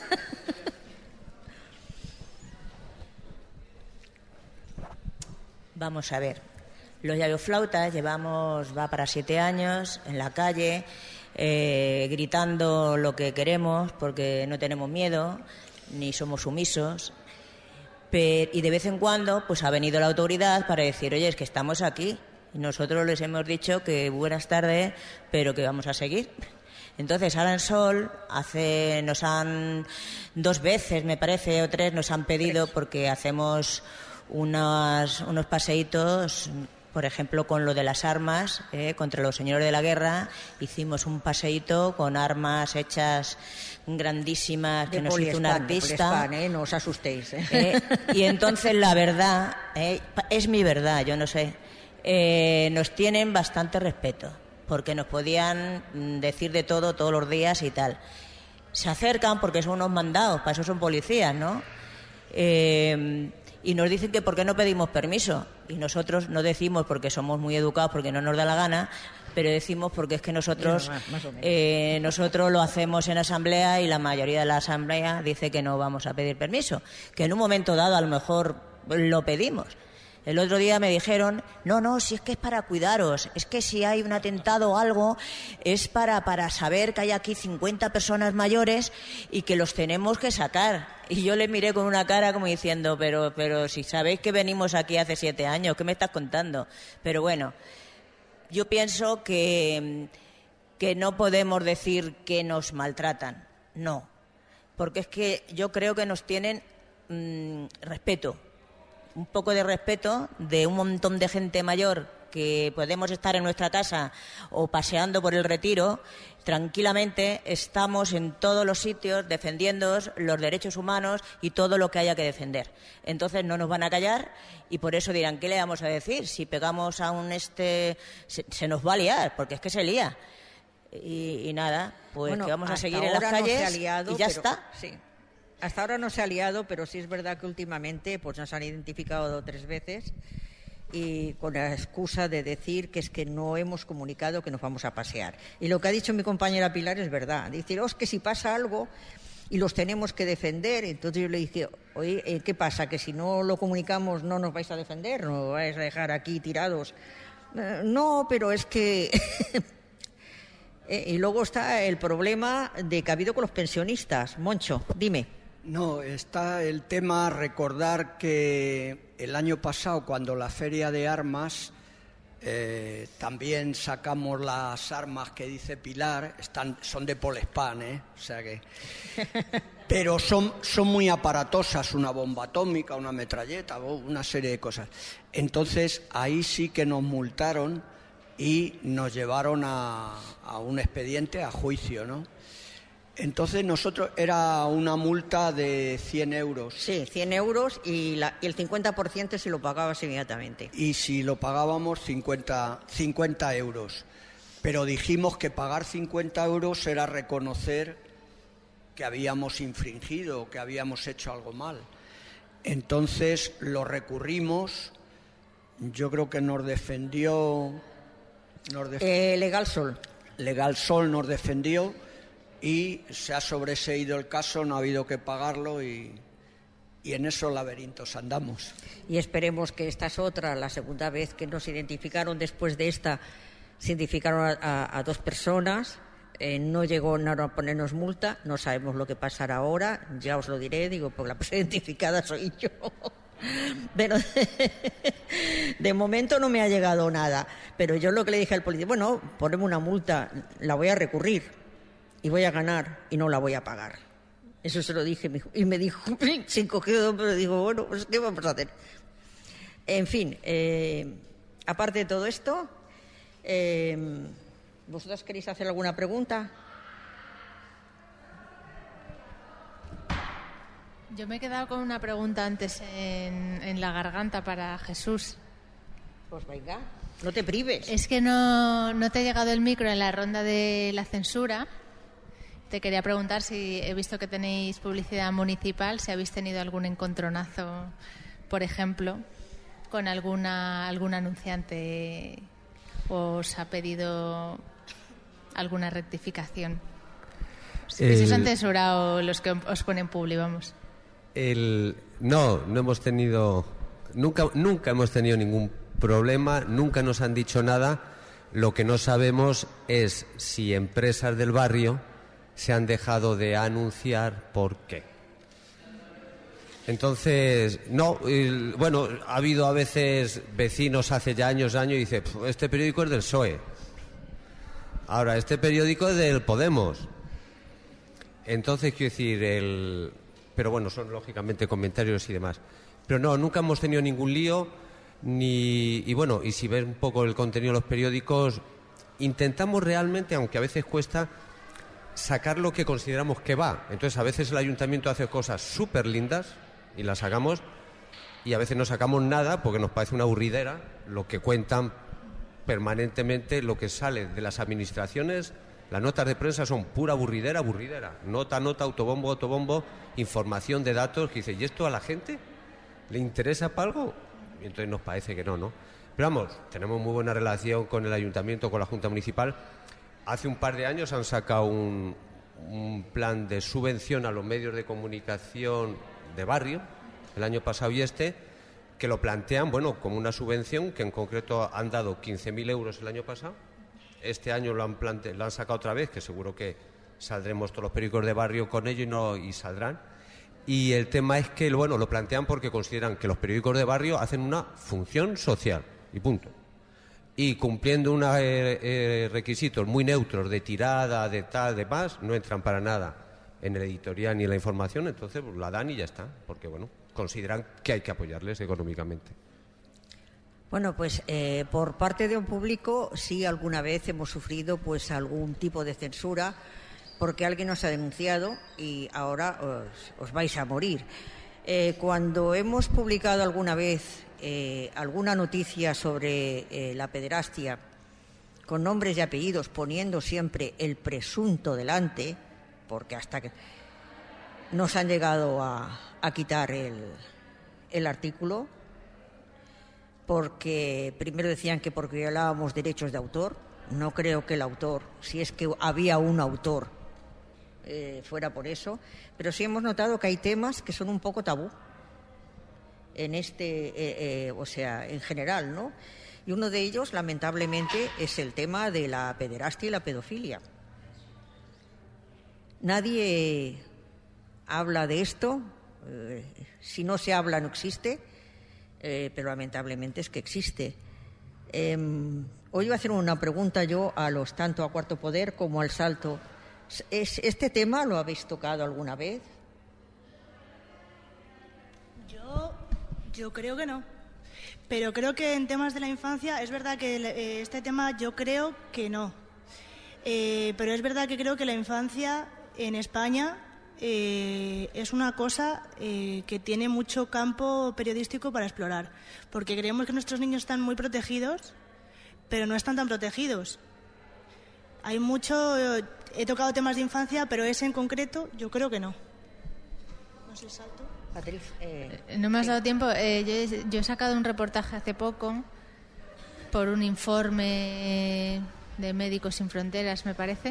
Vamos a ver. Los yayoflautas va para 7 años en la calle, gritando lo que queremos porque no tenemos miedo ni somos sumisos. Y de vez en cuando pues ha venido la autoridad para decir, oye, es que estamos aquí. Y nosotros les hemos dicho que buenas tardes, pero que vamos a seguir. Entonces, ahora en Sol, nos han 2 veces, me parece, o 3, nos han pedido, porque hacemos unos paseitos, por ejemplo, con lo de las armas, contra los señores de la guerra. Hicimos un paseíto con armas hechas grandísimas que nos hizo un artista. No os asustéis. Y entonces, la verdad, es mi verdad, yo no sé, nos tienen bastante respeto, porque nos podían decir de todo todos los días y tal. Se acercan porque son unos mandados, para eso son policías, ¿no? Y nos dicen que por qué no pedimos permiso. Y nosotros no decimos porque somos muy educados, porque no nos da la gana, pero decimos porque es que nosotros lo hacemos en asamblea y la mayoría de la asamblea dice que no vamos a pedir permiso. Que en un momento dado a lo mejor lo pedimos. El otro día me dijeron, no, si es que es para cuidaros, es que si hay un atentado o algo, es para saber que hay aquí 50 personas mayores y que los tenemos que sacar. Y yo le miré con una cara como diciendo, pero si sabéis que venimos aquí hace 7 años, ¿qué me estás contando? Pero bueno, yo pienso que no podemos decir que nos maltratan, no, porque es que yo creo que nos tienen respeto. Un poco de respeto de un montón de gente mayor que podemos estar en nuestra casa o paseando por el Retiro, tranquilamente estamos en todos los sitios defendiendo los derechos humanos y todo lo que haya que defender. Entonces no nos van a callar y por eso dirán, ¿qué le vamos a decir? Si pegamos a se nos va a liar, porque es que se lía. Y nada, pues que vamos a seguir en las calles y ya está. Sí. Hasta ahora no se ha liado, pero sí es verdad que últimamente pues nos han identificado 3 veces y con la excusa de decir que es que no hemos comunicado que nos vamos a pasear. Y lo que ha dicho mi compañera Pilar es verdad. Dice, es que si pasa algo y los tenemos que defender. Entonces yo le dije, oye, ¿qué pasa? ¿Que si no lo comunicamos no nos vais a defender? ¿No vais a dejar aquí tirados? No, pero es que... Y luego está el problema de que ha habido con los pensionistas. Moncho, dime. No, está el tema, recordar que el año pasado, cuando la Feria de Armas, también sacamos las armas que dice Pilar, son de Polespan, o sea que... Pero son muy aparatosas, una bomba atómica, una metralleta, una serie de cosas. Entonces, ahí sí que nos multaron y nos llevaron a un expediente, a juicio, ¿no? Entonces nosotros era una multa de 100 euros. Sí, 100 euros y el 50% si lo pagabas inmediatamente. Y si lo pagábamos 50 euros. Pero dijimos que pagar 50 euros era reconocer que habíamos infringido, que habíamos hecho algo mal. Entonces lo recurrimos, yo creo que nos defendió... Legal Sol. Legal Sol nos defendió y se ha sobreseído el caso, no ha habido que pagarlo y en esos laberintos andamos. Y esperemos que esta es otra, la segunda vez que nos identificaron. Después de esta se identificaron a 2 personas, no llegó a ponernos multa, no sabemos lo que pasará ahora, ya os lo diré, digo, porque la persona identificada soy yo. Pero de momento no me ha llegado nada, pero yo lo que le dije al policía, bueno, poneme una multa, la voy a recurrir y voy a ganar y no la voy a pagar. Eso se lo dije y me dijo, se encogió, pero digo, bueno, pues ¿qué vamos a hacer? En fin, aparte de todo esto, ¿vosotras queréis hacer alguna pregunta? Yo me he quedado con una pregunta antes en la garganta para Jesús. Pues venga, no te prives. Es que no te ha llegado el micro en la ronda de la censura. Te quería preguntar si he visto que tenéis publicidad municipal, si habéis tenido algún encontronazo, por ejemplo, con algún anunciante, os ha pedido alguna rectificación. Si os han censurado los que os ponen publi, vamos. No hemos tenido, nunca hemos tenido ningún problema, nunca nos han dicho nada. Lo que no sabemos es si empresas del barrio se han dejado de anunciar, ¿por qué? Entonces, bueno, ha habido a veces vecinos hace ya años y dice, este periódico es del PSOE, ahora este periódico es del Podemos. Entonces, quiero decir, pero bueno, son lógicamente comentarios y demás. Pero no, nunca hemos tenido ningún lío, y bueno, y si ves un poco el contenido de los periódicos, intentamos realmente, aunque a veces cuesta, sacar lo que consideramos que va. Entonces, a veces el ayuntamiento hace cosas súper lindas y las sacamos, y a veces no sacamos nada porque nos parece una aburridera lo que cuentan permanentemente, lo que sale de las administraciones. Las notas de prensa son pura aburridera. Nota, autobombo, información de datos que dice, ¿y esto a la gente le interesa para algo? Y entonces nos parece que no. Pero vamos, tenemos muy buena relación con el ayuntamiento, con la Junta Municipal. Hace un par de años han sacado un plan de subvención a los medios de comunicación de barrio, el año pasado y que lo plantean, bueno, como una subvención, que en concreto han dado 15.000 euros el año pasado. Este año lo han sacado otra vez, que seguro que saldremos todos los periódicos de barrio con ello y saldrán. Y el tema es que, bueno, lo plantean porque consideran que los periódicos de barrio hacen una función social, y punto. Y cumpliendo unos requisitos muy neutros de tirada, de tal, de más, no entran para nada en el editorial ni en la información, entonces pues, la dan y ya está, porque bueno, consideran que hay que apoyarles económicamente. Bueno, pues por parte de un público sí alguna vez hemos sufrido pues algún tipo de censura porque alguien nos ha denunciado y ahora os vais a morir. Cuando hemos publicado alguna vez alguna noticia sobre la pederastia con nombres y apellidos, poniendo siempre el presunto delante, porque hasta que nos han llegado a quitar el artículo, porque primero decían que porque violábamos derechos de autor. No creo que el autor, si es que había un autor, fuera por eso, pero sí hemos notado que hay temas que son un poco tabú en o sea, en general, ¿no? Y uno de ellos, lamentablemente, es el tema de la pederastia y la pedofilia. Nadie habla de esto, si no se habla no existe, pero lamentablemente es que existe. Hoy iba a hacer una pregunta yo tanto a Cuarto Poder como al Salto. ¿Este tema lo habéis tocado alguna vez? Yo creo que no. Pero creo que en temas de la infancia es verdad que este tema yo creo que no. Pero es verdad que creo que la infancia en España es una cosa que tiene mucho campo periodístico para explorar. Porque creemos que nuestros niños están muy protegidos, pero no están tan protegidos. Hay mucho... he tocado temas de infancia, pero ese en concreto yo creo que no. No sé, Salto. Patriz, no me has dado tiempo. Yo he sacado un reportaje hace poco por un informe de Médicos Sin Fronteras, me parece.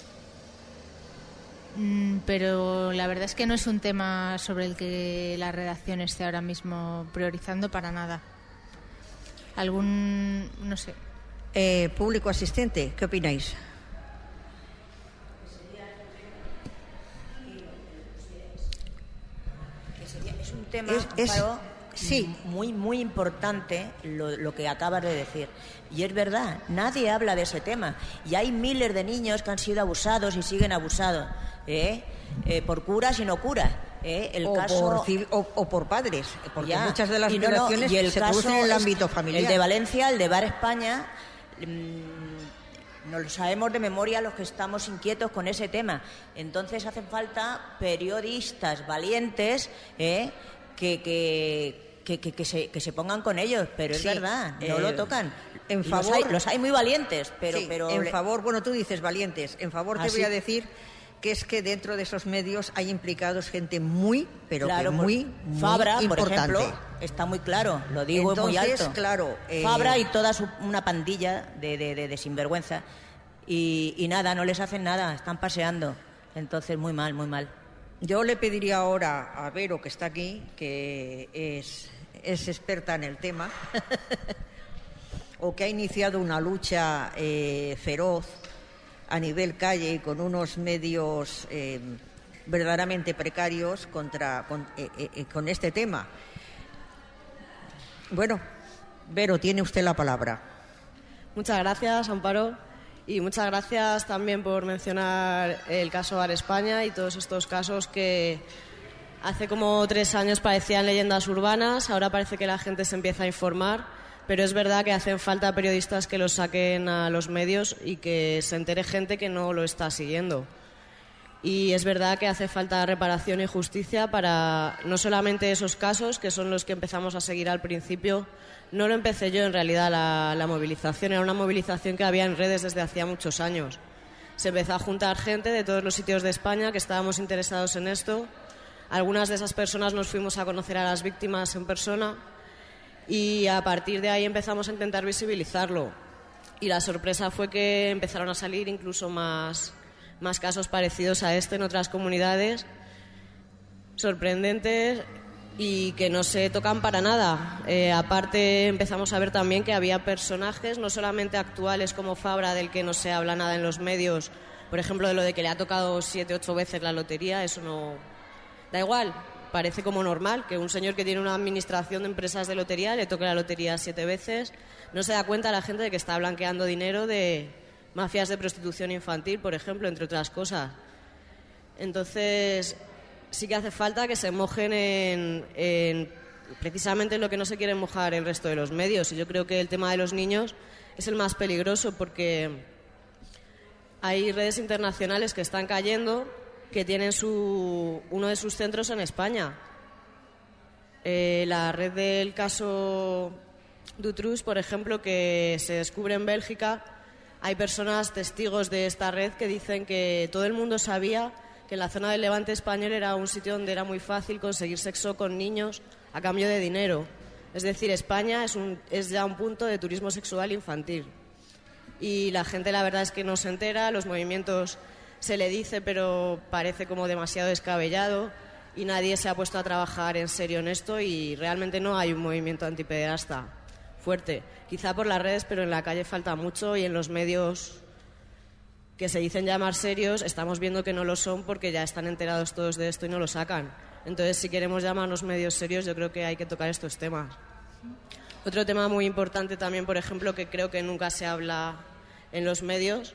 Pero la verdad es que no es un tema sobre el que la redacción esté ahora mismo priorizando para nada. No sé. Público asistente, ¿qué opináis? Es un tema muy, muy importante lo que acabas de decir. Y es verdad, nadie habla de ese tema. Y hay miles de niños que han sido abusados y siguen abusados, por curas y no curas. O por padres, porque muchas de las violaciones se producen en el ámbito familiar. El de Valencia, el de Bar España, nos lo sabemos de memoria los que estamos inquietos con ese tema. Entonces hacen falta periodistas valientes que se pongan con ellos, pero es verdad, no lo tocan. En favor, los hay muy valientes, pero en favor, bueno, tú dices valientes, en favor te voy a decir que es que dentro de esos medios hay implicados gente muy Fabra, importante. Por ejemplo, está muy claro, lo digo muy alto. Claro, Fabra y toda una pandilla de sinvergüenza y nada, no les hacen nada, están paseando. Entonces, muy mal, muy mal. Yo le pediría ahora a Vero, que está aquí, que es experta en el tema, o que ha iniciado una lucha feroz a nivel calle y con unos medios verdaderamente precarios con este tema. Bueno, Vero, tiene usted la palabra. Muchas gracias, Amparo, y muchas gracias también por mencionar el caso Bar España y todos estos casos que hace como 3 años parecían leyendas urbanas, ahora parece que la gente se empieza a informar, pero es verdad que hacen falta periodistas que los saquen a los medios y que se entere gente que no lo está siguiendo. Y es verdad que hace falta reparación y justicia para no solamente esos casos, que son los que empezamos a seguir al principio. No lo empecé yo, en realidad, la movilización. Era una movilización que había en redes desde hacía muchos años. Se empezó a juntar gente de todos los sitios de España que estábamos interesados en esto. Algunas de esas personas nos fuimos a conocer a las víctimas en persona y a partir de ahí empezamos a intentar visibilizarlo. Y la sorpresa fue que empezaron a salir incluso más casos parecidos a este en otras comunidades, sorprendentes y que no se tocan para nada. Aparte empezamos a ver también que había personajes, no solamente actuales como Fabra, del que no se habla nada en los medios, por ejemplo de lo de que le ha tocado 7 u 8 veces la lotería, eso no... Da igual, parece como normal que un señor que tiene una administración de empresas de lotería le toque la lotería 7 veces. No se da cuenta la gente de que está blanqueando dinero de mafias de prostitución infantil, por ejemplo, entre otras cosas. Entonces, sí que hace falta que se mojen en precisamente lo que no se quiere mojar el resto de los medios. Y yo creo que el tema de los niños es el más peligroso porque hay redes internacionales que están cayendo, que tienen uno de sus centros en España. La red del caso Dutroux, por ejemplo, que se descubre en Bélgica. Hay personas testigos de esta red que dicen que todo el mundo sabía que en la zona del Levante español era un sitio donde era muy fácil conseguir sexo con niños a cambio de dinero. Es decir, España es ya un punto de turismo sexual infantil. Y la gente, la verdad es que no se entera, los movimientos se le dice, pero parece como demasiado descabellado y nadie se ha puesto a trabajar en serio en esto y realmente no hay un movimiento antipederasta fuerte. Quizá por las redes, pero en la calle falta mucho y en los medios que se dicen llamar serios estamos viendo que no lo son porque ya están enterados todos de esto y no lo sacan. Entonces, si queremos llamarnos medios serios, yo creo que hay que tocar estos temas. Otro tema muy importante también, por ejemplo, que creo que nunca se habla en los medios,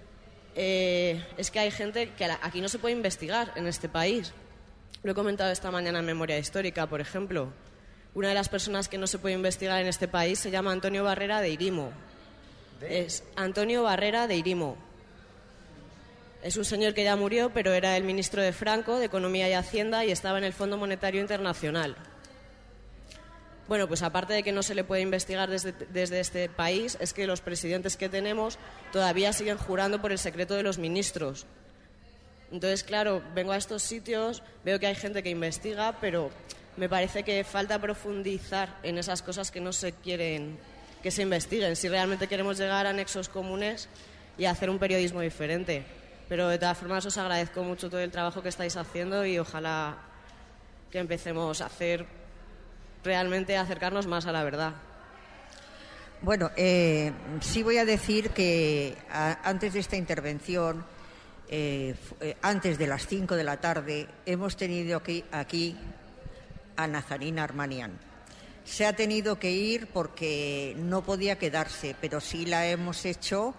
es que hay gente que aquí no se puede investigar en este país. Lo he comentado esta mañana en Memoria Histórica, por ejemplo. Una de las personas que no se puede investigar en este país se llama Antonio Barrera de Irimo. Es Antonio Barrera de Irimo. Es un señor que ya murió, pero era el ministro de Franco, de Economía y Hacienda, y estaba en el Fondo Monetario Internacional. Bueno, pues aparte de que no se le puede investigar desde este país, es que los presidentes que tenemos todavía siguen jurando por el secreto de los ministros. Entonces, claro, vengo a estos sitios, veo que hay gente que investiga, pero me parece que falta profundizar en esas cosas que no se quieren que se investiguen si realmente queremos llegar a nexos comunes y hacer un periodismo diferente. Pero de todas formas os agradezco mucho todo el trabajo que estáis haciendo y ojalá que empecemos a hacer realmente acercarnos más a la verdad. Bueno, sí voy a decir que antes de esta intervención, antes de las 5 de la tarde, hemos tenido aquí a Nazarina Armanian. Se ha tenido que ir porque no podía quedarse, pero sí la hemos hecho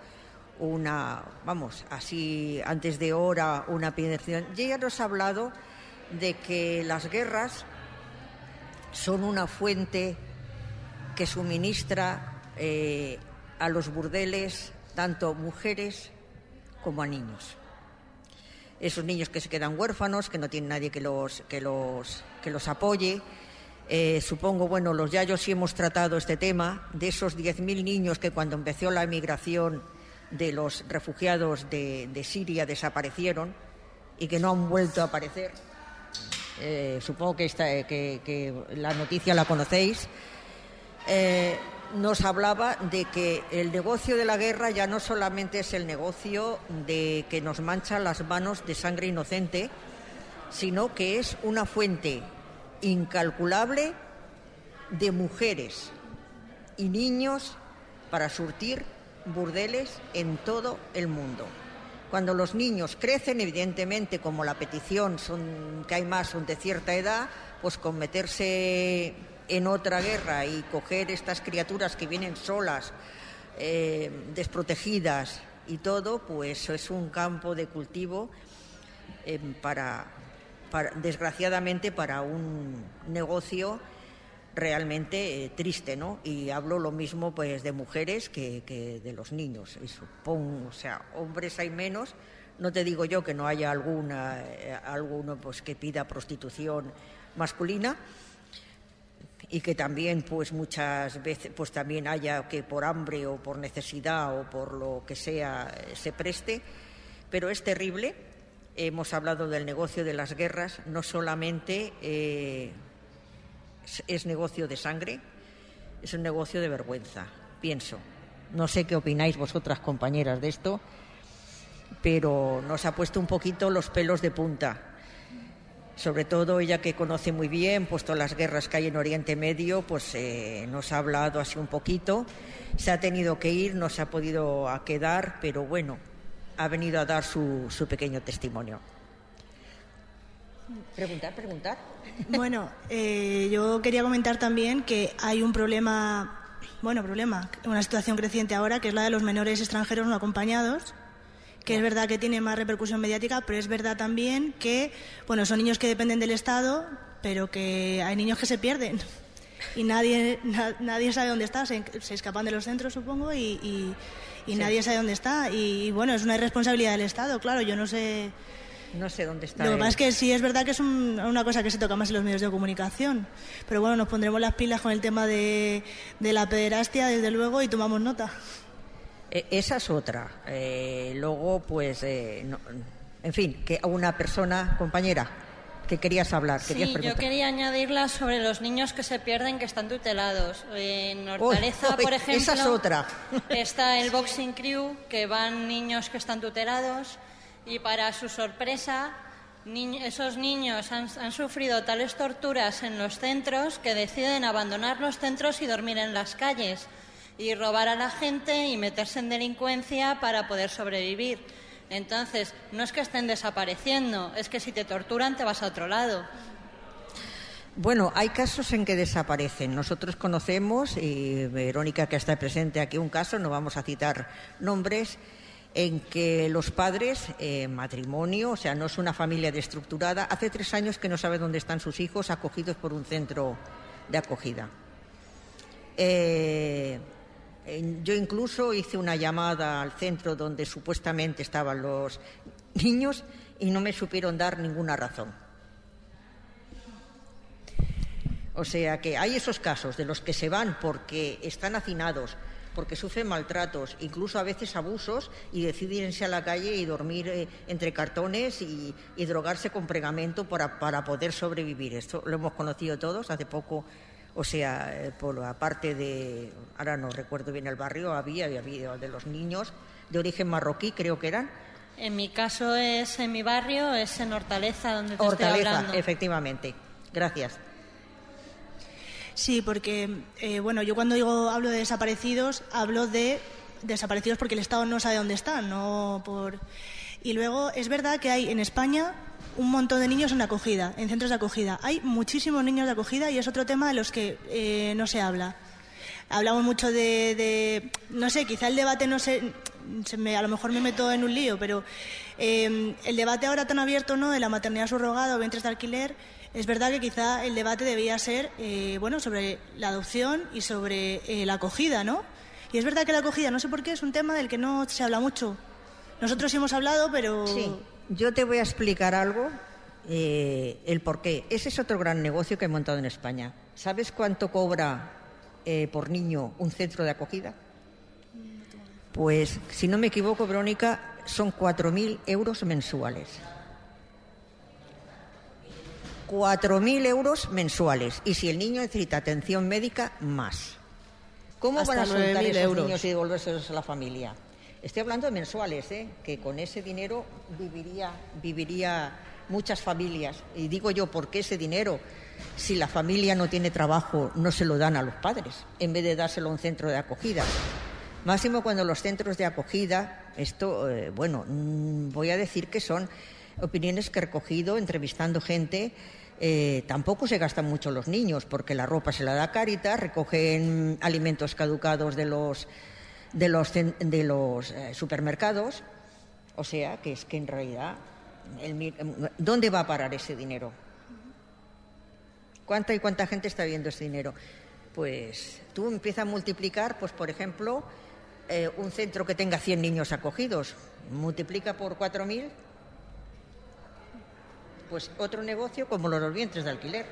así antes de hora, una petición. Y ella nos ha hablado de que las guerras son una fuente que suministra a los burdeles tanto mujeres como a niños. Esos niños que se quedan huérfanos, que no tienen nadie que los apoye. Supongo, bueno, los yayos sí hemos tratado este tema, de esos 10.000 niños que cuando empezó la emigración de los refugiados de Siria desaparecieron y que no han vuelto a aparecer. Supongo que la noticia la conocéis. Nos hablaba de que el negocio de la guerra ya no solamente es el negocio de que nos mancha las manos de sangre inocente, sino que es una fuente incalculable de mujeres y niños para surtir burdeles en todo el mundo. Cuando los niños crecen, evidentemente, como la petición que hay más son de cierta edad, pues con meterse en otra guerra y coger estas criaturas que vienen solas, desprotegidas y todo, pues es un campo de cultivo desgraciadamente para un negocio realmente triste, ¿no? Y hablo lo mismo pues de mujeres que de los niños. Y supongo, o sea, hombres hay menos. No te digo yo que no haya alguno pues que pida prostitución masculina y que también pues muchas veces pues también haya que por hambre o por necesidad o por lo que sea se preste, pero es terrible. Hemos hablado del negocio de las guerras, no solamente es negocio de sangre, es un negocio de vergüenza, pienso. No sé qué opináis vosotras, compañeras, de esto, pero nos ha puesto un poquito los pelos de punta. Sobre todo ella, que conoce muy bien pues todas las guerras que hay en Oriente Medio, pues nos ha hablado así un poquito. Se ha tenido que ir, no se ha podido quedar, pero bueno, ha venido a dar su pequeño testimonio. Preguntar. Bueno, yo quería comentar también que hay un problema, una situación creciente ahora, que es la de los menores extranjeros no acompañados, que es verdad que tiene más repercusión mediática, pero es verdad también que, bueno, son niños que dependen del Estado, pero que hay niños que se pierden y nadie sabe dónde está, se escapan de los centros, supongo, y sí. Nadie sabe dónde está. Y bueno, es una irresponsabilidad del Estado, claro, yo no sé dónde está. Lo que pasa es que sí es verdad que es una cosa que se toca más en los medios de comunicación, pero bueno, nos pondremos las pilas con el tema de la pederastia, desde luego, y tomamos nota. Esa es otra. Luego, pues, en fin, que una persona, compañera, que querías hablar, querías preguntar. Yo quería añadirla sobre los niños que se pierden, que están tutelados. En Hortaleza, por ejemplo, esa es otra. Está el Boxing Crew, que van niños que están tutelados, y para su sorpresa, esos niños han sufrido tales torturas en los centros que deciden abandonar los centros y dormir en las calles, y robar a la gente y meterse en delincuencia para poder sobrevivir. Entonces, no es que estén desapareciendo, es que si te torturan te vas a otro lado. Bueno, hay casos en que desaparecen. Nosotros conocemos, y Verónica, que está presente aquí, un caso, no vamos a citar nombres, en que los padres, matrimonio, o sea, no es una familia desestructurada, hace 3 años que no sabe dónde están sus hijos acogidos por un centro de acogida. Yo incluso hice una llamada al centro donde supuestamente estaban los niños y no me supieron dar ninguna razón. O sea que hay esos casos de los que se van porque están hacinados, porque sufren maltratos, incluso a veces abusos, y deciden irse a la calle y dormir entre cartones y drogarse con pegamento para poder sobrevivir. Esto lo hemos conocido todos. Hace poco O sea, por la parte de, ahora no recuerdo bien el barrio, había de los niños de origen marroquí, creo que eran. En mi caso es en mi barrio, es en Hortaleza, donde te estoy hablando. Hortaleza, efectivamente. Gracias. Sí, porque, yo cuando hablo de desaparecidos, hablo de desaparecidos porque el Estado no sabe dónde están, no por... Y luego, es verdad que hay en España un montón de niños en acogida, en centros de acogida. Hay muchísimos niños de acogida y es otro tema de los que no se habla. Hablamos mucho no sé, quizá el debate no sé, a lo mejor me meto en un lío, pero el debate ahora tan abierto, ¿no?, de la maternidad subrogada o vientres de alquiler, es verdad que quizá el debate debía ser, sobre la adopción y sobre la acogida, ¿no? Y es verdad que la acogida, no sé por qué, es un tema del que no se habla mucho. Nosotros sí hemos hablado, pero... Sí, yo te voy a explicar algo, el por qué. Ese es otro gran negocio que he montado en España. ¿Sabes cuánto cobra por niño un centro de acogida? Pues, si no me equivoco, Verónica, son 4.000 euros mensuales. 4.000 euros mensuales. Y si el niño necesita atención médica, más. ¿Cómo van a soltar esos niños y devolvérselos a la familia? Estoy hablando de mensuales, que con ese dinero viviría muchas familias. Y digo yo, ¿por qué ese dinero, si la familia no tiene trabajo, no se lo dan a los padres, en vez de dárselo a un centro de acogida? Máximo cuando los centros de acogida, esto, voy a decir que son opiniones que he recogido entrevistando gente. Tampoco se gastan mucho los niños, porque la ropa se la da Cáritas, recogen alimentos caducados de los supermercados. O sea, que es que en realidad, ¿dónde va a parar ese dinero? ¿Cuánta gente está viendo ese dinero? Pues tú empiezas a multiplicar, pues por ejemplo, un centro que tenga 100 niños acogidos, multiplica por 4.000, pues otro negocio como los vientres de alquiler.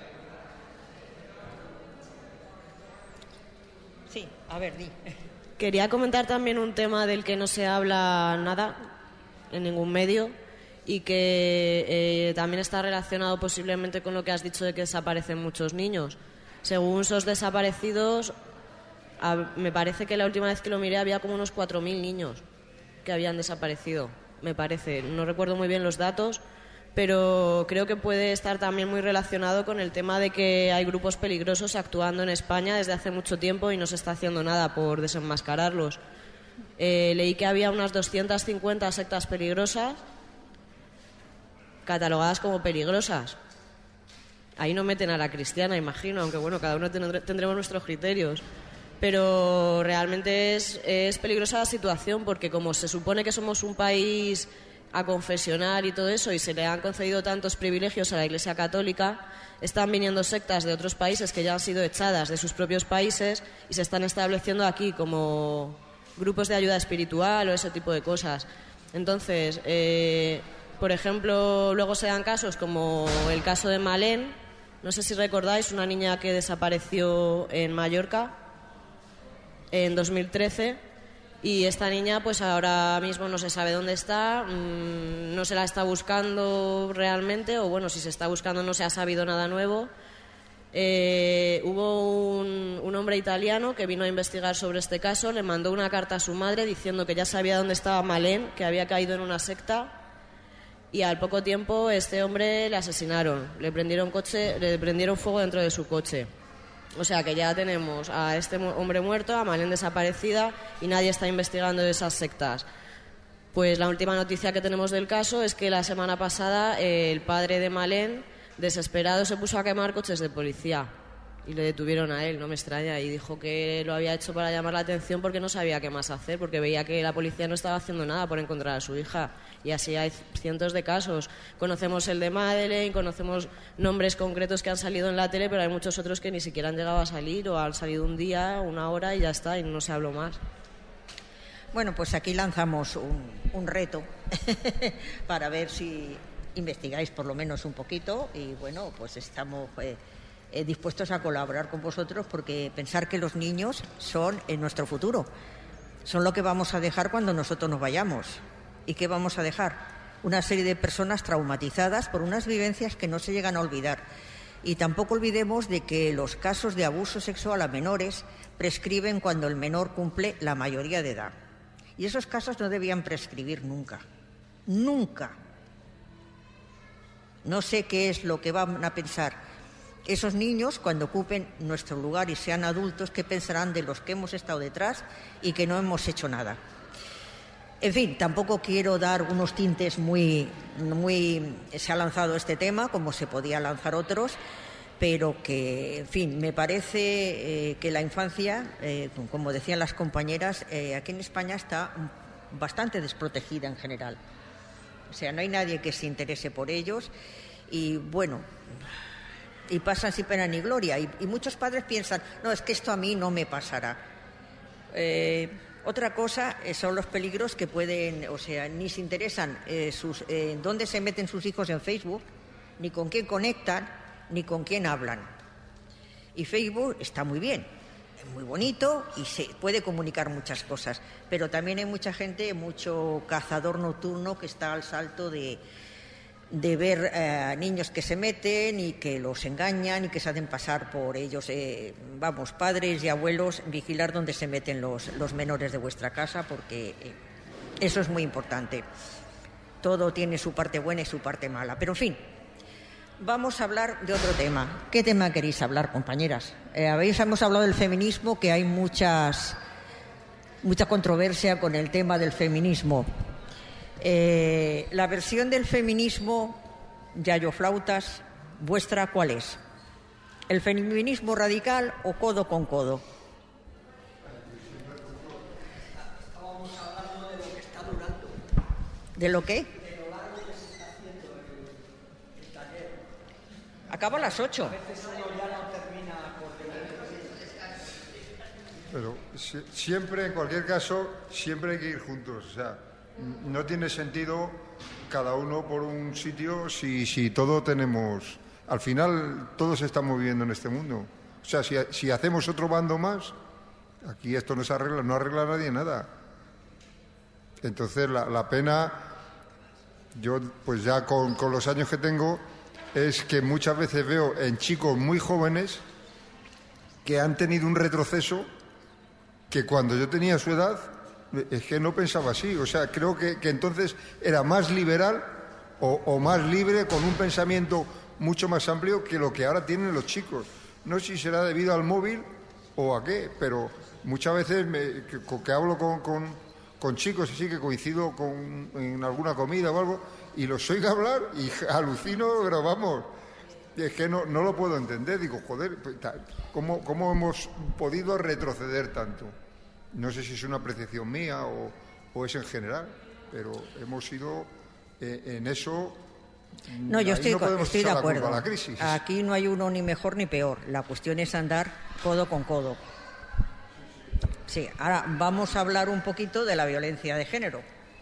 Sí, a ver, di. Quería comentar también un tema del que no se habla nada en ningún medio y que también está relacionado posiblemente con lo que has dicho de que desaparecen muchos niños. Según esos desaparecidos, me parece que la última vez que lo miré había como unos 4.000 niños que habían desaparecido, me parece. No recuerdo muy bien los datos, pero creo que puede estar también muy relacionado con el tema de que hay grupos peligrosos actuando en España desde hace mucho tiempo y no se está haciendo nada por desenmascararlos. Leí que había unas 250 sectas peligrosas catalogadas como peligrosas. Ahí no meten a la cristiana, imagino, aunque bueno, cada uno tendremos nuestros criterios. Pero realmente es peligrosa la situación, porque como se supone que somos un país aconfesional y todo eso, y se le han concedido tantos privilegios a la Iglesia Católica, están viniendo sectas de otros países que ya han sido echadas de sus propios países y se están estableciendo aquí como grupos de ayuda espiritual o ese tipo de cosas. Entonces, por ejemplo, luego se dan casos como el caso de Malén, no sé si recordáis, una niña que desapareció en Mallorca en 2013. Y esta niña pues ahora mismo no se sabe dónde está, no se la está buscando realmente, o bueno, si se está buscando no se ha sabido nada nuevo. Hubo un hombre italiano que vino a investigar sobre este caso, le mandó una carta a su madre diciendo que ya sabía dónde estaba Malén, que había caído en una secta, y al poco tiempo este hombre le asesinaron, le prendieron fuego dentro de su coche. O sea que ya tenemos a este hombre muerto, a Malén desaparecida, y nadie está investigando de esas sectas. Pues la última noticia que tenemos del caso es que la semana pasada el padre de Malén, desesperado, se puso a quemar coches de policía y le detuvieron a él, no me extraña, y dijo que lo había hecho para llamar la atención porque no sabía qué más hacer, porque veía que la policía no estaba haciendo nada por encontrar a su hija. Y así hay cientos de casos. Conocemos el de Madeleine, conocemos nombres concretos que han salido en la tele, pero hay muchos otros que ni siquiera han llegado a salir o han salido un día, una hora y ya está, y no se habló más. Bueno, pues aquí lanzamos un reto para ver si investigáis por lo menos un poquito, y bueno, pues estamos dispuestos a colaborar con vosotros, porque pensar que los niños son nuestro futuro, son lo que vamos a dejar cuando nosotros nos vayamos. ¿Y qué vamos a dejar? Una serie de personas traumatizadas por unas vivencias que no se llegan a olvidar. Y tampoco olvidemos de que los casos de abuso sexual a menores prescriben cuando el menor cumple la mayoría de edad. Y esos casos no debían prescribir nunca. Nunca. No sé qué es lo que van a pensar esos niños cuando ocupen nuestro lugar y sean adultos, qué pensarán de los que hemos estado detrás y que no hemos hecho nada. En fin, tampoco quiero dar unos tintes muy... Se ha lanzado este tema, como se podía lanzar otros, pero que, en fin, me parece que la infancia, como decían las compañeras, aquí en España está bastante desprotegida en general. O sea, no hay nadie que se interese por ellos y, bueno, y pasan sin pena ni gloria. Y muchos padres piensan, no, es que esto a mí no me pasará. Otra cosa son los peligros que pueden, o sea, ni se interesan dónde se meten sus hijos en Facebook, ni con quién conectan, ni con quién hablan. Y Facebook está muy bien, es muy bonito y se puede comunicar muchas cosas, pero también hay mucha gente, mucho cazador nocturno que está al salto de ver niños que se meten y que los engañan y que se hacen pasar por ellos. Vamos, padres y abuelos, vigilar dónde se meten los menores de vuestra casa, porque eso es muy importante. Todo tiene su parte buena y su parte mala. Pero, en fin, vamos a hablar de otro tema. ¿Qué tema queréis hablar, compañeras? Hemos hablado del feminismo, que hay mucha controversia con el tema del feminismo. La versión del feminismo, yayoflautas, ¿vuestra cuál es? ¿El feminismo radical o codo con codo? Estábamos hablando de lo que está durando. ¿De lo qué? De lo largo que se está haciendo el taller. Acaba a las 8. A veces uno ya no termina Pero siempre, en cualquier caso, siempre hay que ir juntos. O sea, no tiene sentido cada uno por un sitio si todo tenemos... Al final, todos estamos viviendo en este mundo. O sea, si hacemos otro bando más, aquí esto no arregla a nadie nada. Entonces, la pena, yo pues ya con los años que tengo, es que muchas veces veo en chicos muy jóvenes que han tenido un retroceso que cuando yo tenía su edad... Es que no pensaba así, o sea, creo que entonces era más liberal o más libre, con un pensamiento mucho más amplio que lo que ahora tienen los chicos. No sé si será debido al móvil o a qué, pero muchas veces que hablo con chicos así, que coincido en alguna comida o algo, y los oigo hablar y alucino, pero vamos, es que no lo puedo entender. Digo, joder, ¿cómo hemos podido retroceder tanto? No sé si es una apreciación mía o es en general, pero hemos ido en eso. No, yo estoy de acuerdo. A la crisis. Aquí no hay uno ni mejor ni peor. La cuestión es andar codo con codo. Sí, ahora vamos a hablar un poquito de la violencia de género.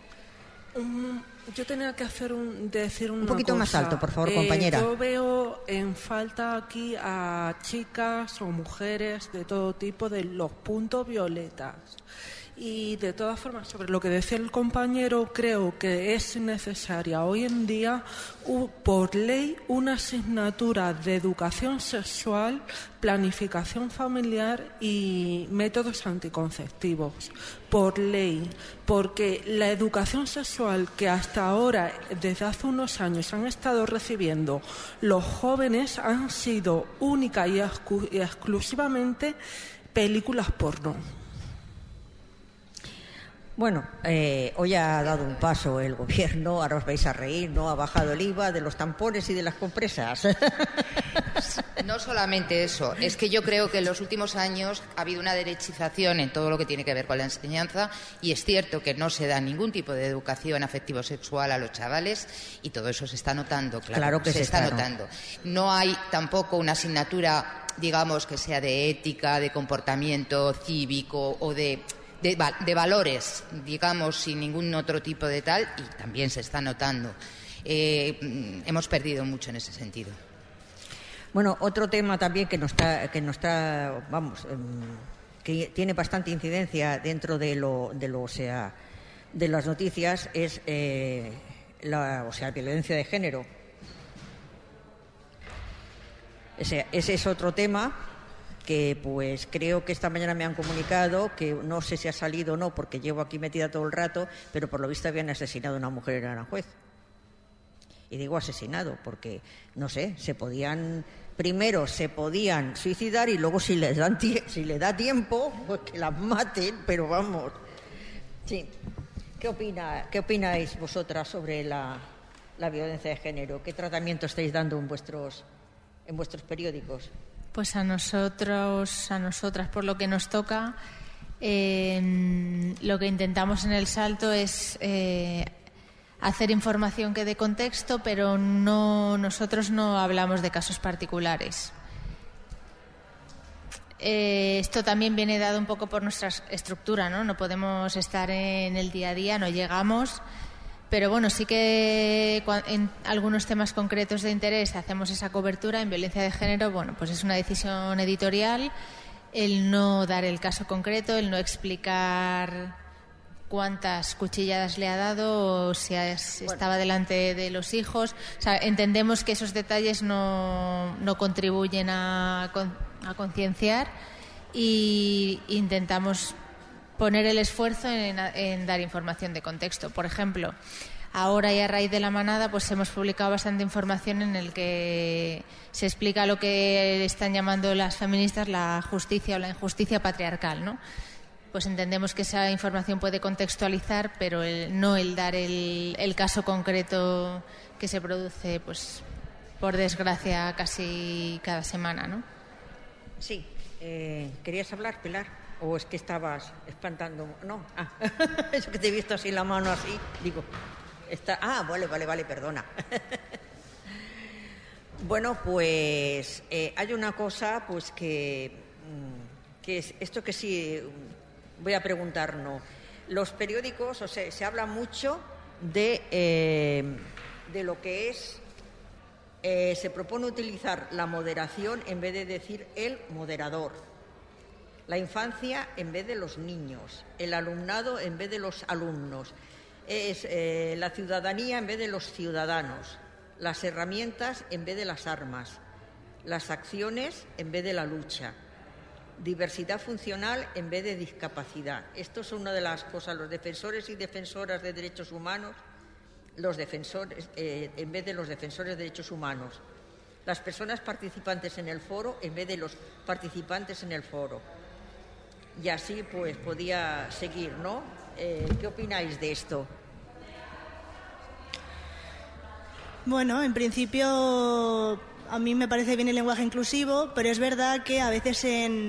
Yo tenía que decir una un poquito cosa. Más alto, por favor, compañera. Yo veo en falta aquí a chicas o mujeres de todo tipo de los puntos violetas. Y de todas formas, sobre lo que decía el compañero, creo que es necesaria hoy en día, por ley, una asignatura de educación sexual, planificación familiar y métodos anticonceptivos. Por ley, porque la educación sexual que hasta ahora, desde hace unos años, han estado recibiendo los jóvenes han sido única y exclusivamente películas porno. Bueno, hoy ha dado un paso el gobierno, ahora os vais a reír, ¿no? Ha bajado el IVA de los tampones y de las compresas. No solamente eso, es que yo creo que en los últimos años ha habido una derechización en todo lo que tiene que ver con la enseñanza, y es cierto que no se da ningún tipo de educación afectivo-sexual a los chavales, y todo eso se está notando, claro que se está notando. No hay tampoco una asignatura, digamos, que sea de ética, de comportamiento cívico o de valores, digamos, sin ningún otro tipo de tal, y también se está notando. Hemos perdido mucho en ese sentido. Bueno, otro tema también que tiene bastante incidencia dentro de las noticias es la violencia de género. Ese es otro tema que pues creo que esta mañana me han comunicado, que no sé si ha salido o no, porque llevo aquí metida todo el rato, pero por lo visto habían asesinado a una mujer en Aranjuez. Y digo asesinado porque, no sé, primero se podían suicidar y luego si le da tiempo, pues que las maten, pero vamos. Sí. ¿Qué opináis vosotras sobre la violencia de género? ¿Qué tratamiento estáis dando en vuestros periódicos? Pues a nosotras, por lo que nos toca, lo que intentamos en El Salto es hacer información que dé contexto, pero nosotros no hablamos de casos particulares. Esto también viene dado un poco por nuestra estructura, ¿no? No podemos estar en el día a día, no llegamos. Pero bueno, sí que en algunos temas concretos de interés hacemos esa cobertura. En violencia de género, bueno, pues es una decisión editorial el no dar el caso concreto, el no explicar cuántas cuchilladas le ha dado o si estaba delante de los hijos. O sea, entendemos que esos detalles no contribuyen a concienciar y intentamos poner el esfuerzo en dar información de contexto. Por ejemplo, ahora y a raíz de la manada, pues hemos publicado bastante información en el que se explica lo que están llamando las feministas la justicia o la injusticia patriarcal, ¿no? Pues entendemos que esa información puede contextualizar, pero no el dar el caso concreto que se produce, pues por desgracia, casi cada semana, ¿no? Sí. ¿Querías hablar, Pilar? ¿O es que estabas espantando? No, es que te he visto así la mano así. Digo, vale, perdona. Bueno, pues hay una cosa pues que es esto que sí voy a preguntarnos. Los periódicos, o sea, se habla mucho de lo que es... se propone utilizar la moderación en vez de decir el moderador. La infancia en vez de los niños, el alumnado en vez de los alumnos, la ciudadanía en vez de los ciudadanos, las herramientas en vez de las armas, las acciones en vez de la lucha, diversidad funcional en vez de discapacidad. Esto es una de las cosas, los defensores y defensoras de derechos humanos, los defensores en vez de los defensores de derechos humanos, las personas participantes en el foro en vez de los participantes en el foro. Y así pues podía seguir, ¿no? ¿Qué opináis de esto? Bueno, en principio a mí me parece bien el lenguaje inclusivo, pero es verdad que a veces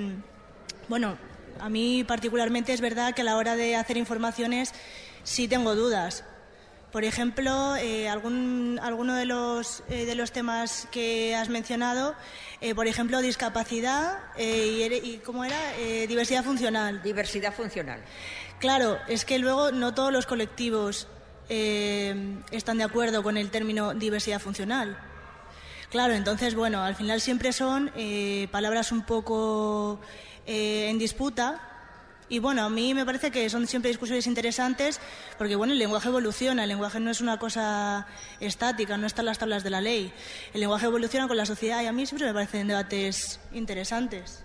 a mí particularmente es verdad que a la hora de hacer informaciones sí tengo dudas. Por ejemplo, alguno de los temas que has mencionado, por ejemplo, discapacidad y ¿cómo era? Diversidad funcional. Diversidad funcional. Claro, es que luego no todos los colectivos están de acuerdo con el término diversidad funcional. Claro, entonces, bueno, al final siempre son palabras un poco en disputa. Y bueno, a mí me parece que son siempre discusiones interesantes porque, bueno, el lenguaje evoluciona, el lenguaje no es una cosa estática, no están las tablas de la ley. El lenguaje evoluciona con la sociedad y a mí siempre me parecen debates interesantes.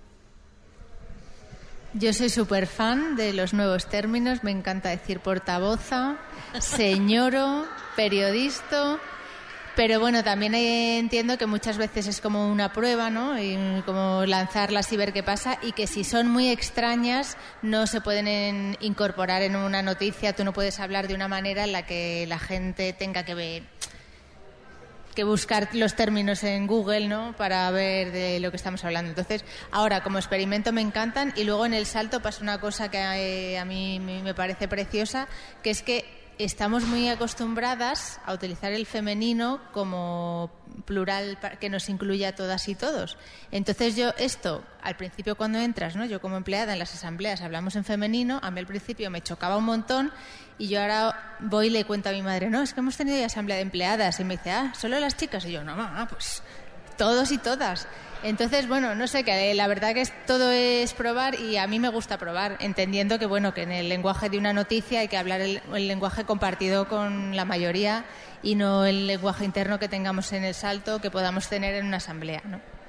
Yo soy súper fan de los nuevos términos, me encanta decir portavoza, señoro, periodista... Pero bueno, también entiendo que muchas veces es como una prueba, ¿no? Y como lanzarlas y ver qué pasa, y que si son muy extrañas no se pueden incorporar en una noticia. Tú no puedes hablar de una manera en la que la gente tenga que buscar los términos en Google, ¿no? Para ver de lo que estamos hablando. Entonces, ahora como experimento me encantan, y luego en El Salto pasa una cosa que a mí me parece preciosa, que es que estamos muy acostumbradas a utilizar el femenino como plural que nos incluya a todas y todos. Entonces al principio cuando entras, ¿no? Yo como empleada en las asambleas hablamos en femenino, a mí al principio me chocaba un montón y yo ahora voy y le cuento a mi madre, no, es que hemos tenido ya asamblea de empleadas, y me dice, ¿solo las chicas? Y yo, no, mamá, pues todos y todas. Entonces, bueno, no sé, que la verdad que todo es probar, y a mí me gusta probar, entendiendo que, bueno, que en el lenguaje de una noticia hay que hablar el lenguaje compartido con la mayoría y no el lenguaje interno que tengamos en El Salto, que podamos tener en una asamblea, ¿no?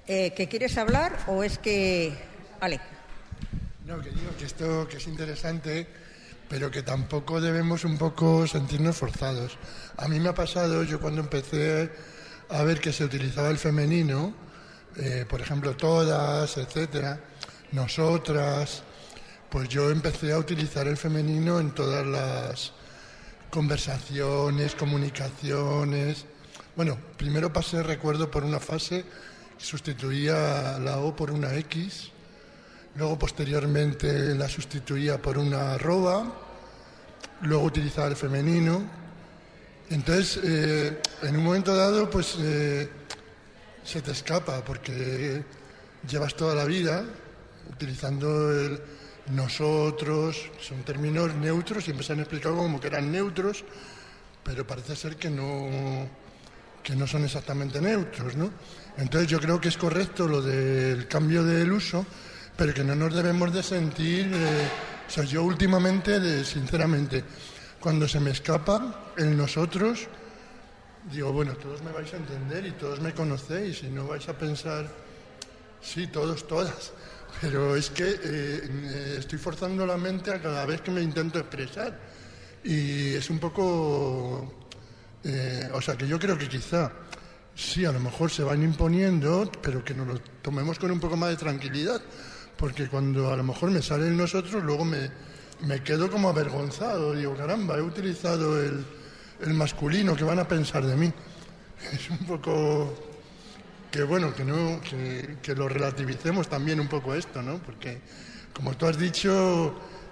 ¿Que quieres hablar o es que...? Vale. No, que digo que esto que es interesante, pero que tampoco debemos un poco sentirnos forzados. A mí me ha pasado, yo cuando empecé a ver que se utilizaba el femenino, por ejemplo, todas, etcétera, nosotras, pues yo empecé a utilizar el femenino en todas las conversaciones, comunicaciones. Bueno, primero pasé, recuerdo, por una fase que sustituía la O por una X, luego posteriormente la sustituía por una arroba, luego utilizaba el femenino. Entonces, en un momento dado, pues se te escapa, porque llevas toda la vida utilizando el nosotros, son términos neutros, siempre se han explicado como que eran neutros, pero parece ser que no son exactamente neutros, ¿no? Entonces yo creo que es correcto lo del cambio del uso, pero que no nos debemos de sentir... o sea, yo últimamente, sinceramente, cuando se me escapa el nosotros, digo, bueno, todos me vais a entender y todos me conocéis y no vais a pensar, sí, todos, todas, pero es que estoy forzando la mente a cada vez que me intento expresar y es un poco... o sea, que yo creo que quizá, sí, a lo mejor se van imponiendo, pero que nos lo tomemos con un poco más de tranquilidad, porque cuando a lo mejor me sale el nosotros, luego me quedo como avergonzado. Digo, caramba, he utilizado el masculino, ¿qué van a pensar de mí? Es un poco que, bueno, que lo relativicemos también un poco esto, ¿no? Porque, como tú has dicho,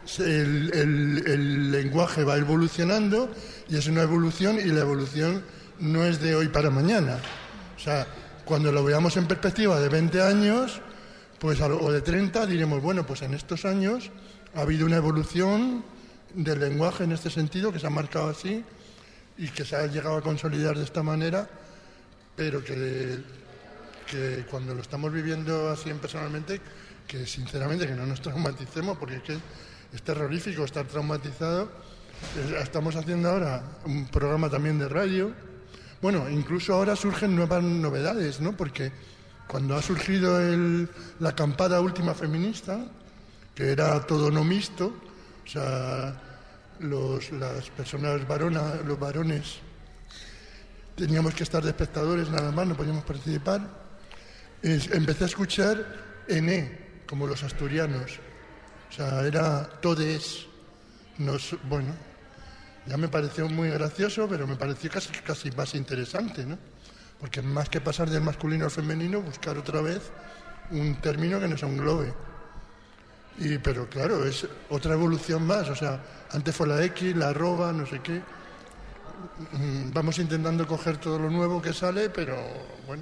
el lenguaje va evolucionando y es una evolución, y la evolución no es de hoy para mañana. O sea, cuando lo veamos en perspectiva de 20 años, pues, o de 30, diremos, bueno, pues en estos años ha habido una evolución del lenguaje en este sentido, que se ha marcado así y que se ha llegado a consolidar de esta manera, pero que cuando lo estamos viviendo así personalmente, que sinceramente que no nos traumaticemos, porque es que es terrorífico estar traumatizado. Estamos haciendo ahora un programa también de radio. Bueno, incluso ahora surgen nuevas novedades, ¿no? Porque cuando ha surgido la acampada última feminista, que era todo no mixto, o sea, las personas los varones, teníamos que estar de espectadores nada más, no podíamos participar, empecé a escuchar ené, como los asturianos. O sea, era todes. Bueno, ya me pareció muy gracioso, pero me pareció casi más interesante, ¿no? Porque más que pasar del masculino al femenino, buscar otra vez un término que nos englobe. Pero claro, es otra evolución más. O sea, antes fue la X, la arroba, no sé qué. Vamos intentando coger todo lo nuevo que sale, pero bueno.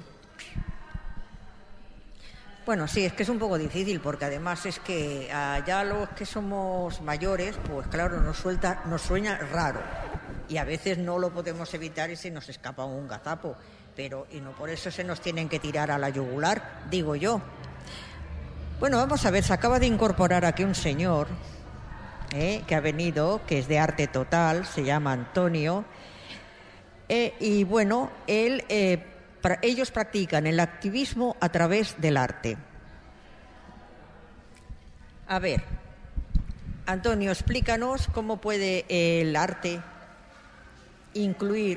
Bueno, sí, es que es un poco difícil, porque además es que ya los que somos mayores, pues claro, nos suena raro. Y a veces no lo podemos evitar y se nos escapa un gazapo. Pero, y no por eso se nos tienen que tirar a la yugular, digo yo. Bueno, vamos a ver, se acaba de incorporar aquí un señor que ha venido, que es de Arte Total, se llama Antonio. Y bueno, ellos practican el activismo a través del arte. A ver, Antonio, explícanos cómo puede el arte incluir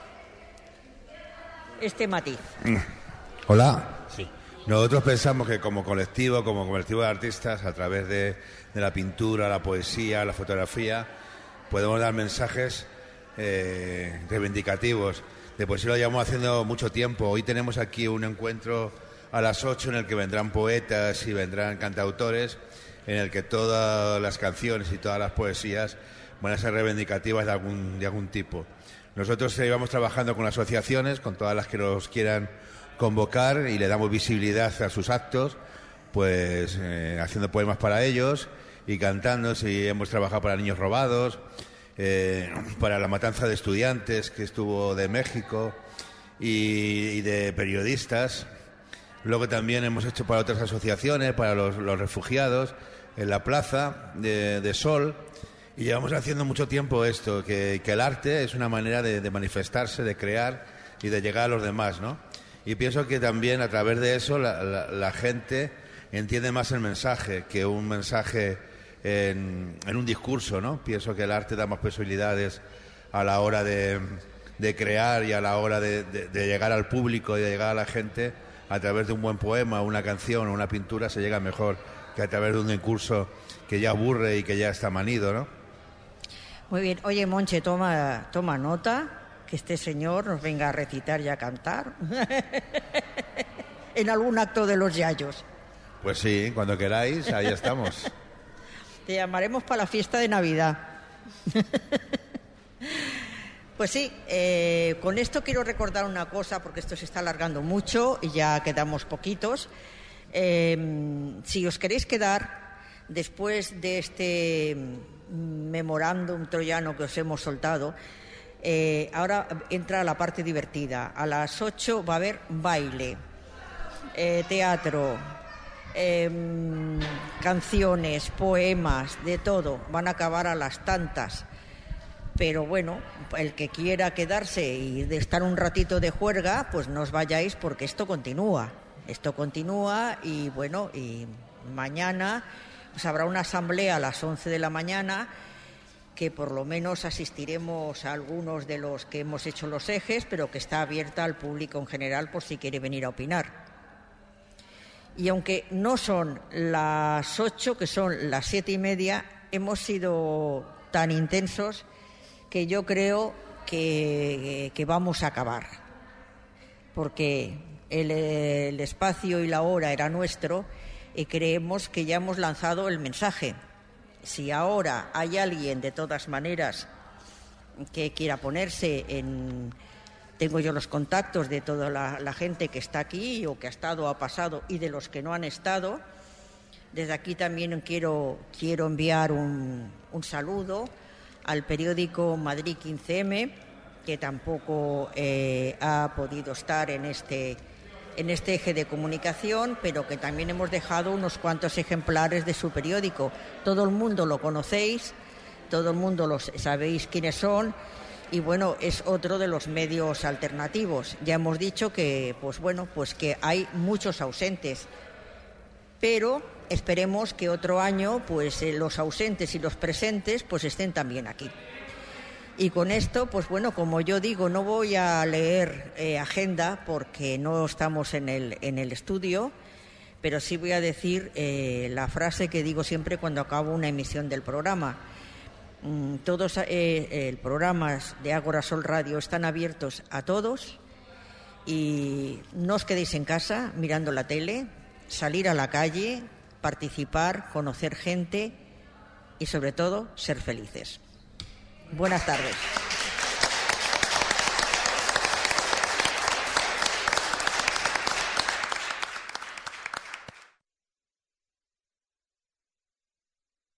este matiz. Hola. Sí. Nosotros pensamos que como colectivo de artistas, a través de la pintura, la poesía, la fotografía, podemos dar mensajes reivindicativos. De poesía lo llevamos haciendo mucho tiempo. Hoy tenemos aquí un encuentro a las 8 en el que vendrán poetas y vendrán cantautores, en el que todas las canciones y todas las poesías van a ser reivindicativas de algún tipo. Nosotros íbamos trabajando con asociaciones, con todas las que nos quieran convocar, y le damos visibilidad a sus actos, pues haciendo poemas para ellos y cantando. Si hemos trabajado para niños robados, para la matanza de estudiantes que estuvo de México y de periodistas. Luego también hemos hecho para otras asociaciones, para los refugiados, en la Plaza de Sol. Y llevamos haciendo mucho tiempo esto, que el arte es una manera de manifestarse, de crear y de llegar a los demás, ¿no? Y pienso que también a través de eso la gente entiende más el mensaje que un mensaje en un discurso, ¿no? Pienso que el arte da más posibilidades a la hora de crear y a la hora de llegar al público y de llegar a la gente. A través de un buen poema, una canción o una pintura se llega mejor que a través de un discurso que ya aburre y que ya está manido, ¿no? Muy bien. Oye, Monche, toma nota, que este señor nos venga a recitar y a cantar en algún acto de los Yayos. Pues sí, cuando queráis, ahí estamos. Te llamaremos para la fiesta de Navidad. Pues sí, con esto quiero recordar una cosa, porque esto se está alargando mucho y ya quedamos poquitos. Si os queréis quedar después de este memorándum troyano que os hemos soltado, ahora entra la parte divertida. A las 8 va a haber baile, teatro, canciones, poemas, de todo. Van a acabar a las tantas. Pero bueno, el que quiera quedarse y de estar un ratito de juerga, pues no os vayáis, porque esto continúa. Esto continúa y bueno, y mañana pues habrá una asamblea a las 11 de la mañana, que por lo menos asistiremos a algunos de los que hemos hecho los ejes, pero que está abierta al público en general por si quiere venir a opinar. Y aunque no son las 8, que son las 7:30, hemos sido tan intensos que yo creo que vamos a acabar, porque el espacio y la hora era nuestro y creemos que ya hemos lanzado el mensaje. Si ahora hay alguien, de todas maneras, que quiera ponerse en... Tengo yo los contactos de toda la gente que está aquí o que ha estado, ha pasado, y de los que no han estado. Desde aquí también quiero enviar un saludo al periódico Madrid 15M, que tampoco ha podido estar en este eje de comunicación, pero que también hemos dejado unos cuantos ejemplares de su periódico. Todo el mundo lo conocéis, todo el mundo sabéis quiénes son, y bueno, es otro de los medios alternativos. Ya hemos dicho que, pues que hay muchos ausentes, pero esperemos que otro año pues los ausentes y los presentes pues estén también aquí. Y con esto, pues bueno, como yo digo, no voy a leer agenda porque no estamos en el estudio, pero sí voy a decir la frase que digo siempre cuando acabo una emisión del programa. Todos los programas de Ágora Sol Radio están abiertos a todos, y no os quedéis en casa mirando la tele, salir a la calle, participar, conocer gente y sobre todo ser felices. Buenas tardes.